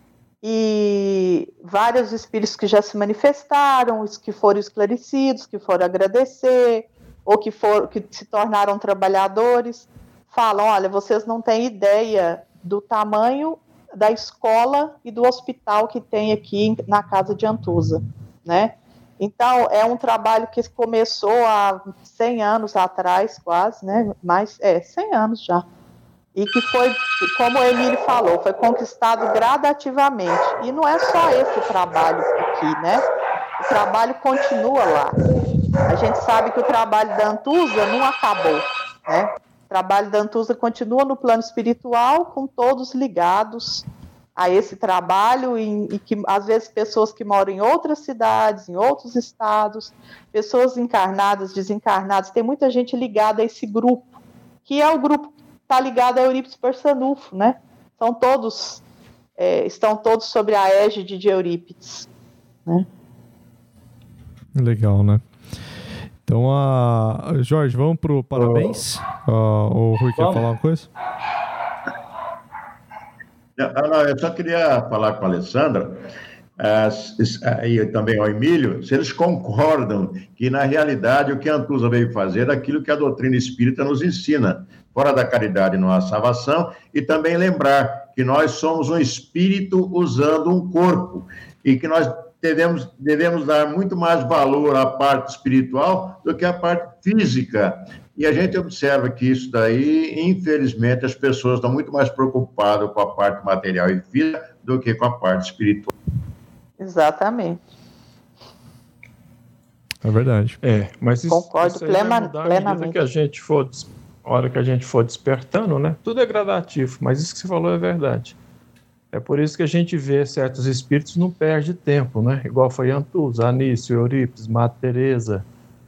e vários espíritos que já se manifestaram, os que foram esclarecidos, que foram agradecer, ou que, foram, que se tornaram trabalhadores, falam, olha, vocês não têm ideia do tamanho da escola e do hospital que tem aqui na casa de Antusa, né? Então, é um trabalho que começou há cem anos atrás, quase, né? Mais, é, cem anos já. E que foi, como o Emílio falou, foi conquistado gradativamente. E não é só esse trabalho aqui, né? O trabalho continua lá. A gente sabe que o trabalho da Antusa não acabou, né? O trabalho da Antusa continua no plano espiritual, com todos ligados a esse trabalho, e, e que às vezes pessoas que moram em outras cidades, em outros estados, pessoas encarnadas, desencarnadas, tem muita gente ligada a esse grupo, que é o grupo que está ligado a Eurípides Barçanufo, né? São todos, é, estão todos sobre a égide de Eurípides, né? Legal, né? Então, a uh, Jorge, vamos pro parabéns? Uh, o Rui quer falar uma coisa? Não, eu só queria falar com a Alessandra uh, e também ao Emílio, se eles concordam que, na realidade, o que a Antusa veio fazer é aquilo que a doutrina espírita nos ensina. Fora da caridade não há salvação, e também lembrar que nós somos um espírito usando um corpo, e que nós devemos, devemos dar muito mais valor à parte espiritual do que à parte física. E a gente observa que isso daí, infelizmente, as pessoas estão muito mais preocupadas com a parte material e física do que com a parte espiritual. Exatamente. É verdade. É, mas isso, Concordo isso aí vai plena, mudar à plenamente. medida que a gente for, a hora que a gente for despertando, né? Tudo é gradativo, mas isso que você falou é verdade. É por isso que a gente vê certos espíritos não perde tempo, né? Igual foi Antusa, Anísio, Eurípides, Madre Teresa.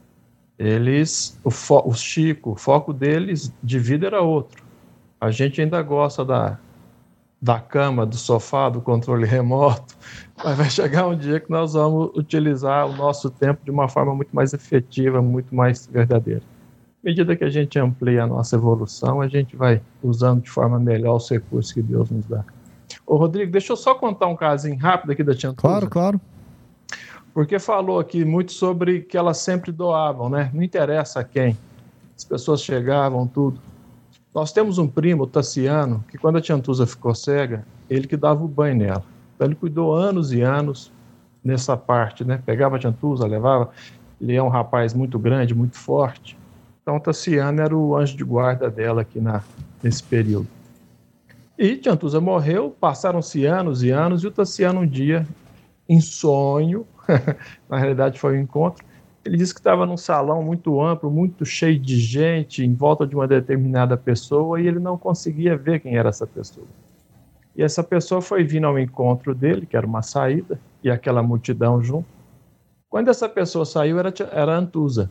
Eles, o, fo, o Chico, o foco deles de vida era outro. A gente ainda gosta da, da cama, do sofá, do controle remoto, mas vai chegar um dia que nós vamos utilizar o nosso tempo de uma forma muito mais efetiva, muito mais verdadeira. À medida que a gente amplia a nossa evolução, a gente vai usando de forma melhor os recursos que Deus nos dá. Ô, Rodrigo, deixa eu só contar um casinho rápido aqui da Tia Antusa. Claro, claro. Porque falou aqui muito sobre que elas sempre doavam, né? Não interessa a quem. As pessoas chegavam, tudo. Nós temos um primo, o Tassiano, que quando a Tia Antusa ficou cega, ele que dava o banho nela. Então ele cuidou anos e anos nessa parte, né? Pegava a Tia Antusa, levava. Ele é um rapaz muito grande, muito forte. Então o Tassiano era o anjo de guarda dela aqui na, nesse período. E Tia Antusa morreu, passaram-se anos e anos, e o Tassiano um dia, em sonho, na realidade foi um encontro, ele disse que estava num salão muito amplo, muito cheio de gente, em volta de uma determinada pessoa, e ele não conseguia ver quem era essa pessoa. E essa pessoa foi vindo ao encontro dele, que era uma saída, e aquela multidão junto. Quando essa pessoa saiu, era, era a Antusa.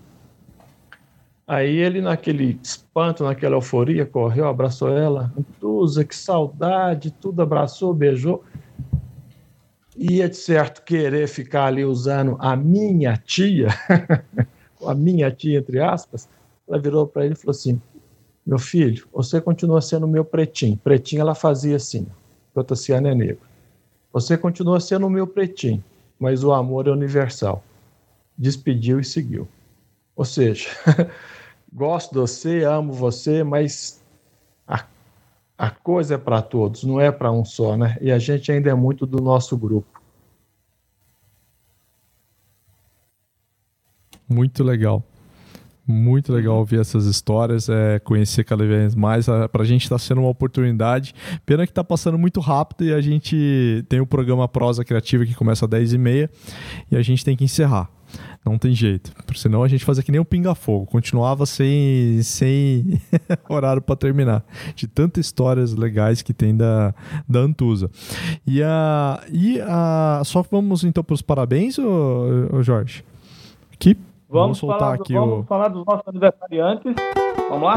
Aí ele, naquele espanto, naquela euforia, correu, abraçou ela. Antusa, que saudade, tudo abraçou, beijou. Ia, de certo, querer ficar ali usando a minha tia, a minha tia, entre aspas. Ela virou para ele e falou assim, meu filho, você continua sendo meu pretinho. Pretinho ela fazia assim, o Tassiano é negro. Você continua sendo o meu pretinho, mas o amor é universal. Despediu e seguiu. Ou seja, gosto de você, amo você, mas a, a coisa é para todos, não é para um só, né? E a gente ainda é muito do nosso grupo. Muito legal. Muito legal ouvir essas histórias, é, conhecer cada vez mais. Para a gente está sendo uma oportunidade. Pena que está passando muito rápido e a gente tem o programa Prosa Criativa que começa às dez e meia e a gente tem que encerrar. Não tem jeito, porque senão a gente fazia que nem o pinga-fogo, continuava sem, sem horário para terminar, de tantas histórias legais que tem da, da Antusa. E, a, e a, só vamos então para os parabéns, ô, ô Jorge? Aqui, vamos, vamos soltar falar do, aqui vamos o... falar dos nossos aniversariantes. Vamos lá?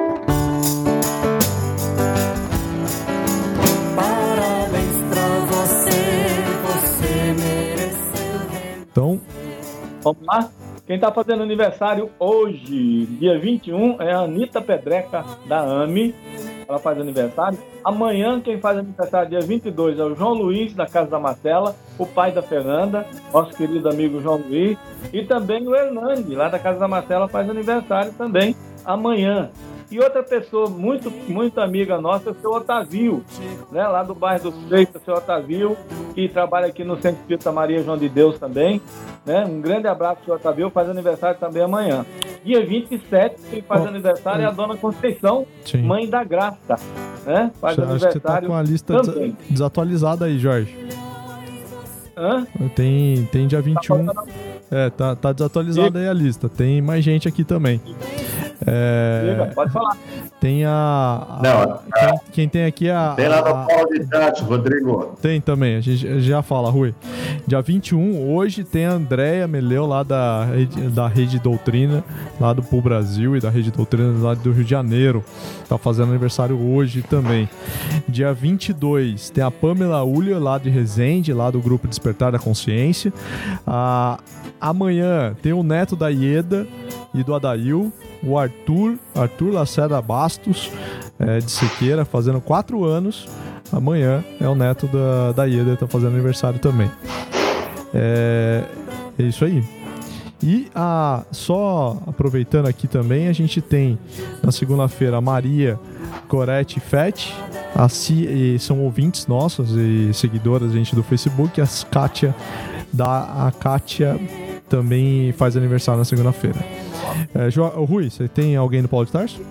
Parabéns pra você, você mereceu. Então, vamos lá? Quem está fazendo aniversário hoje, dia vinte e um, é a Anitta Pedreca, da A M I. Ela faz aniversário. Amanhã, quem faz aniversário, dia vinte e dois, é o João Luiz, da Casa da Marcela, o pai da Fernanda, nosso querido amigo João Luiz. E também o Hernani, lá da Casa da Marcela, faz aniversário também amanhã. E outra pessoa muito, muito amiga nossa é o seu Otávio, né? Lá do bairro do Seito, o seu Otávio, que trabalha aqui no Centro Espírita Maria João de Deus também, né? Um grande abraço para o seu Otávio, faz aniversário também amanhã. Dia vinte e sete, quem faz oh, aniversário é a Dona Conceição, sim. Mãe da Graça, né? Faz Acho aniversário que você tá com a lista também. Desatualizada aí, Jorge. Hã? Tem, tem dia vinte e um. Tá é, tá, tá desatualizada aí a lista. Tem mais gente aqui também. É... Diga, pode falar. Tem a. a Não, quem, quem tem aqui a. Tem lá no a, Paulo de Tati, Rodrigo. Tem também, a gente já fala, Rui. Dia vinte e um, hoje tem a Andréia Meleu, lá da, da Rede Doutrina, lá do Pool Brasil e da Rede Doutrina lá do Rio de Janeiro. Tá fazendo aniversário hoje também. Dia vinte e dois, tem a Pamela Ulha, lá de Resende, lá do Grupo Despertar da Consciência. Ah, amanhã tem o neto da Ieda e do Adail, o Arthur, Arthur Lacerda Bastos, é, de Siqueira, fazendo quatro anos. Amanhã é o neto da, da Ieda, tá fazendo aniversário também. É, é isso aí. E a, só aproveitando aqui também, a gente tem na segunda-feira a Maria Gorete Fett, a C, são ouvintes nossos e seguidoras, gente, do Facebook. A Kátia, da, a Kátia também faz aniversário na segunda-feira. É, jo, Rui, você tem alguém no Paulo de Tarso?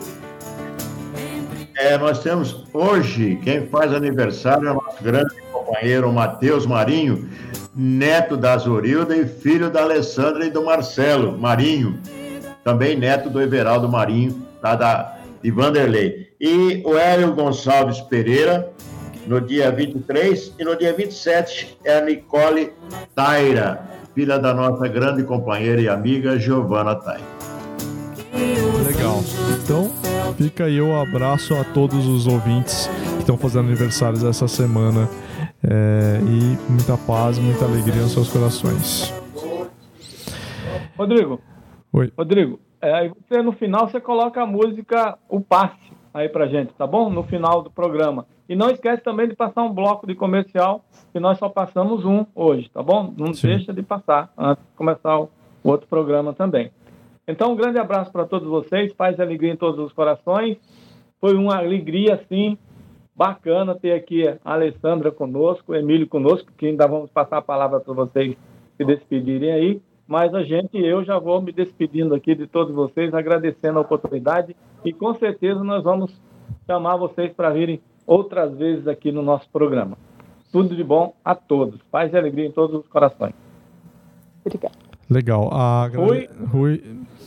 É, nós temos hoje, quem faz aniversário é o nosso grande companheiro Matheus Marinho, neto da Zorilda e filho da Alessandra e do Marcelo Marinho, também neto do Everaldo Marinho, lá da, de Vanderlei. E o Hélio Gonçalves Pereira, no dia vinte e três, e no dia vinte e sete é a Nicole Taira, filha da nossa grande companheira e amiga Giovana Taira. Legal. Então, fica aí o abraço a todos os ouvintes que estão fazendo aniversários essa semana. É, e muita paz, muita alegria nos seus corações. Rodrigo. Oi. Rodrigo, é, aí você no final você coloca a música O Passe aí pra gente, tá bom? No final do programa. E não esquece também de passar um bloco de comercial, que nós só passamos um hoje, tá bom? Não Sim. deixa de passar antes de começar o outro programa também. Então, um grande abraço para todos vocês, paz e alegria em todos os corações. Foi uma alegria, assim, bacana ter aqui a Alessandra conosco, o Emílio conosco, que ainda vamos passar a palavra para vocês se despedirem aí. Mas a gente, eu já vou me despedindo aqui de todos vocês, agradecendo a oportunidade. E com certeza nós vamos chamar vocês para virem outras vezes aqui no nosso programa. Tudo de bom a todos. Paz e alegria em todos os corações. Obrigada. Legal. A... Rui. Rui.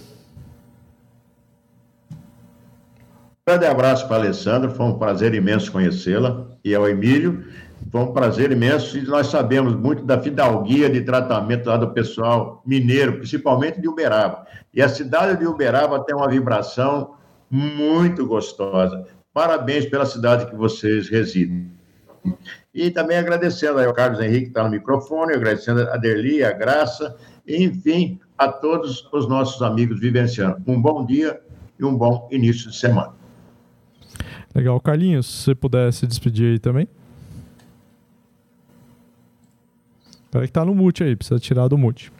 Grande abraço para a Alessandra, foi um prazer imenso conhecê-la, e ao Emílio, foi um prazer imenso, e nós sabemos muito da fidalguia de tratamento lá do pessoal mineiro, principalmente de Uberaba. E a cidade de Uberaba tem uma vibração muito gostosa. Parabéns pela cidade que vocês residem. E também agradecendo aí ao Carlos Henrique, que está no microfone, agradecendo a Derli, a Graça, e, enfim, a todos os nossos amigos vivenciando. Um bom dia e um bom início de semana. Legal. Carlinhos, se você puder se despedir aí também. Espera que tá no mute aí, precisa tirar do mute.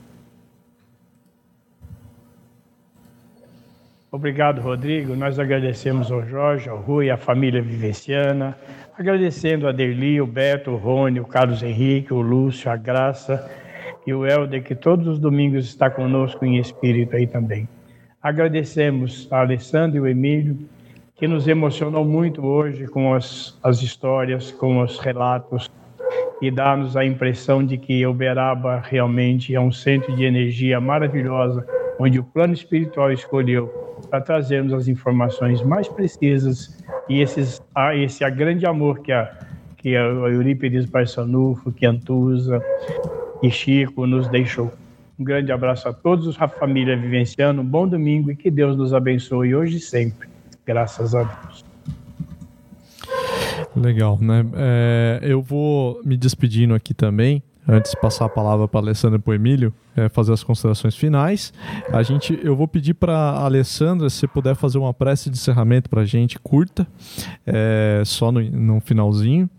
Obrigado, Rodrigo. Nós agradecemos ao Jorge, ao Rui, à família vivenciana, agradecendo a Derli, o Beto, o Rony, o Carlos Henrique, o Lúcio, a Graça e o Helder, que todos os domingos está conosco em espírito aí também. Agradecemos a Alessandra e o Emílio, que nos emocionou muito hoje com as, as histórias, com os relatos, e dá-nos a impressão de que Uberaba realmente é um centro de energia maravilhosa, onde o plano espiritual escolheu para trazermos as informações mais precisas e esses, a, esse a grande amor que a, que a Eurípides Barçanufo, que Antusa e Chico nos deixou. Um grande abraço a todos, a família vivenciando, um bom domingo e que Deus nos abençoe hoje e sempre. Graças a Deus. Legal, né? É, eu vou me despedindo aqui também. antes de passar a palavra para a Alessandra e para o Emílio, é, fazer as considerações finais, a gente, eu vou pedir para a Alessandra, se você puder fazer uma prece de encerramento para a gente, curta, é, só no, no finalzinho,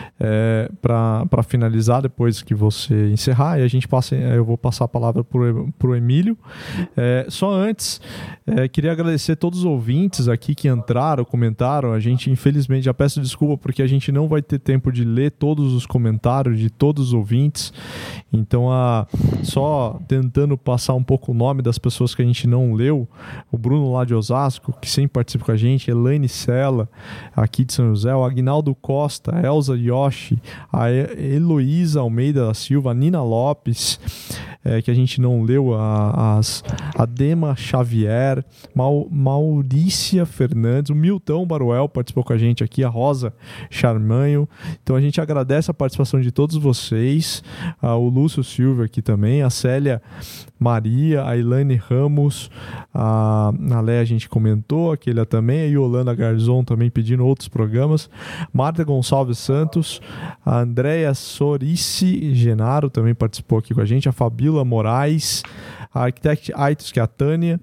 é, para finalizar, depois que você encerrar, e a gente passa, eu vou passar a palavra para o Emílio. É, só antes, é, queria agradecer a todos os ouvintes aqui que entraram, comentaram. A gente, infelizmente, já peço desculpa porque a gente não vai ter tempo de ler todos os comentários de todos os ouvintes. Então, a, só tentando passar um pouco o nome das pessoas que a gente não leu: o Bruno lá de Osasco, que sempre participa com a gente, Elaine Sela, aqui de São José, o Agnaldo Costa, a Elza Yoshi, a Heloísa Almeida da Silva, a Nina Lopes, é, que a gente não leu, a, as, a Dema Xavier, Mau, Maurícia Fernandes, o Milton Baruel participou com a gente aqui, a Rosa Charmanho. Então a gente agradece a participação de todos vocês, uh, o Lúcio Silva aqui também, a Célia Maria, a Elaine Ramos, a, a Léa a gente comentou, aquele também, a Yolanda Garzon também pedindo outros programas, Marta Gonçalves Santos, a Andréia Sorici Genaro também participou aqui com a gente, a Fabíola Moraes, a Arquitect Aitos, que é a Tânia,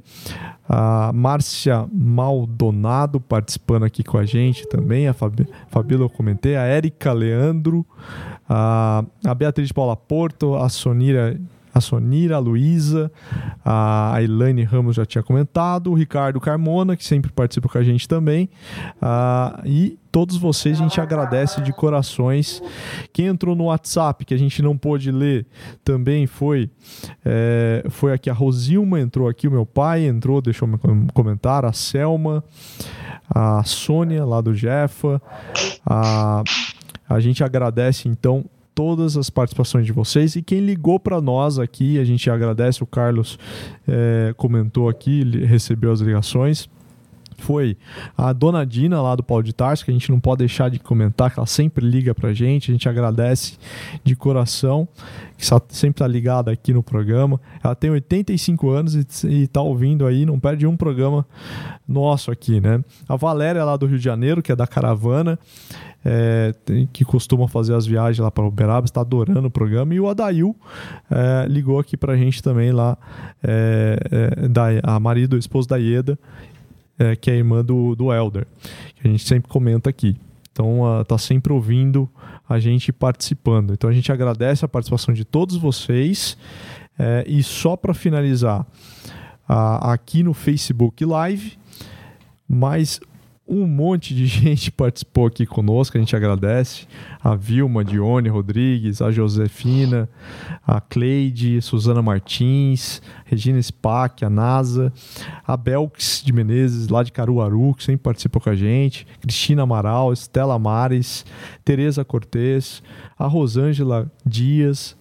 a Márcia Maldonado participando aqui com a gente também, a Fabi, Fabíola eu comentei, a Érica Leandro, a, a Beatriz Paula Porto, a Sonira a Sonira, a Luísa, a Elaine Ramos já tinha comentado, o Ricardo Carmona, que sempre participa com a gente também, uh, e todos vocês a gente agradece de corações. Quem entrou no WhatsApp, que a gente não pôde ler, também foi, é, foi aqui a Rosilma, entrou aqui, o meu pai entrou, deixou um comentário, a Selma, a Sônia, lá do Jefa, a, a gente agradece, então, todas as participações de vocês, e quem ligou para nós aqui, a gente agradece, o Carlos é, comentou aqui, ele recebeu as ligações, foi a Dona Dina lá do Pau de Tarso, que a gente não pode deixar de comentar, que ela sempre liga pra gente, a gente agradece de coração, que sempre tá ligada aqui no programa. Ela tem oitenta e cinco anos e, e tá ouvindo aí, não perde um programa nosso aqui, né? A Valéria lá do Rio de Janeiro, que é da Caravana, É, que costuma fazer as viagens lá para Uberaba, está adorando o programa, e o Adail é, ligou aqui para a gente também lá, é, é, da, a marido, o esposo da Ieda, é, que é a irmã do, do Elder, que a gente sempre comenta aqui. Então está uh, sempre ouvindo a gente participando. Então a gente agradece a participação de todos vocês, é, e só para finalizar, uh, aqui no Facebook Live, mais um monte de gente participou aqui conosco, a gente agradece. A Vilma, Dione Rodrigues, a Josefina, a Cleide, Suzana Martins, Regina Spack, a NASA, a Belks de Menezes, lá de Caruaru, que sempre participou com a gente, Cristina Amaral, Estela Mares, Tereza Cortez, a Rosângela Dias,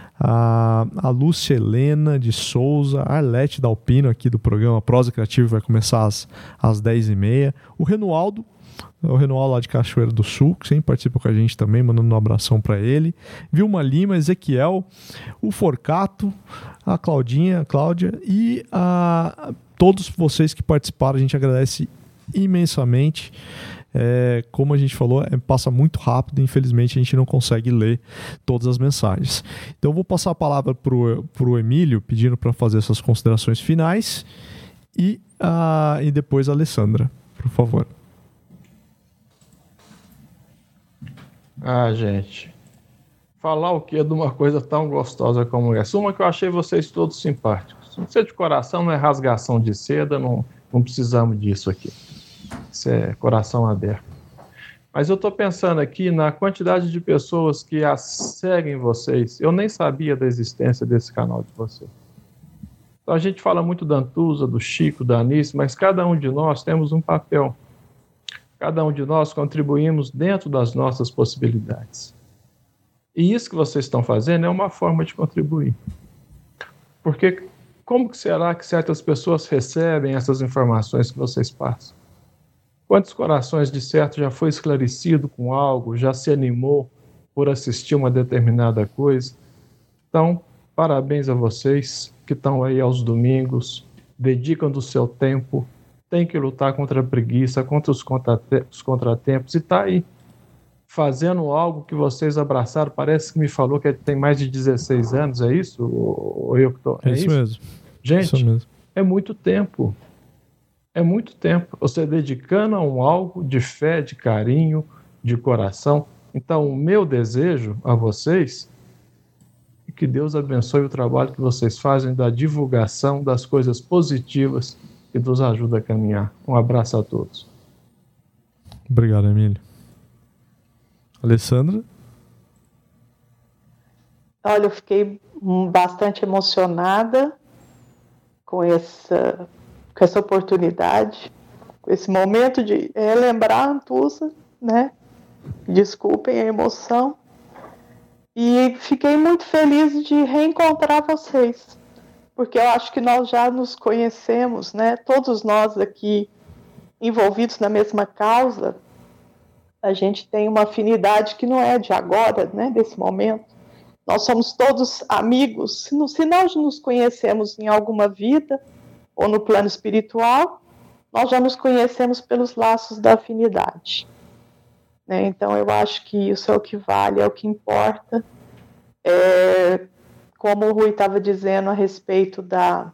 a, a Lúcia Helena de Souza, a Arlete Dalpino aqui do programa Prosa Criativa, vai começar às, às dez e meia. O Renualdo, o Renualdo lá de Cachoeira do Sul, que sempre participa com a gente também, mandando um abração para ele. Vilma Lima, Ezequiel, o Forcato, a Claudinha, a Cláudia e a todos vocês que participaram, a gente agradece imensamente. É, como a gente falou, é, passa muito rápido, infelizmente a gente não consegue ler todas as mensagens. Então eu vou passar a palavra para o Emílio, pedindo para fazer essas considerações finais, e, uh, e depois a Alessandra, por favor. Ah, gente, falar o que de uma coisa tão gostosa como essa? Uma que eu achei vocês todos simpáticos. Não sei de coração, não é rasgação de seda, não, não precisamos disso aqui. Isso é coração aberto. Mas eu estou pensando aqui na quantidade de pessoas que a seguem vocês. Eu nem sabia da existência desse canal de vocês. Então a gente fala muito da Antusa, do Chico, da Anice, mas cada um de nós temos um papel. Cada um de nós contribuímos dentro das nossas possibilidades. E isso que vocês estão fazendo é uma forma de contribuir. Porque como que será que certas pessoas recebem essas informações que vocês passam? Quantos corações, de certo, já foi esclarecido com algo, já se animou por assistir uma determinada coisa? Então, parabéns a vocês que estão aí aos domingos, dedicam do seu tempo, tem que lutar contra a preguiça, contra os contratempos, e está aí, fazendo algo que vocês abraçaram. Parece que me falou que tem mais de dezesseis anos, é isso? Ou eu que tô... É, é isso, isso mesmo. Gente, isso mesmo. É muito tempo. É muito tempo. Você dedicando a um algo de fé, de carinho, de coração. Então, o meu desejo a vocês é que Deus abençoe o trabalho que vocês fazem da divulgação das coisas positivas que nos ajuda a caminhar. Um abraço a todos. Obrigado, Emílio. Alessandra? Olha, eu fiquei bastante emocionada com essa, com essa oportunidade, com esse momento de relembrar a Antusa, né? Desculpem a emoção. E fiquei muito feliz de reencontrar vocês, porque eu acho que nós já nos conhecemos, né? Todos nós aqui envolvidos na mesma causa, a gente tem uma afinidade que não é de agora, né? Desse momento. Nós somos todos amigos. Se nós nos conhecemos em alguma vida ou no plano espiritual, nós já nos conhecemos pelos laços da afinidade. Né? Então, eu acho que isso é o que vale, é o que importa. É, como o Rui estava dizendo a respeito da,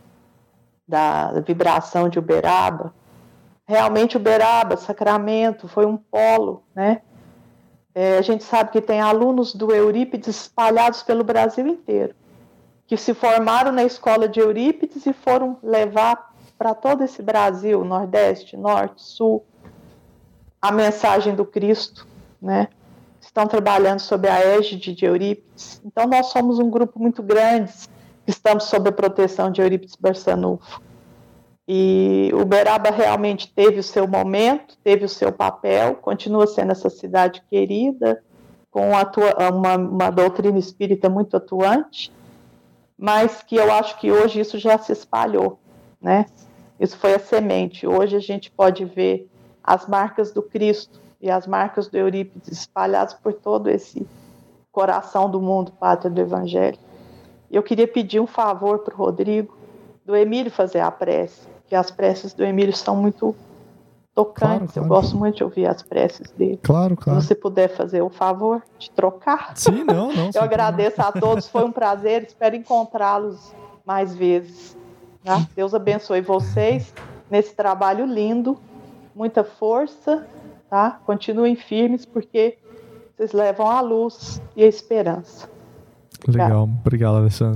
da vibração de Uberaba, realmente Uberaba, Sacramento, foi um polo, né? É, a gente sabe que tem alunos do Eurípides espalhados pelo Brasil inteiro, que se formaram na escola de Eurípides e foram levar para todo esse Brasil, Nordeste, Norte, Sul, a mensagem do Cristo, né? Estão trabalhando sob a égide de Eurípides. Então, nós somos um grupo muito grande, estamos sob a proteção de Eurípides Barçanufo. E Uberaba realmente teve o seu momento, teve o seu papel, continua sendo essa cidade querida, com atua- uma, uma doutrina espírita muito atuante, mas que eu acho que hoje isso já se espalhou, né? Isso foi a semente. Hoje a gente pode ver as marcas do Cristo e as marcas do Eurípides espalhadas por todo esse coração do mundo, pátria do Evangelho. Eu queria pedir um favor para o Rodrigo, do Emílio fazer a prece, porque as preces do Emílio são muito tocantes. Claro, claro. Eu gosto muito de ouvir as preces dele. Claro, claro. Se você puder fazer o favor de trocar. Sim, não, não. Eu agradeço a todos, foi um prazer, espero encontrá-los mais vezes. Tá? Deus abençoe vocês nesse trabalho lindo, muita força, tá? Continuem firmes, porque vocês levam a luz e a esperança. Legal, obrigado, Alessandro.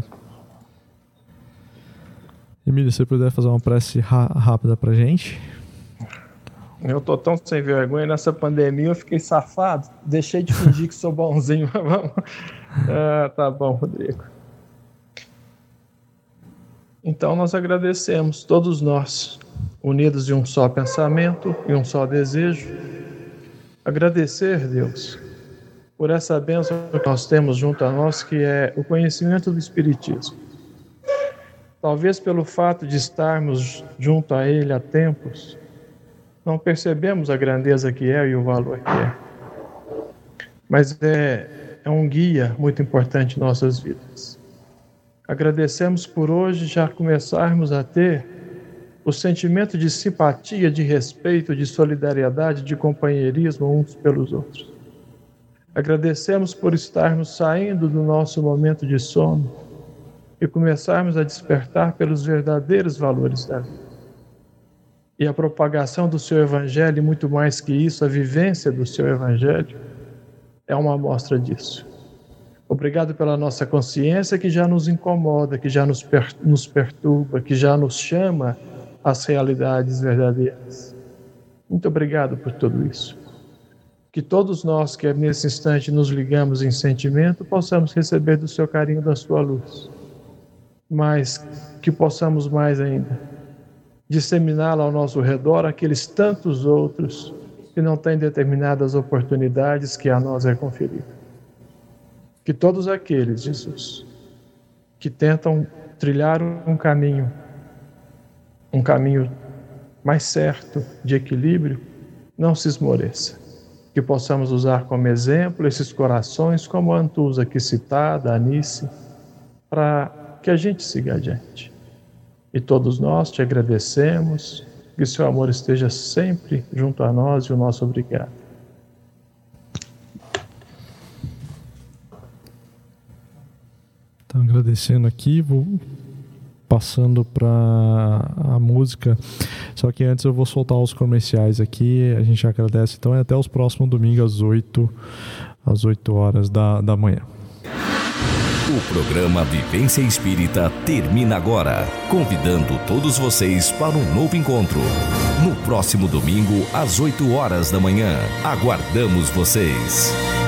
Emílio, se você puder fazer uma prece ra- rápida pra gente. Eu tô tão sem vergonha nessa pandemia, eu fiquei safado. Deixei de fingir que sou bonzinho. Vamos. Ah, tá bom, Rodrigo. Então nós agradecemos, todos nós, unidos em um só pensamento e um só desejo. Agradecer, Deus, por essa bênção que nós temos junto a nós, que é o conhecimento do Espiritismo. Talvez pelo fato de estarmos junto a Ele há tempos, não percebemos a grandeza que é e o valor que é. Mas é, é um guia muito importante em nossas vidas. Agradecemos por hoje já começarmos a ter o sentimento de simpatia, de respeito, de solidariedade, de companheirismo uns pelos outros. Agradecemos por estarmos saindo do nosso momento de sono e começarmos a despertar pelos verdadeiros valores da vida. E a propagação do seu Evangelho, e muito mais que isso, a vivência do seu Evangelho, é uma amostra disso. Obrigado pela nossa consciência que já nos incomoda, que já nos, per- nos perturba, que já nos chama às realidades verdadeiras. Muito obrigado por tudo isso. Que todos nós que nesse instante nos ligamos em sentimento, possamos receber do seu carinho, da sua luz. Mas que possamos mais ainda disseminá-la ao nosso redor aqueles tantos outros que não têm determinadas oportunidades que a nós é conferida. Que todos aqueles, Jesus, que tentam trilhar um caminho, um caminho mais certo, de equilíbrio, não se esmoreça. Que possamos usar como exemplo esses corações, como a Antusa aqui citada, a Anice, para que a gente siga adiante. E todos nós te agradecemos, que seu amor esteja sempre junto a nós e o nosso obrigado. agradecendo aqui, vou passando para a música. Só que antes eu vou soltar os comerciais aqui. A gente agradece, então, e até os próximos domingos às oito, às oito horas da, da manhã. O programa Vivência Espírita termina agora, convidando todos vocês para um novo encontro. No próximo domingo, às oito horas da manhã. Aguardamos vocês.